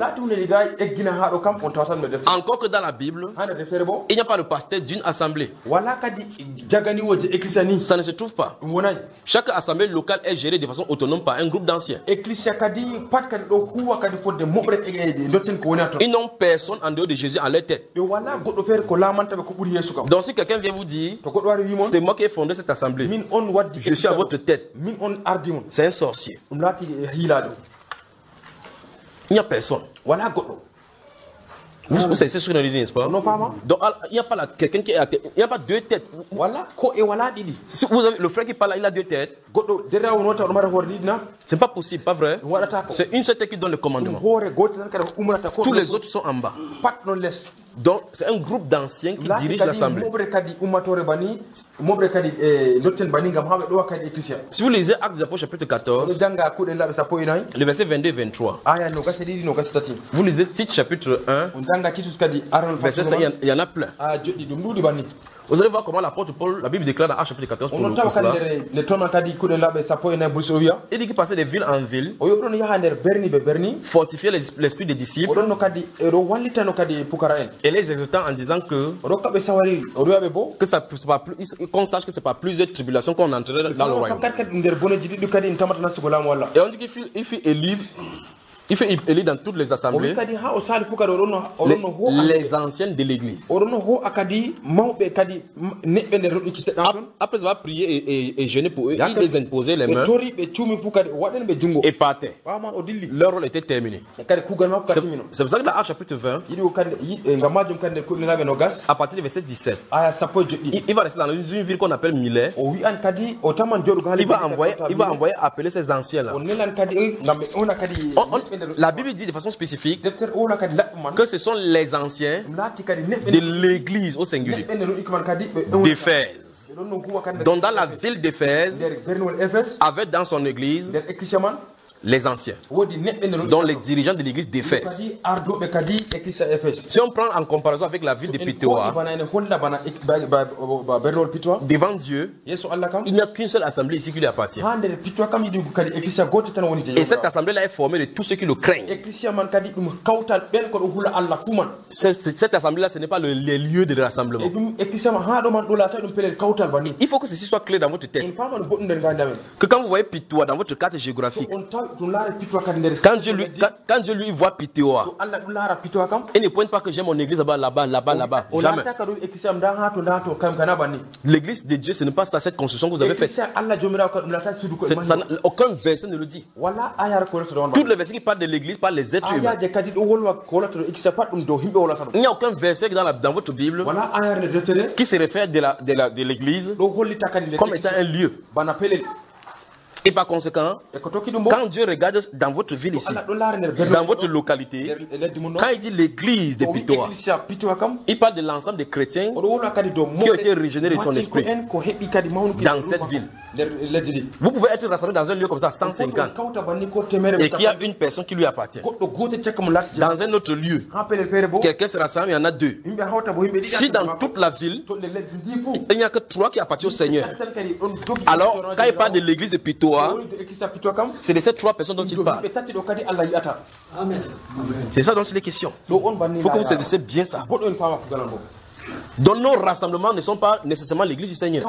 Encore que dans la Bible, il n'y a pas le pasteur d'une assemblée. Ça ne se trouve pas. Chaque assemblée locale est gérée de façon autonome par un groupe d'anciens. Ils n'ont personne en dehors de Jésus en leur tête. Donc si quelqu'un vient vous dire, c'est moi qui ai fondé cette assemblée, je suis à votre tête, c'est un sorcier. Il n'y a personne. Vous, vous savez ce que nous dit, n'est-ce pas? Donc il n'y a pas quelqu'un qui est à tête. Il n'y a pas deux têtes. Si vous avez le frère qui parle là, il a deux têtes. C'est pas possible, pas vrai? C'est une seule tête qui donne le commandement. Tous les autres sont en bas. Donc c'est un groupe d'anciens qui dirige l'assemblée. Si vous lisez Actes des Apôtres chapitre quatorze, le verset vingt-deux et vingt-trois, vous lisez Tite chapitre un, verset cinq, il y en a plein. Vous allez voir comment l'apôtre Paul, la Bible déclare dans Actes chapitre quatorze pour, pour cela. Il dit qu'il passait de ville en ville, fortifiait l'esprit des disciples et les exhortant en disant que, que ça, pas plus, qu'on sache que ce n'est pas plusieurs tribulations qu'on entrerait dans le royaume. Et on dit qu'il fut, il fut élu. Il fait élire dans toutes les assemblées les, les anciennes de l'église. Après avoir prié et, et, et jeûné pour eux, il les imposait les mains et partait. Leur rôle était terminé. C'est pour ça que dans Actes chapitre vingt, à partir du verset dix-sept, il, il va rester dans une ville qu'on appelle Milet. Il va envoyer, il va envoyer appeler ces anciens-là. On, on, La Bible dit de façon spécifique que ce sont les anciens de l'église au singulier d'Éphèse. Donc dans la ville d'Éphèse, avait dans son église les anciens, dont les dirigeants de l'église d'Éphèse. Si on prend en comparaison avec la ville de Pétoa, devant Dieu, il n'y a qu'une seule assemblée ici qui lui appartient. Et cette assemblée-là est formée de tous ceux qui le craignent. Cette, cette assemblée-là, ce n'est pas le, les lieux de rassemblement. Il faut que ceci soit clair dans votre tête. Que quand vous voyez Pétoa dans votre carte géographique, Quand Dieu lui, quand, quand Dieu lui voit Pétoa, il ne pointe pas que j'ai mon église là-bas, là-bas, là-bas, là-bas. Jamais. L'église de Dieu, ce n'est pas ça, cette construction que vous avez faite. Ça, aucun verset ne le dit. Tous les versets qui parlent de l'église parlent des êtres humains. Il n'y a aucun verset dans, la, dans votre Bible qui se réfère de, la, de, la, de l'église comme étant un lieu. Et par conséquent, quand Dieu regarde dans votre ville ici, dans votre localité, quand il dit l'église de Pétoa, il parle de l'ensemble des chrétiens qui ont été régénérés de son esprit dans cette ville. Vous pouvez être rassemblé dans un lieu comme ça, cent cinquante, et qu'il y a une personne qui lui appartient. Dans un autre lieu, quelqu'un se rassemble, il y en a deux. Si dans toute la ville, il n'y a que trois qui appartiennent au Seigneur, alors quand il parle de l'église de Pétoa, c'est de ces trois personnes dont il parle. C'est ça dont il est question. Il faut que vous saisissiez bien ça. Donc nos rassemblements ne sont pas nécessairement l'église du Seigneur.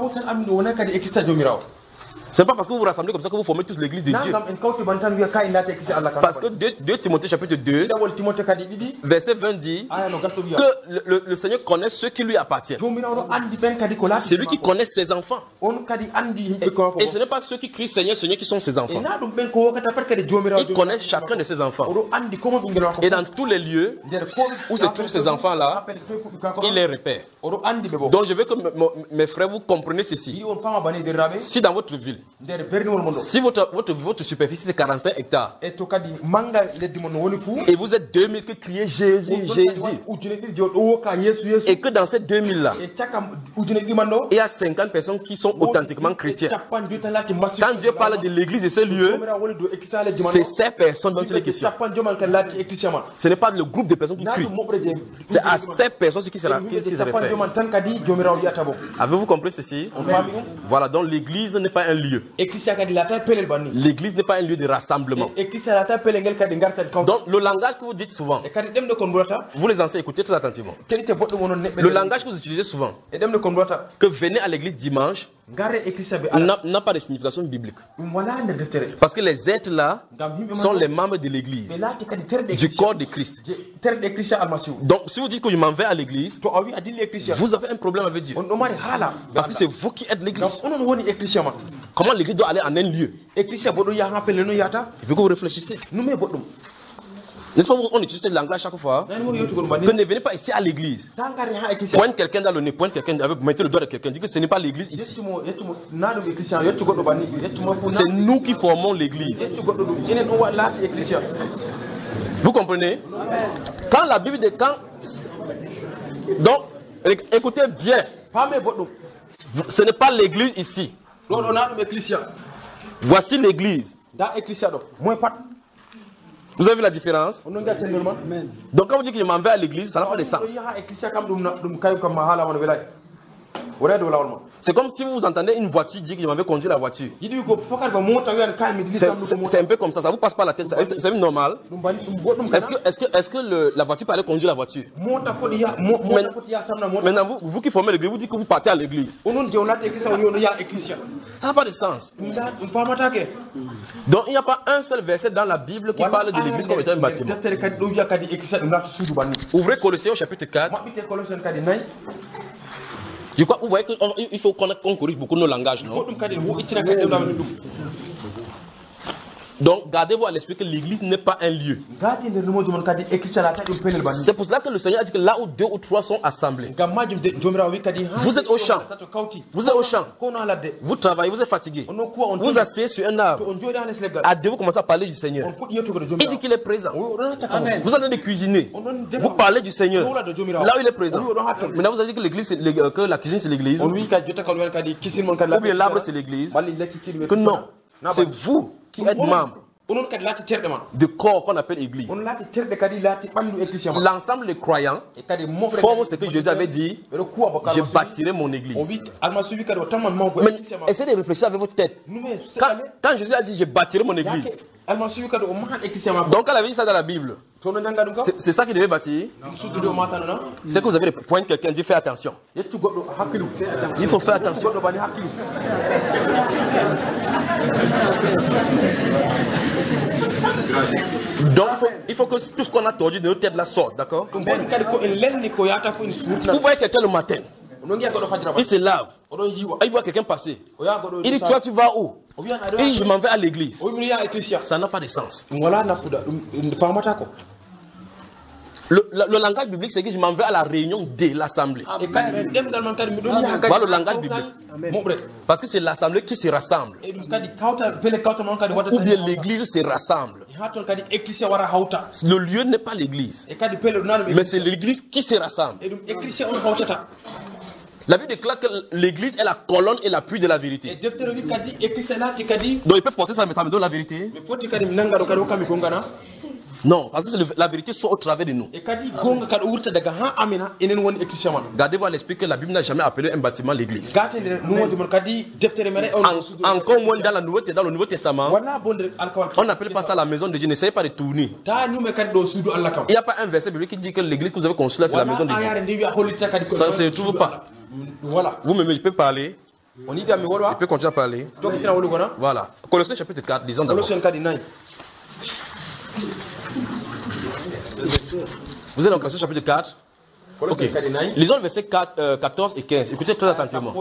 C'est pas parce que vous vous rassemblez comme ça que vous formez tous l'église de Dieu. Parce que deux Timothée chapitre deux, verset vingt dit que le, le, le Seigneur connaît ceux qui lui appartiennent. C'est lui qui connaît ses enfants. Et, et ce n'est pas ceux qui crient Seigneur, Seigneur qui sont ses enfants. Il connaît chacun de ses enfants. Et dans tous les lieux où se trouvent ces enfants-là, il les repère. Donc je veux que mes frères vous compreniez ceci. Si dans votre ville, si votre, votre, votre superficie c'est quarante-cinq hectares et vous êtes deux mille qui criez Jésus, Jésus, et que dans ces deux mille là, il y a cinquante personnes qui sont authentiquement chrétiennes. Quand Dieu parle de l'église de ce lieu, c'est ces personnes dont il est question. Ce n'est pas le groupe de personnes qui crient, c'est à ces personnes qui se réfèrent. Avez-vous compris ceci? Voilà, donc l'église n'est pas un lieu. L'église n'est pas un lieu de rassemblement. Donc le langage que vous dites souvent, vous les anciens écoutez très attentivement. Le langage que vous utilisez souvent, que venez à l'église dimanche, n'a pas de signification biblique. Parce que les êtres là sont les membres de l'église, du corps de Christ. Donc si vous dites que je m'en vais à l'église, vous avez un problème avec Dieu. Parce que c'est vous qui êtes l'église. Comment l'église doit aller en un lieu? Il faut que vous réfléchissiez. N'est-ce pas, on utilise ce langage chaque fois. Que ne venez pas ici à l'église. Pointe quelqu'un dans le nez, pointe quelqu'un avec, mettez le doigt de quelqu'un, dit que ce n'est pas l'église ici. C'est nous qui formons l'église. Vous comprenez? Quand la Bible dit quand. Donc, écoutez bien. Ce n'est pas l'église ici. Voici l'église. Vous avez vu la différence? Donc quand vous dites que je m'en vais à l'église, ça n'a pas de sens. C'est comme si vous entendez une voiture dire que je m'en vais conduire la voiture. C'est un peu comme ça, ça vous passe pas la tête. C'est normal. Est-ce que, est-ce que, est-ce que le, la voiture peut aller conduire la voiture? Maintenant, vous, vous qui formez l'église, vous dites que vous partez à l'église. Ça n'a pas de sens. Donc il n'y a pas un seul verset dans la Bible qui parle de l'église comme étant un bâtiment. Ouvrez Colossiens au chapitre quatre. Je crois, vous voyez qu'il faut qu'on corrige beaucoup nos langages, non? Donc, gardez-vous à l'esprit que l'église n'est pas un lieu. C'est pour cela que le Seigneur a dit que là où deux ou trois sont assemblés, vous êtes au champ. Vous êtes au champ. Vous travaillez, vous êtes fatigué. Vous asseyez sur un arbre. À deux, vous commencez à parler du Seigneur. Il dit qu'il est présent. Amen. Vous allez cuisiner. Vous parlez du Seigneur. Là où il est présent. Maintenant, vous avez dit que, l'église, que la cuisine c'est l'église. Ou bien l'arbre c'est l'église. Que non. C'est vous qui êtes membre de corps qu'on appelle église. L'ensemble des croyants forment ce que Jésus avait dit, je bâtirai mon église. Mais essayez de réfléchir avec votre tête. Quand, quand Jésus a dit, je bâtirai mon église, donc elle avait dit ça dans la Bible. C'est ça qu'il devait bâtir. C'est que vous avez des points, quelqu'un dit, fais attention. Il faut faire attention. Donc il faut, il faut que tout ce qu'on a tordu de notre tête la sorte, d'accord? Vous voyez quelqu'un le matin, il se lave, il voit quelqu'un passer, il dit, toi tu vas où? Il dit, je m'en vais à l'église. Ça n'a pas de sens. Le, le, le langage biblique, c'est que je m'en vais à la réunion de l'assemblée. Voilà le langage biblique. Parce que c'est l'assemblée qui se rassemble. Ou bien l'église se rassemble. Le lieu n'est pas l'église, mais c'est l'église qui se rassemble. La Bible déclare que l'église est la colonne et l'appui de la vérité. Donc il peut porter sa méthode de la vérité. Non, parce que le, la vérité sort au travers de nous. Gardez-vous à l'esprit que la Bible n'a jamais appelé un bâtiment l'église. En, encore moins dans, la Nouveau, dans le Nouveau Testament, on n'appelle pas ça la maison de Dieu. N'essayez pas de tourner. Il n'y a pas un verset biblique qui dit que l'église que vous avez construite là, c'est la maison de Dieu. Ça ne se trouve pas. Vous-même, je peux parler. Je peux continuer à parler. Voilà. Colossiens chapitre quatre, disons d'abord. Vous êtes dans Colossiens chapitre quatre. Okay. Lisons le verset quatorze et quinze. Écoutez très attentivement.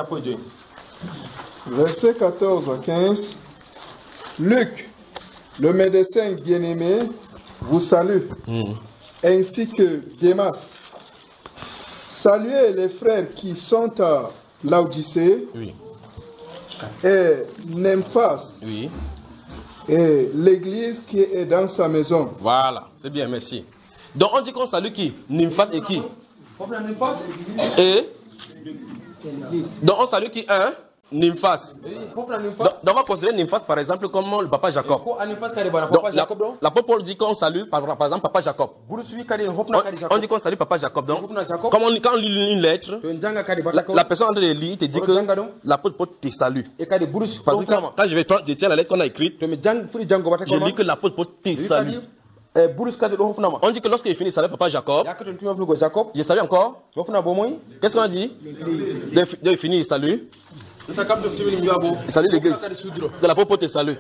Verset quatorze à quinze. Luc, le médecin bien-aimé, vous salue, mm. ainsi que Démas. Saluez les frères qui sont à Laodicée, oui. et Nymphas, oui. et l'église qui est dans sa maison. Voilà, c'est bien, merci. Donc on dit qu'on salue qui? Nymphas et qui? Et donc on salue qui? Un Nymphas. Donc, on va considérer Nymphas par exemple comme le papa Jacob. Donc, l'apôtre Paul dit qu'on salue par, par exemple papa Jacob. On, on dit qu'on salue papa Jacob. Donc, comme on, quand on lit une lettre, la, la personne en train de lire te dit que l'apôtre Paul te salue. Parce que quand, quand je, vais, je tiens la lettre qu'on a écrite, je lis que l'apôtre Paul te salue. On dit que lorsqu'il finit, il salue papa Jacob. Je salue encore. Qu'est-ce qu'on a dit? Il finit, il salue. Il salue l'église. De la pauvre te salue.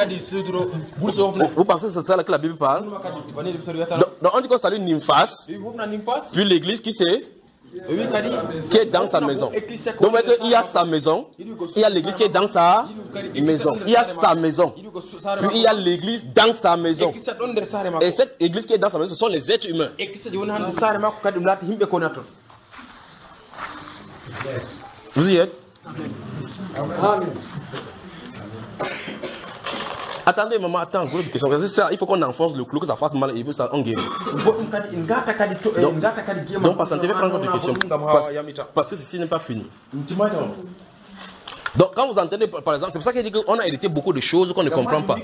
Vous pensez que c'est ça que la Bible parle? Donc, donc on dit qu'on salue Nymphas, puis l'église qui c'est, qui est dans sa maison. Donc il y a sa maison, il y a l'église qui est dans sa maison. Il y a sa maison, puis il y a l'église dans sa maison. Et cette église qui est dans sa maison, ce sont les êtres humains. Vous y êtes? Amen. Attendez, maman, attends, je vous pose une question. Parce que ça, il faut qu'on enfonce le clou, que ça fasse mal et que ça en guérit. Donc, donc patientez, je vais prendre votre question. Parce, parce que ceci n'est pas fini. Donc, quand vous entendez, par exemple, c'est pour ça qu'il dit qu'on a hérité beaucoup de choses qu'on ne comprend pas. Donc,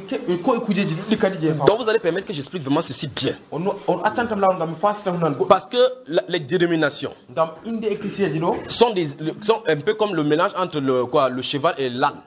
vous allez permettre que j'explique vraiment ceci bien. Parce que la, les dénominations sont, des, sont un peu comme le mélange entre le, quoi, le cheval et l'âne.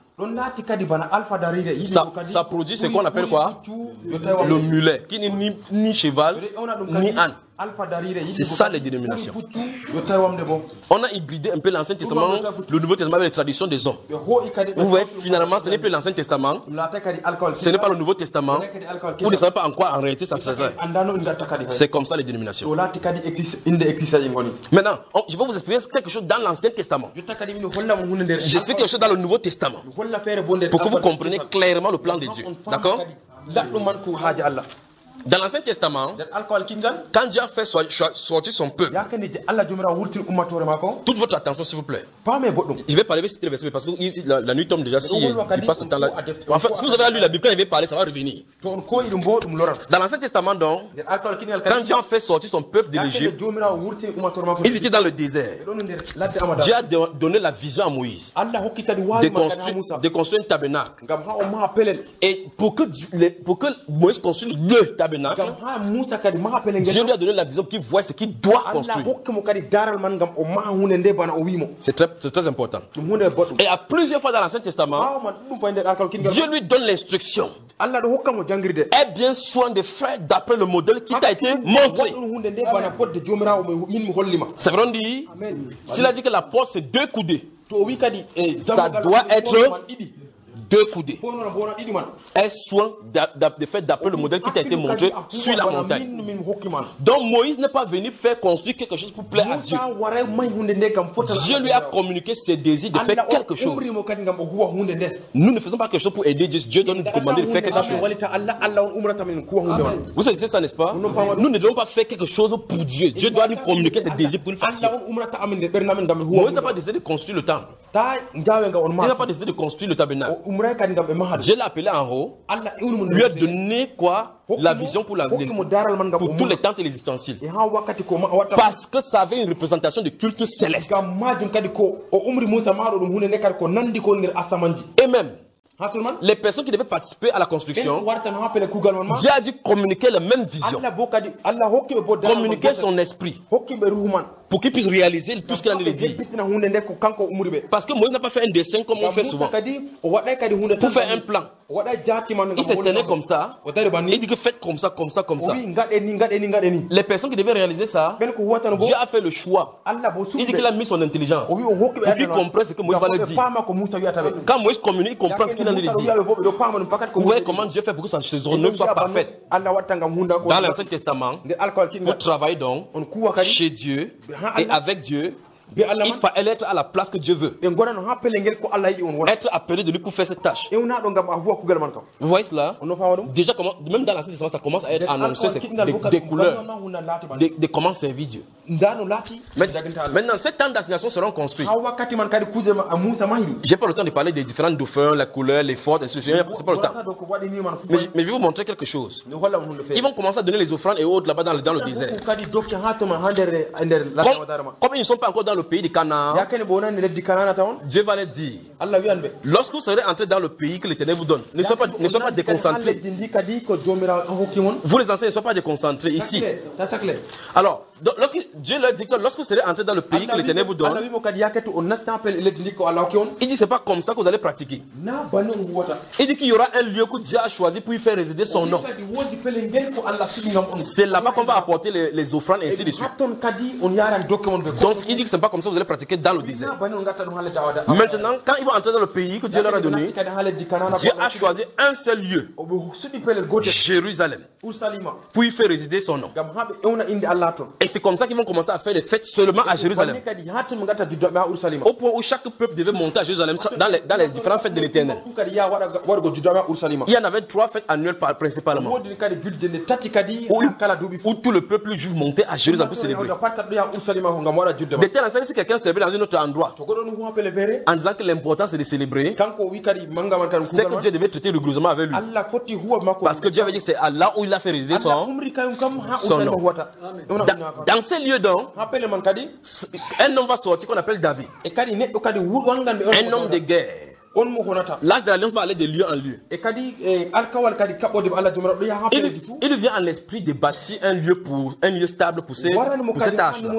Ça, ça produit ce qu'on appelle quoi? Le mulet, qui n'est ni, ni cheval, ni âne. C'est ça les dénominations. On a hybridé un peu l'Ancien Testament, le Nouveau Testament avec les traditions des hommes. Vous voyez, finalement, ce n'est plus l'Ancien Testament, ce n'est pas le Nouveau Testament. Vous ne savez pas en quoi en réalité ça se fait. C'est comme ça les dénominations. Maintenant, on, je vais vous expliquer quelque chose dans l'Ancien Testament. J'explique quelque chose dans le Nouveau Testament pour que vous compreniez clairement le plan de Dieu. D'accord? Dans l'Ancien Testament, quand Dieu a fait sortir son peuple, toute votre attention s'il vous plaît. Je vais parler citer le verset parce que la, la nuit tombe déjà. Si il passe le temps là. En fait, si vous avez lu la Bible, quand il va parler, ça va revenir. Dans l'Ancien Testament, donc, quand Dieu a fait sortir son peuple de l'Égypte, ils étaient dans le désert. Dieu a donné la vision à Moïse de construire, de construire un tabernacle. Et pour que, pour que Moïse construise le tabernacle, Dieu lui a donné la vision qu'il voit ce qu'il doit construire. C'est très, c'est très important. Et à plusieurs fois dans l'Ancien Testament, Dieu lui donne l'instruction. Aie bien soin de faire d'après le modèle qui t'a été montré. C'est vrai, on dit, s'il a dit que la porte c'est deux coudées, ça doit être deux coudées. Aie soin de faire d'après le modèle qui t'a été montré sur la montagne. Donc Moïse n'est pas venu faire construire quelque chose pour plaire à Dieu. Dieu lui a communiqué ses désirs de faire quelque chose. Nous ne faisons pas quelque chose pour aider Dieu. Dieu doit nous demander de faire quelque chose. Vous savez ça, n'est-ce pas? Nous ne devons pas faire quelque chose pour Dieu. Dieu doit nous communiquer ses désirs pour nous faire. Moïse n'a pas décidé de construire le temple. Il n'a pas décidé de construire le tabernacle. Dieu l'a appelé en haut, lui a donné quoi? La vision pour, la, pour tous les temps et les ustensiles. Parce que ça avait une représentation de culte céleste. Et même les personnes qui devaient participer à la construction, Dieu a dû communiquer la même vision, communiquer son esprit pour qu'il puisse réaliser tout ce qu'il a dit. Parce que Moïse n'a pas fait un dessin comme on fait souvent. Pour faire un plan, il s'est tenu comme ça, il dit que faites comme ça, comme ça, comme ça. Les personnes qui devaient réaliser ça, Dieu a fait le choix. Il dit qu'il a mis son intelligence pour qu'il comprenne ce que Moïse va lui dire. Quand Moïse communique, il comprend ce qu'il a dit. Vous voyez comment Dieu fait pour que sa œuvre soit parfaite. Dans l'Ancien Testament, pour travailler donc chez Dieu et avec Dieu, il fallait être à la place que Dieu veut. Être appelé de lui pour faire cette tâche. Vous voyez cela? Déjà, même dans l'Ancien Testament, ça commence à être annoncé des, des couleurs de, de comment servir Dieu. Maintenant, ces temps d'assignation seront construits. J'ai pas le temps de parler des différentes dauphins, la couleur, les fortes, c'est pas le temps. Mais, mais je vais vous montrer quelque chose. Ils vont commencer à donner les offrandes et autres là-bas dans, dans le désert. Comme, comme ils ne sont pas encore dans le pays du Canaan, Dieu va leur dire, lorsque vous serez entrés dans le pays que l'Éternel vous donne, ne soyez pas, ne soyez pas déconcentrés. Vous les anciens ne soyez pas déconcentrés ici. Alors, donc, lorsque Dieu leur dit que lorsque vous serez entrés dans le pays que l'Éternel vous donne, il dit c'est pas comme ça que vous allez pratiquer. Il dit qu'il y aura un lieu que Dieu a choisi pour y faire résider son nom. C'est là-bas qu'on va apporter les, les offrandes et ainsi de suite. Donc il dit que c'est pas comme ça que vous allez pratiquer dans le désert. Maintenant, quand ils vont entrer dans le pays que Dieu leur a donné, Dieu a choisi un seul lieu, Jérusalem, pour y faire résider son nom. Et c'est comme ça qu'ils vont commencer à faire les fêtes seulement à Jérusalem. Au point où chaque peuple devait monter à Jérusalem dans les, dans les différentes fêtes de l'Éternel. Il y en avait trois fêtes annuelles principalement. Où, où tout le peuple juif montait à Jérusalem pour célébrer. De telle sorte que si quelqu'un célébrait dans un autre endroit, en disant que l'important c'est de célébrer, c'est que Dieu devait traiter rigoureusement avec lui. Parce que Dieu avait dit que c'est là où il a fait résider son, son nom. Dans, dans ces lieux donc, un homme va sortir qu'on appelle David. Un homme de guerre. L'âge de l'alliance va aller de lieu en lieu. Il, il vient en l'esprit de bâtir un lieu pour un lieu stable pour, ces, pour cette tâche-là.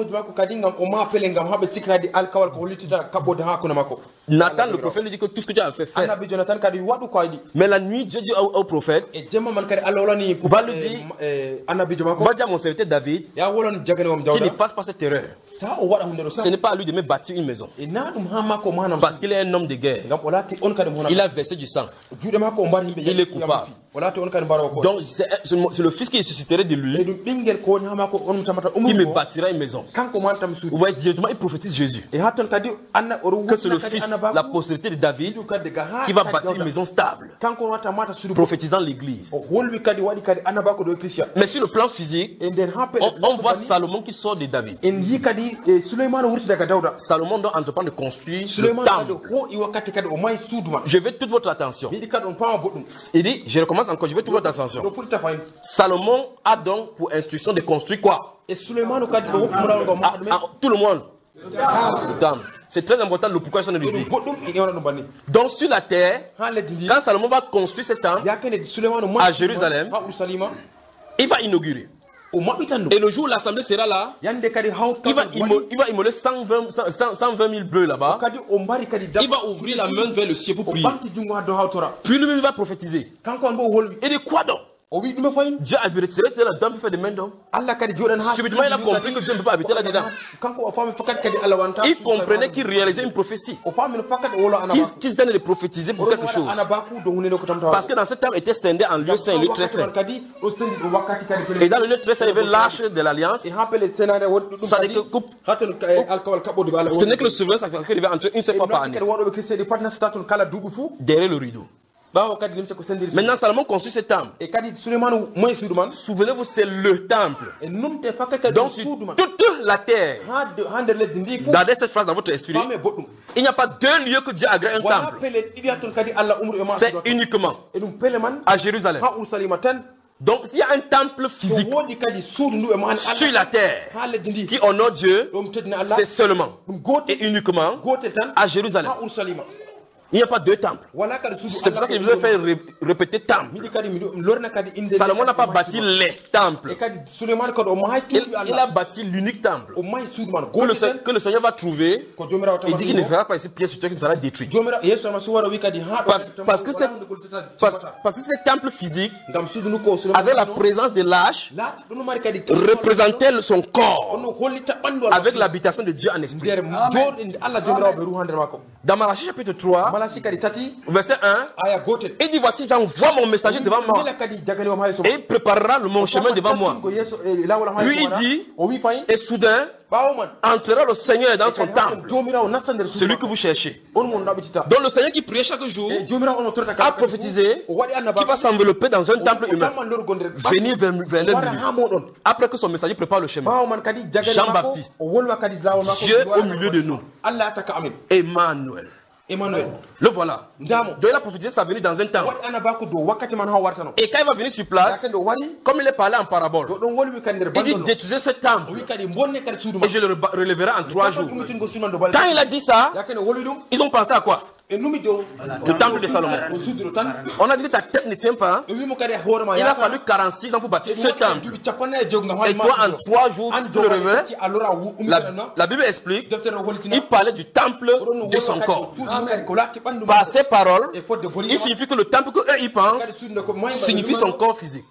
Nathan le prophète lui dit que tout ce que Dieu a fait faire. Mais la nuit Dieu dit au, au prophète, va lui dire, va dire à mon serviteur David qu'il ne fasse pas cette erreur. Ce n'est pas à lui de me bâtir une maison. Parce qu'il est un homme de guerre. Il a versé du sang. Il est coupable. Donc c'est le fils qui susciterait de lui, qui me bâtira une maison. Vous voyez, directement il prophétise Jésus. Que c'est le fils, la postérité de David, qui va bâtir une maison stable, prophétisant l'église. Mais sur le plan physique, on, on voit Salomon qui sort de David. Salomon doit entreprendre de construire le temple. Je veux toute votre attention. Il dit, je recommence encore, je veux toute votre attention. Salomon a donc pour instruction de construire quoi? Ah, ah, tout le monde. Le temple. C'est très important le pourquoi ça nous dit. Donc sur la terre, quand Salomon va construire ce temple à Jérusalem, il va inaugurer. Et le jour où l'assemblée sera là, il va, immoler, il va immoler cent vingt mille bœufs là-bas. Il va ouvrir la main vers le ciel pour prier. Puis lui-même va prophétiser. Et de quoi donc? Dieu a retiré la dame pour faire des mains d'homme. Subitement, il a compris que Dieu ne peut pas habiter là-dedans. Il comprenait qu'il réalisait une prophétie. Qu'il se donnait de prophétiser pour quelque chose. Parce que dans ce temple était scindé en lieu saint et lieu très saint. Et dans le lieu très saint, il y avait l'arche de l'alliance. Ce n'est que le souverain sacrificateur qui devait entrer une seule fois par année. Derrière le rideau. Maintenant, Salomon construit ce temple. Souvenez-vous, c'est le temple. Donc, sur toute la terre, gardez cette phrase dans votre esprit. Il n'y a pas deux lieux que Dieu agrée un temple. C'est uniquement à Jérusalem. Donc, s'il y a un temple physique sur la terre qui honore Dieu, c'est seulement et uniquement à Jérusalem. Il n'y a pas deux temples. C'est pour ça que je vous ai fait ré répéter temple. Salomon n'a pas bâti les temples. Il, il a bâti l'unique temple que le, que le Seigneur va trouver. Il dit qu'il ne sera pas ici pièce sur terre, qu'il sera détruit. Parce, parce, que parce, parce que ce temple physique, avec la présence de l'arche, représentait son corps avec l'habitation de Dieu en esprit. Dans Malachie chapitre trois, verset un, il dit voici j'envoie mon messager devant moi et il préparera le mon chemin devant moi. Puis il dit, et soudain entrera le Seigneur dans son temple, celui que vous cherchez. Donc le Seigneur qui priait chaque jour a prophétisé qu'il va s'envelopper dans un temple humain, venir vers, vers le milieu, après que son messager prépare le chemin. Jean-Baptiste, Dieu au milieu de nous, Emmanuel. Emmanuel. Le voilà. Donc il a prophétisé sa venue dans un temps. Et quand il va venir sur place, comme il est parlé en parabole, il dit détruisez ce temple et je le relèverai en trois jours. Quand il a dit ça, ils ont pensé à quoi? Le temple de Salomon. On a dit que ta tête ne tient pas. Il a fallu quarante-six ans pour bâtir ce temple. Et toi, en trois jours, tu le relèves. La, la Bible explique, il parlait du temple de son corps. Par ces paroles, il signifie que le temple qu'eux ils pensent signifie son corps physique.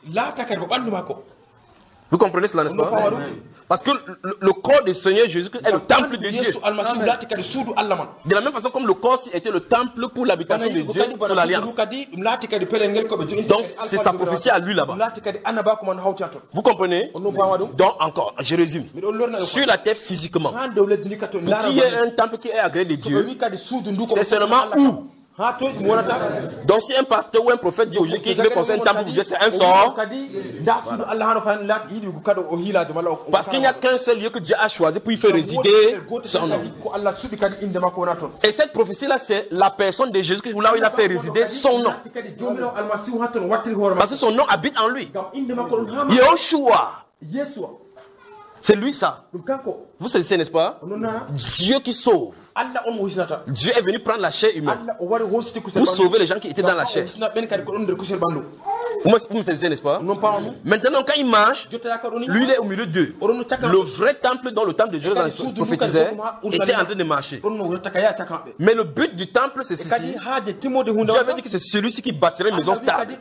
Vous comprenez cela, n'est-ce pas? Parce que le, le corps du Seigneur Jésus est le temple de Dieu. De la même façon comme le corps était le temple pour l'habitation de Dieu sur l'alliance. Donc c'est sa prophétie à lui là-bas. Vous comprenez? Donc encore, je résume. Sur la terre physiquement, pour qu'il y ait un temple qui est agréé de Dieu, c'est seulement où? Donc si un pasteur ou un prophète dit aujourd'hui qu'il veut construire un temple pour Dieu, c'est un sort. Parce qu'il n'y a qu'un seul lieu que Dieu a choisi pour y faire résider son nom. Et cette prophétie-là, c'est la personne de Jésus, là où il a fait résider son nom. Parce que son nom habite en lui. Yahushua. C'est lui ça. Vous saisissez, n'est-ce pas? Dieu qui sauve. Dieu est venu prendre la chair humaine pour sauver les gens qui étaient dans la chair. Vous me saisissez, n'est-ce pas? Maintenant, quand il marche, lui il est au milieu d'eux. Le vrai temple dont le temple de Jérusalem prophétisait était en train de marcher. Mais le but du temple, c'est ceci. Dieu avait dit que c'est celui-ci qui bâtirait une maison stable.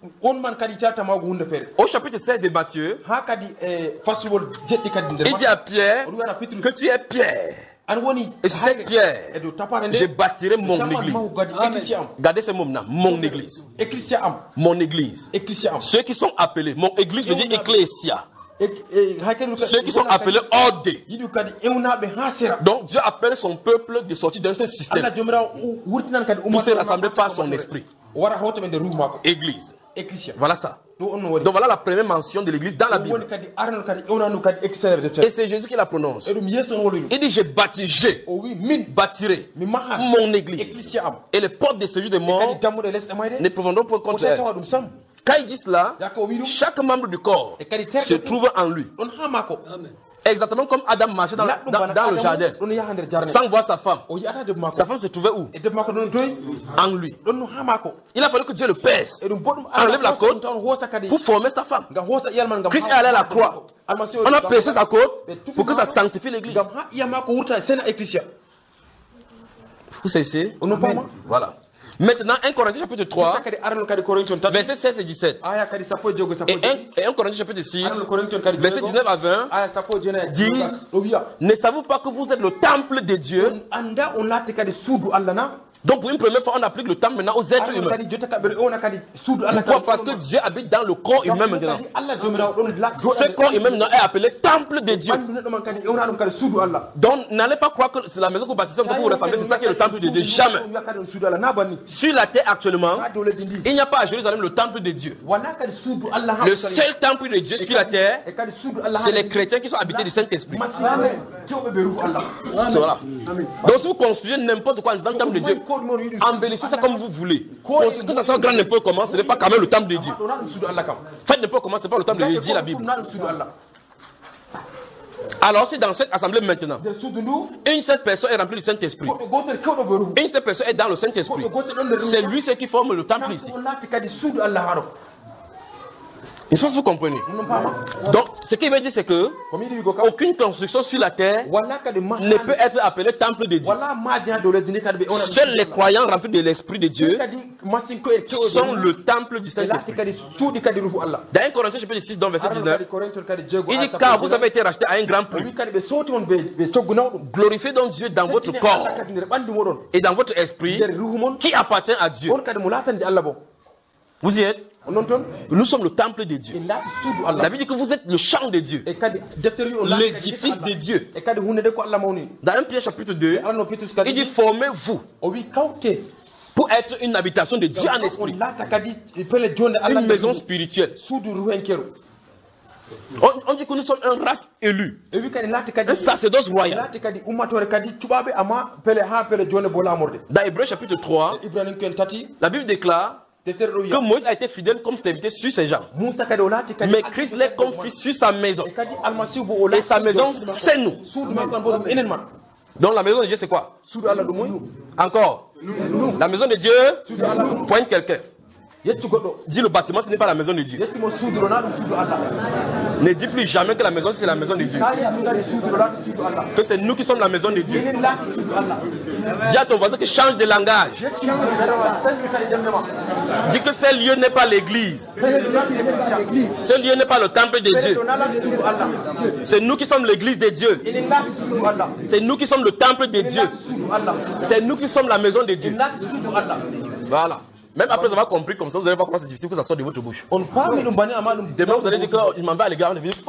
Au chapitre seize de Matthieu, il dit à Pierre que tu es Pierre. Et cette pierre, je bâtirai mon église. Regardez ce mot-là, mon église. Mon église. Ceux qui sont appelés, mon église veut dire ecclésia. Ceux qui sont appelés ordés. Donc Dieu appelle son peuple de sortir d'un seul système pour se rassembler par son esprit. Église. Voilà ça. Donc voilà la première mention de l'église dans la Bible. Et c'est Jésus qui la prononce. Il dit je bâtirai, bâtirai mon église. Et les portes de séjour des morts ne prévaudront point contre elle. Quand il dit cela, chaque membre du corps se trouve en lui. Exactement comme Adam marchait dans, dans, dans le jardin sans voir sa femme. Sa femme se trouvait où? En lui. Il a fallu que Dieu le pèse, enlève la côte pour former sa femme. Christ est allé à la croix. On a percé sa côte pour que ça sanctifie l'église. Vous savez? Voilà. Maintenant, un Corinthiens chapitre trois, versets seize et dix-sept. Et un Corinthiens chapitre six, versets dix-neuf à vingt, disent, ne savez-vous pas que vous êtes le temple de Dieu? Donc pour une première fois, on applique le temple maintenant aux êtres humains. Pourquoi? Parce que Dieu habite dans le corps humain maintenant. Ce corps humain maintenant est appelé temple de Dieu. Donc n'allez pas croire que c'est la maison que vous bâtissez pour vous rassembler, c'est ça qui est le temple de Dieu. Jamais. Sur la terre actuellement, il n'y a pas à Jérusalem le temple de Dieu. Le seul temple de Dieu sur la terre, c'est les chrétiens qui sont habités du Saint-Esprit. C'est voilà. Donc si vous construisez n'importe quoi dans le temple de Dieu, embellissez ça comme vous voulez. Que ça soit grand n'importe comment, ce n'est pas quand même le temple de Dieu. Faites n'importe comment, ce n'est pas le temple de Dieu, dit la Bible. Alors si dans cette assemblée maintenant, une seule personne est remplie du Saint-Esprit, une seule personne est dans le Saint-Esprit, c'est lui ce qui forme le temple ici. Je pense que vous comprenez. Donc, ce qu'il veut dire, c'est que aucune construction sur la terre ne peut être appelée temple de Dieu. Seuls les croyants remplis de l'Esprit de Dieu sont le temple du Saint-Esprit. Dans un Corinthiens chapitre six, dans verset dix-neuf, il dit car vous avez été rachetés à un grand prix. Glorifiez donc Dieu dans votre corps et dans votre esprit qui appartient à Dieu. Vous y êtes? Nous sommes le temple de Dieu. La Bible dit que vous êtes le champ de Dieu, l'édifice de Dieu. Dans un Pierre chapitre deux, il dit formez-vous pour être une habitation de Dieu en esprit, une maison spirituelle. On, on dit que nous sommes une race élue, un sacerdoce royal. Dans Hébreux chapitre trois, la Bible déclare que Moïse a été fidèle comme serviteur sur ses gens. Mais Christ l'est comme fils sur sa maison. Et sa maison, c'est nous. Donc la maison de Dieu, c'est quoi? Encore. La maison de Dieu, pointe quelqu'un. Dis le bâtiment, ce n'est pas la maison de Dieu. Ne dis plus jamais que la maison, c'est la maison de Dieu. Que c'est nous qui sommes la maison de Dieu. Dis à ton voisin que change de langage. Dis que ce lieu n'est pas l'église. Ce lieu n'est pas le temple de Dieu. C'est nous qui sommes l'église de Dieu. C'est nous qui sommes le temple de Dieu. C'est nous qui sommes la maison de Dieu. Voilà. Même après avoir compris comme ça, vous allez voir comment c'est difficile que ça sorte de votre bouche. Demain, vous allez dire que je m'en vais à l'égard de venir.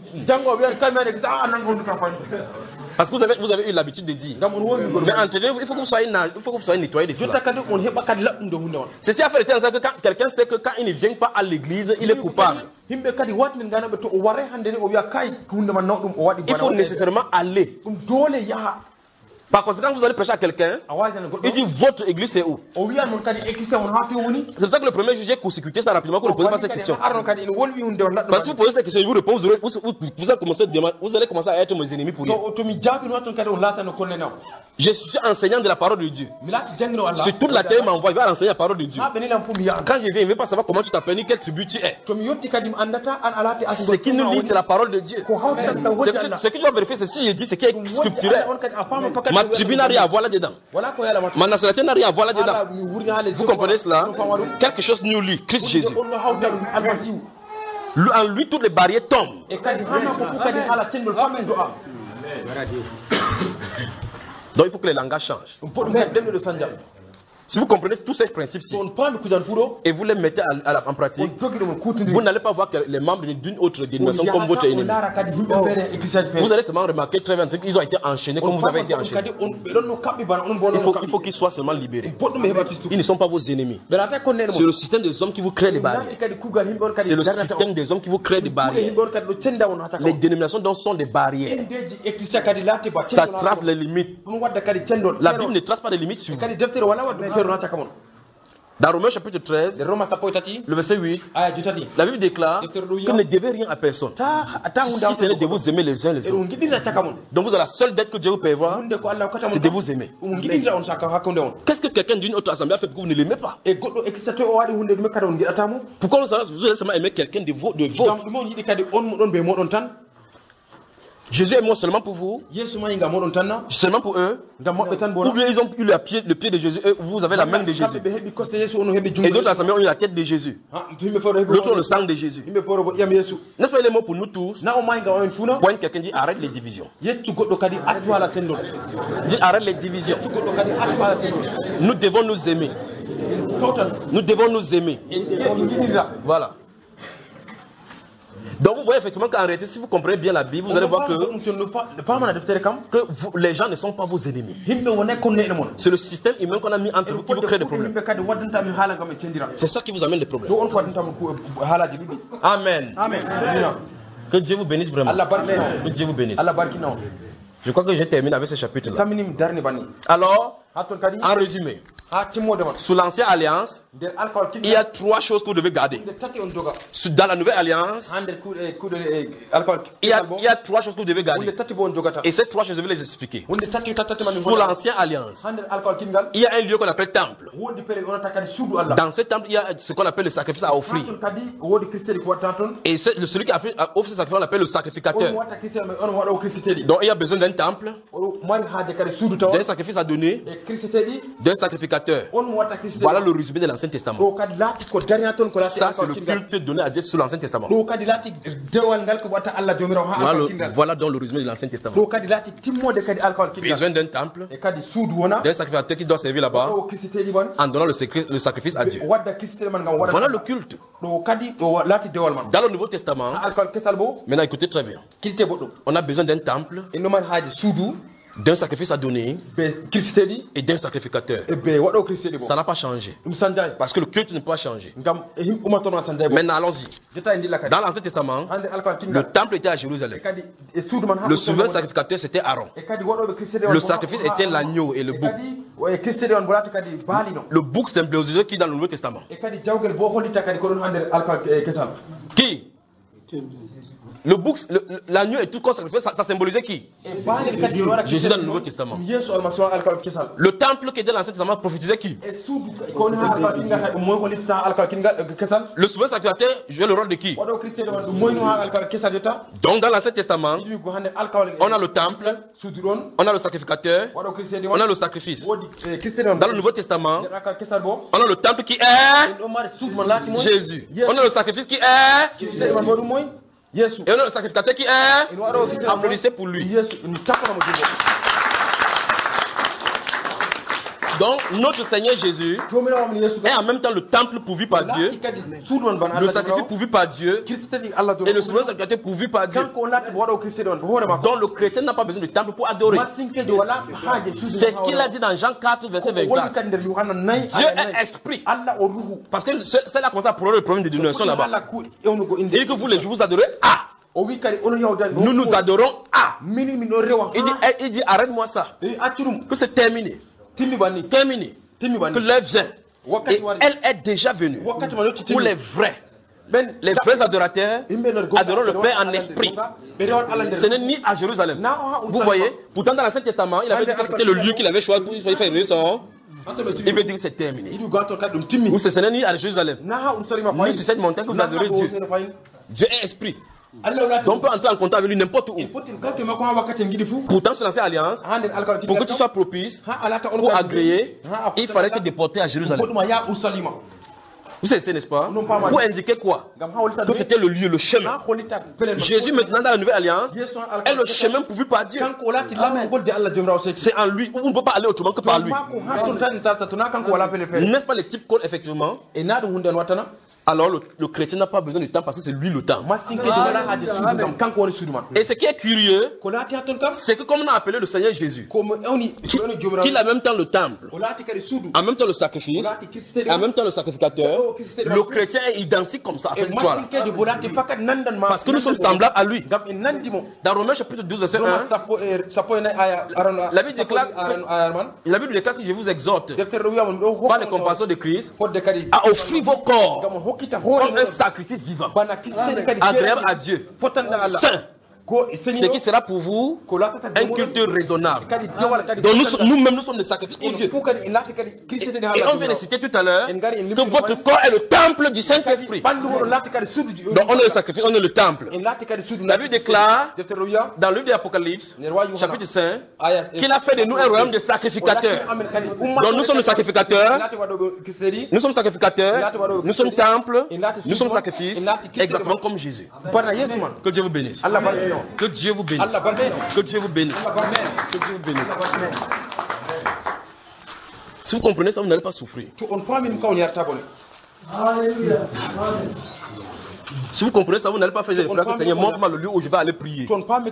Parce que vous avez, vous avez eu l'habitude de dire. Mais entraînez-vous, il faut que vous soyez, il faut que vous soyez nettoyé de cela. Ceci a fait le temps que quand quelqu'un sait que quand il ne vient pas à l'église, il est coupable. Il faut nécessairement aller. Par conséquent, vous allez prêcher à quelqu'un, il dit votre église c'est où? C'est pour ça que le premier juge j'ai consécuté ça rapidement pour ne poser pas cette question. Parce que vous posez cette question, il vous répond, vous, vous, vous, vous, allez commencer à demander, vous allez commencer à être mes ennemis pour rien. Je suis enseignant de la parole de Dieu. Si toute la terre m'envoie, il va enseigner la parole de Dieu. Quand je viens, il ne veut pas savoir comment tu t'appelles ni quelle tribu tu es. Ce qui nous lie, c'est la parole de Dieu. Ce que tu dois vérifier, c'est si je dis ce qui est scripturel. Ma tribu n'a rien à voir là-dedans. Ma nationalité n'a rien à voir là-dedans. Vous comprenez cela? Quelque chose nous lie, Christ Jésus. En lui, toutes les barrières tombent. Donc il faut que les langages changent. Si vous comprenez tous ces principes-ci et vous les mettez à, à, en pratique, vous n'allez pas voir que les membres d'une autre dénomination comme votre ennemi. Vous allez seulement remarquer très bien qu'ils ont été enchaînés comme vous avez été enchaînés. Il faut, il faut qu'ils soient seulement libérés. Ils ne sont pas vos ennemis. C'est le système des hommes qui vous crée des barrières. C'est le système des hommes qui vous crée des barrières. Les dénominations donc sont des barrières. Ça trace les limites. La Bible ne trace pas les limites sur vous. Dans Romains chapitre treize, le verset huit, la Bible déclare que ne devez rien à personne, si ce n'est de vous aimer les uns les autres. Donc vous avez la seule dette que Dieu vous paiera, c'est de vous aimer. Qu'est-ce que quelqu'un d'une autre assemblée a fait pour que vous ne l'aimez pas? Pourquoi vous allez seulement aimer quelqu'un de vos de vôtre? Jésus est mort seulement pour vous, seulement pour eux, ou bien ils ont eu le pied, le pied de Jésus, et vous avez la main de Jésus. Et d'autres assemblées ont eu la tête de Jésus. L'autre ont le sang de Jésus. N'est-ce pas, il est mort pour nous tous? Quand quelqu'un dit arrête les divisions. Dit arrête les divisions. Nous devons nous aimer. Nous devons nous aimer. Voilà. Donc vous voyez effectivement qu'en réalité, si vous comprenez bien la Bible, vous allez voir que, que vous, les gens ne sont pas vos ennemis. C'est le système humain qu'on a mis entre vous qui vous crée des problèmes. C'est ça qui vous amène des problèmes. Amen. Amen. Que Dieu vous bénisse vraiment. Que Dieu vous bénisse. Je crois que j'ai terminé avec ce chapitre-là. Alors, en résumé, sous l'ancienne alliance, il y a trois choses que vous devez garder. Dans la nouvelle alliance, il y a, il y a trois choses que vous devez garder. Et ces trois choses, je vais les expliquer. Sous l'ancienne alliance, il y a un lieu qu'on appelle temple. Dans ce temple, il y a ce qu'on appelle le sacrifice à offrir. Et celui qui a offert ce sacrifice, on l'appelle le sacrificateur. Donc il y a besoin d'un temple, d'un sacrifice à donner, d'un sacrificateur. Voilà le résumé de l'Ancien Testament. Ça, c'est le culte donné à Dieu sous l'Ancien Testament. Voilà, le, voilà donc le résumé de l'Ancien Testament. Besoin d'un temple, d'un sacrificateur qui doit servir là-bas en donnant le, le sacrifice à Dieu. Voilà le culte. Dans le Nouveau Testament, maintenant écoutez très bien. On a besoin d'un temple, d'un sacrifice à donner et d'un sacrificateur. Ça n'a pas changé. Parce que le culte ne peut pas changer. Maintenant, allons-y. Dans l'Ancien Testament, le temple était à Jérusalem. Le souverain sacrificateur, c'était Aaron. Le sacrifice était l'agneau et le bouc. Le bouc symbolisait qui dans le Nouveau Testament? Qui? Le bouc, l'agneau et tout corps sacrifié, ça, ça symbolisait qui? Jésus dans le Nouveau Testament. Le temple qui était dans l'Ancien Testament prophétisait qui? Le souverain sacrificateur jouait le rôle de qui? Donc dans l'Ancien Testament, on a le temple, on a le sacrificateur, on a le sacrifice. Dans le Nouveau Testament, on a le temple qui est Jésus. On a le sacrifice qui est et on a le sacrificateur qui est. Applaudissez pour lui. Donc, notre Seigneur Jésus est en même temps le temple pourvu par Dieu, le sacrifice pourvu par Dieu et le souverain sacrificateur pourvu par Dieu. Donc, le chrétien n'a pas besoin de temple pour adorer. C'est ce qu'il a dit dans Jean quatre, verset vingt-quatre. Dieu est esprit. Parce que c'est là qu'on a le problème de dénomination là-bas. Il dit que vous, les jours, vous adorez à. Nous nous adorons à. Il dit, il dit arrête-moi ça. Que c'est terminé. Terminé. Que l'heure vient. Et elle est déjà venue. Pour les vrais. Les vrais adorateurs adorent le Père en esprit. Ce n'est ni à Jérusalem. Vous voyez, pourtant dans l'Ancien Testament, il avait dit que c'était le lieu qu'il avait choisi pour faire une son. Il veut dire que c'est terminé. Ou ce n'est ni à Jérusalem, ni sur cette montagne que vous adorez Dieu. Dieu est esprit. Donc on peut entrer en contact avec lui n'importe où. Pourtant sur l'ancienne alliance, pour que tu sois propice, pour agréer, il fallait te déporter à Jérusalem. Vous savez, n'est-ce pas? Pour indiquer quoi? Que c'était le lieu, le chemin. Jésus, maintenant, dans la nouvelle alliance, est le chemin pourvu par Dieu. C'est en lui, on ne peut pas aller autrement que par lui. N'est-ce pas le type code, effectivement? Alors le, le chrétien n'a pas besoin du temps parce que c'est lui le temps. Et ce qui est curieux, c'est que comme on a appelé le Seigneur Jésus, qu'il a en même temps le temple, en même temps le sacrifice, en même temps le sacrificateur, le chrétien est identique comme ça à cette histoire-là. Parce que nous sommes semblables à lui. Dans Romains chapitre douze, verset un, la Bible déclare que, la Bible déclare que je vous exhorte, par les compassions de Christ, à offrir vos corps comme un sacrifice vivant, agréable à Dieu, saint, ce qui sera pour vous un culte raisonnable. Donc nous, nous-mêmes nous sommes des sacrifices pour Dieu. Et on vient de citer tout à l'heure que votre corps est le temple du Saint-Esprit. Donc on est le sacrifice, on est le temple. La Bible déclare dans le livre de l'Apocalypse, chapitre cinq, qu'il a fait de nous un royaume de sacrificateurs. Donc nous sommes les sacrificateurs, nous sommes sacrificateurs, nous sommes temple, nous sommes sacrifices, exactement comme Jésus. Que Dieu vous bénisse. Que Dieu vous bénisse. Que Dieu vous bénisse. Que Dieu vous bénisse. Si vous comprenez ça, vous n'allez pas souffrir. Si vous comprenez ça, vous n'allez pas faire que Seigneur, montre-moi le lieu où je vais aller prier.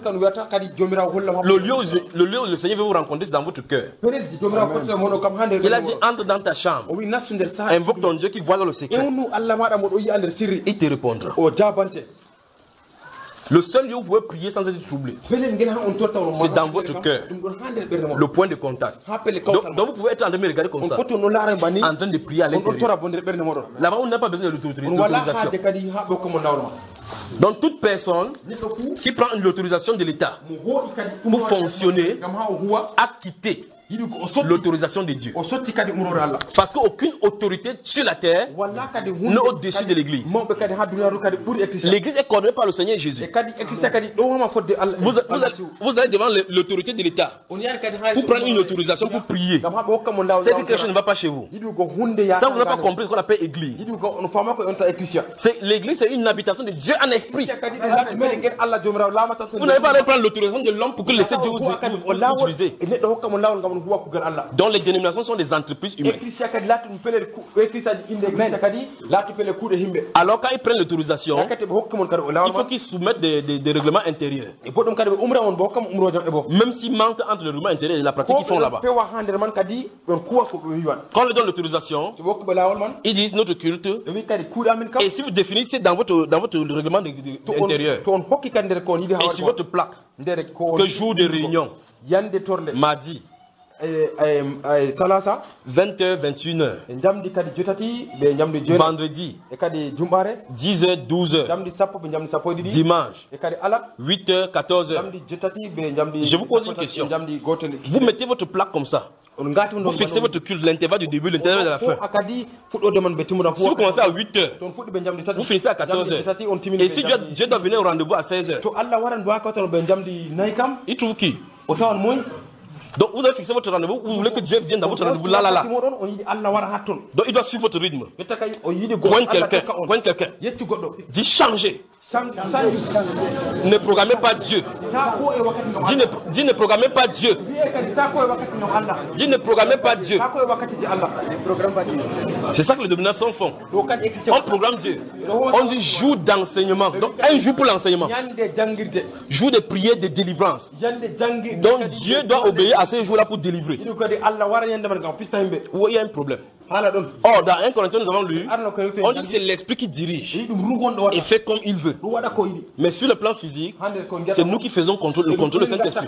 Le lieu où, je, le, lieu où le Seigneur veut vous rencontrer, c'est dans votre cœur. Il a dit, entre dans ta chambre, invoque ton Dieu qui voit dans le secret. Il te répondra. Le seul lieu où vous pouvez prier sans être troublé, c'est dans votre cœur, le point de contact. Donc, donc vous pouvez être en train de me regarder comme ça, en train de prier à l'intérieur. Là-bas, on n'a pas besoin de l'autorisation. Donc toute personne qui prend l'autorisation de l'État pour fonctionner a quitté l'autorisation de Dieu. Parce qu'aucune autorité sur la terre n'est au-dessus de l'Église. L'Église est coordonnée par le Seigneur Jésus. Vous, vous, vous allez devant l'autorité de l'État pour prendre une autorisation pour prier. Cette quelque chose ne va pas chez vous. Ça, vous n'avez pas compris ce qu'on appelle Église. L'Église, c'est une habitation de Dieu en esprit. Vous n'avez pas à aller prendre l'autorisation de l'homme pour que laisser Dieu vous utiliser. Donc les dénominations sont des entreprises humaines. Alors quand ils prennent l'autorisation, il faut qu'ils soumettent des, des, des règlements intérieurs. Même s'ils mentent entre le règlement intérieur et la pratique qu'ils font là-bas. Quand on leur donne l'autorisation, ils disent notre culte. Et si vous définissez dans votre, dans votre règlement de, de, de intérieur, et sur votre plaque, que jour de réunion, mardi, vingt heures, vingt et une heures. Vendredi, dix heures, douze heures. Dimanche, huit heures, quatorze heures. Je vous pose une question. Vous mettez votre plaque comme ça. Vous fixez votre culte, l'intervalle du début, l'intervalle de la fin. Si vous commencez à huit heures, vous finissez à quatorze heures. Et si Dieu, Dieu doit venir au rendez-vous à seize heures, il trouve qui? Donc vous avez fixé votre rendez-vous, vous voulez que Dieu vienne dans votre rendez-vous là, là, là. Donc il doit suivre votre rythme. Pointe quelqu'un, pointe quelqu'un. Dis changer. Ne programmez pas Dieu. Dis ne, dis ne programmez pas Dieu. Dis ne programmez pas Dieu. C'est ça que les dominations font. On programme Dieu. On dit jour d'enseignement. Donc un jour pour l'enseignement. Jour de prière, de délivrance. Donc Dieu doit obéir à ces jours-là pour délivrer. Où il y a un problème. Or, dans un Corinthiens, nous avons lu, on dit que c'est l'esprit qui dirige et fait comme il veut. Mais sur le plan physique, c'est nous qui faisons contrôle, le contrôle du Saint-Esprit.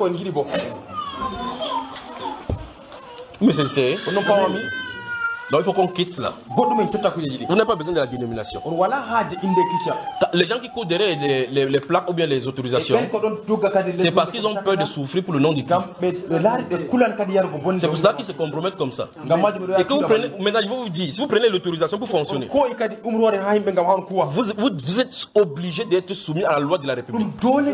Mais c'est c'est. Donc il faut qu'on quitte cela. Vous n'avez pas besoin de la dénomination. Les gens qui courent derrière les, les, les plaques ou bien les autorisations, c'est parce qu'ils ont peur de souffrir pour le nom du Christ. C'est pour cela qu'ils se compromettent comme ça. Et que vous prenez, maintenant je vais vous dire, si vous prenez l'autorisation pour fonctionner, vous, vous, vous êtes obligé d'être soumis à la loi de la République.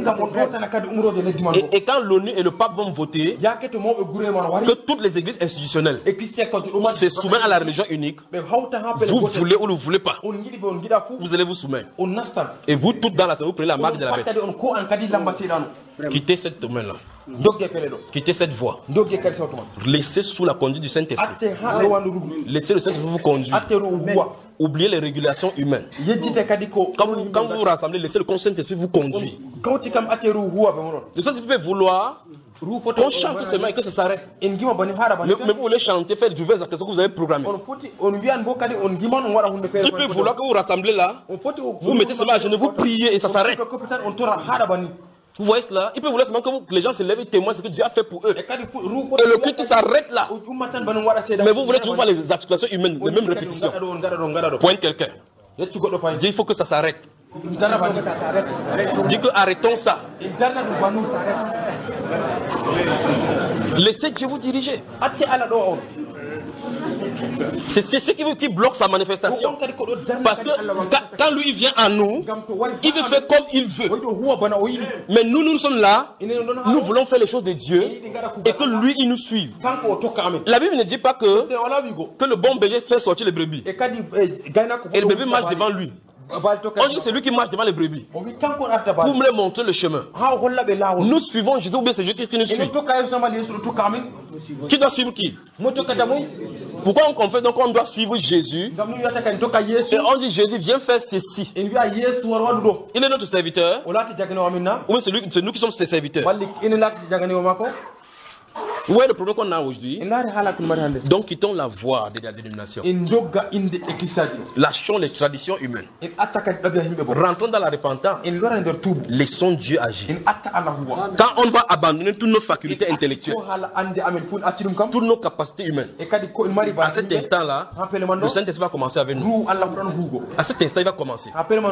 Et, et quand l'ONU et le pape vont voter, que toutes les églises institutionnelles se soumettent à la religion unique, vous voulez ou ne voulez pas, vous allez vous soumettre. Et vous, toutes dans la salle, vous prenez la marque de la bête. Quittez cette domaine-là. Quittez cette voie. Laissez sous la conduite du Saint-Esprit. Laissez le Saint-Esprit vous conduire. Oubliez les régulations humaines. Quand vous quand vous, vous rassemblez, laissez le Saint-Esprit vous conduire. Le Saint-Esprit peut vouloir qu'on chante seulement et que ça s'arrête. Mais, mais vous voulez chanter, faire du vers que vous avez programmé. Il peut vouloir que vous rassemblez là, vous mettez seulement à genoux, vous priez et ça s'arrête. Vous voyez cela? Il peut vouloir seulement que, vous, que les gens se lèvent et témoignent ce que Dieu a fait pour eux. Et le culte s'arrête là. Mais vous voulez toujours faire les articulations humaines, les mêmes répétitions. Pointe quelqu'un. Dis il faut que ça s'arrête. Dis que arrêtons ça. Laissez Dieu vous diriger. C'est ce qui, qui bloque sa manifestation. Parce que quand, quand lui il vient à nous, il veut faire comme il veut. Mais nous, nous sommes là, nous voulons faire les choses de Dieu et que lui, il nous suive. La Bible ne dit pas que, que le bon berger fait sortir les brebis. Et le bébé marche devant lui. On dit que c'est lui qui marche devant les brebis pour me les montrer le chemin. Nous suivons Jésus ou bien c'est Jésus qui nous suit. Qui doit suivre qui? Pourquoi on confesse donc on doit suivre Jésus? Et on dit Jésus viens faire ceci. Il est notre serviteur ou bien c'est nous qui sommes ses serviteurs. Vous voyez le problème qu'on a aujourd'hui? Donc quittons la voie de la dénomination. Lâchons les traditions humaines. Rentrons dans la repentance. Laissons Dieu agir. Quand on va abandonner toutes nos facultés intellectuelles, toutes nos capacités humaines, à cet instant-là, le Saint-Esprit va commencer avec nous. À cet instant, il va commencer.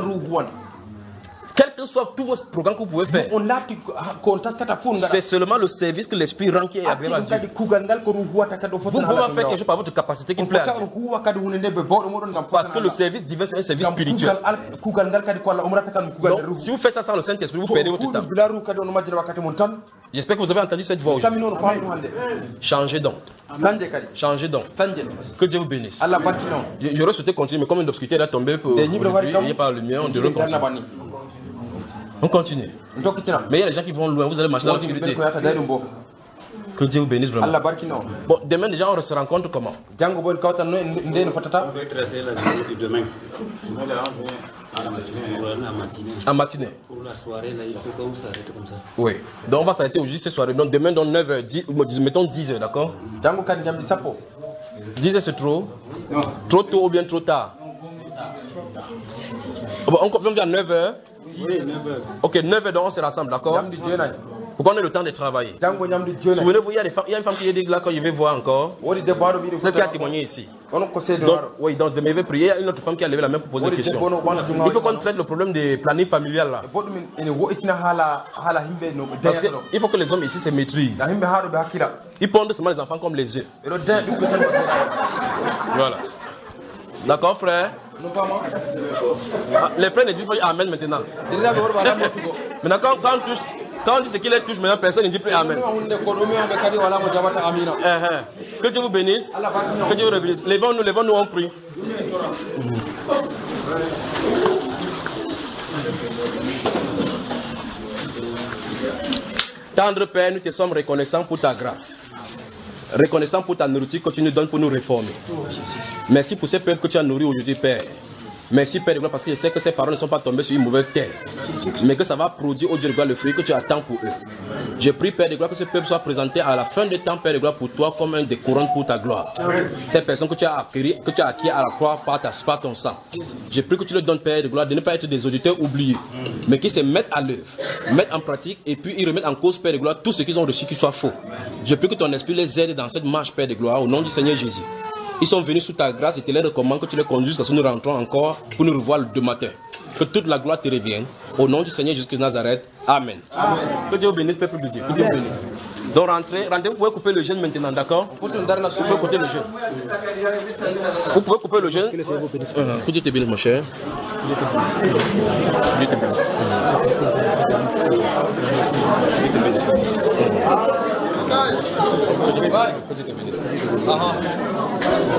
Quel que soit tous vos programmes que vous pouvez faire, c'est seulement le service que l'Esprit rend qui est agréable à Dieu. Vous pouvez faire quelque chose par votre capacité qui plaît à Dieu. Parce que le service divin, c'est un service spirituel. Donc, si vous faites ça sans le Saint-Esprit, vous perdez votre temps. J'espère que vous avez entendu cette voix aujourd'hui. Changez donc. Changez donc. Que Dieu vous bénisse. J'aurais souhaité continuer, mais comme une obscurité est tombée pour aujourd'hui, il n'y a pas la lumière, on devrait continuer. On continue. Mais il y a des gens qui vont loin, vous allez marcher dans l'obscurité. Que Dieu vous bénisse vraiment. Bon, demain déjà on se rencontre comment? On veut tracer la journée du demain. En matinée. Pour la soirée, là, il faut qu'on s'arrête comme ça. Oui. Donc on va s'arrêter aujourd'hui cette soirée. Donc demain, dans neuf heures, dix, mettons dix heures, d'accord? dix heures c'est trop? Non. Trop tôt ou bien trop tard? Bon, on confirme à neuf heures? Oui, neuf heures. Ok, neuf heures, donc on se rassemble, d'accord? Pour qu'on ait le temps de travailler. Souvenez-vous, il y a, des femmes, il y a une femme qui est là quand je vais voir encore. Celle qui a témoigné ici. Donc, oui, donc je vais prier. Il y a une autre femme qui a levé la main pour poser une question. Il faut qu'on traite le problème des plannings familiales là. Parce qu'il faut que les hommes ici se maîtrisent. Ils pondent seulement les enfants comme les œufs. Voilà. D'accord, frère? Les frères ne disent pas Amen maintenant. Maintenant, quand, quand, on touche, quand on dit ce qu'il est touche, maintenant personne ne dit plus Amen. Que Dieu vous bénisse. Que Dieu vous bénisse. Levons-nous, levons-nous, on prie. Tendre Père, nous te sommes reconnaissants pour ta grâce. Reconnaissant pour ta nourriture que tu nous donnes pour nous réformer. Merci pour ces peuples que tu as nourris aujourd'hui, Père. Merci, Père de gloire, parce que je sais que ces paroles ne sont pas tombées sur une mauvaise terre, mais que ça va produire, au Dieu de gloire, le fruit que tu attends pour eux. Je prie, Père de gloire, que ce peuple soit présenté à la fin du temps, Père de gloire, pour toi, comme un des couronnes pour ta gloire. Ces personnes que tu as acquises, que tu as acquis à la croix par, ta, par ton sang. Je prie que tu leur donnes, Père de gloire, de ne pas être des auditeurs oubliés, mais qu'ils se mettent à l'œuvre, mettent en pratique, et puis ils remettent en cause, Père de gloire, tout ce qu'ils ont reçu qui soit faux. Je prie que ton esprit les aide dans cette marche, Père de gloire, au nom du Seigneur Jésus. Ils sont venus sous ta grâce et te les recommande que tu les conduises jusqu'à ce que nous rentrons encore pour nous revoir le matin. Que toute la gloire te revienne. Au nom du Seigneur Jésus de Nazareth. Amen. Amen. Que Dieu vous bénisse, peuple de Dieu. Que Dieu vous bénisse. Donc rentrez, rentrez, vous pouvez couper le jeûne maintenant, d'accord? Vous pouvez couper le jeûne. Vous pouvez couper le jeûne. Que Dieu te bénisse, mon cher. Que Dieu te bénisse. Que Dieu te bénisse. Que Dieu te bénisse.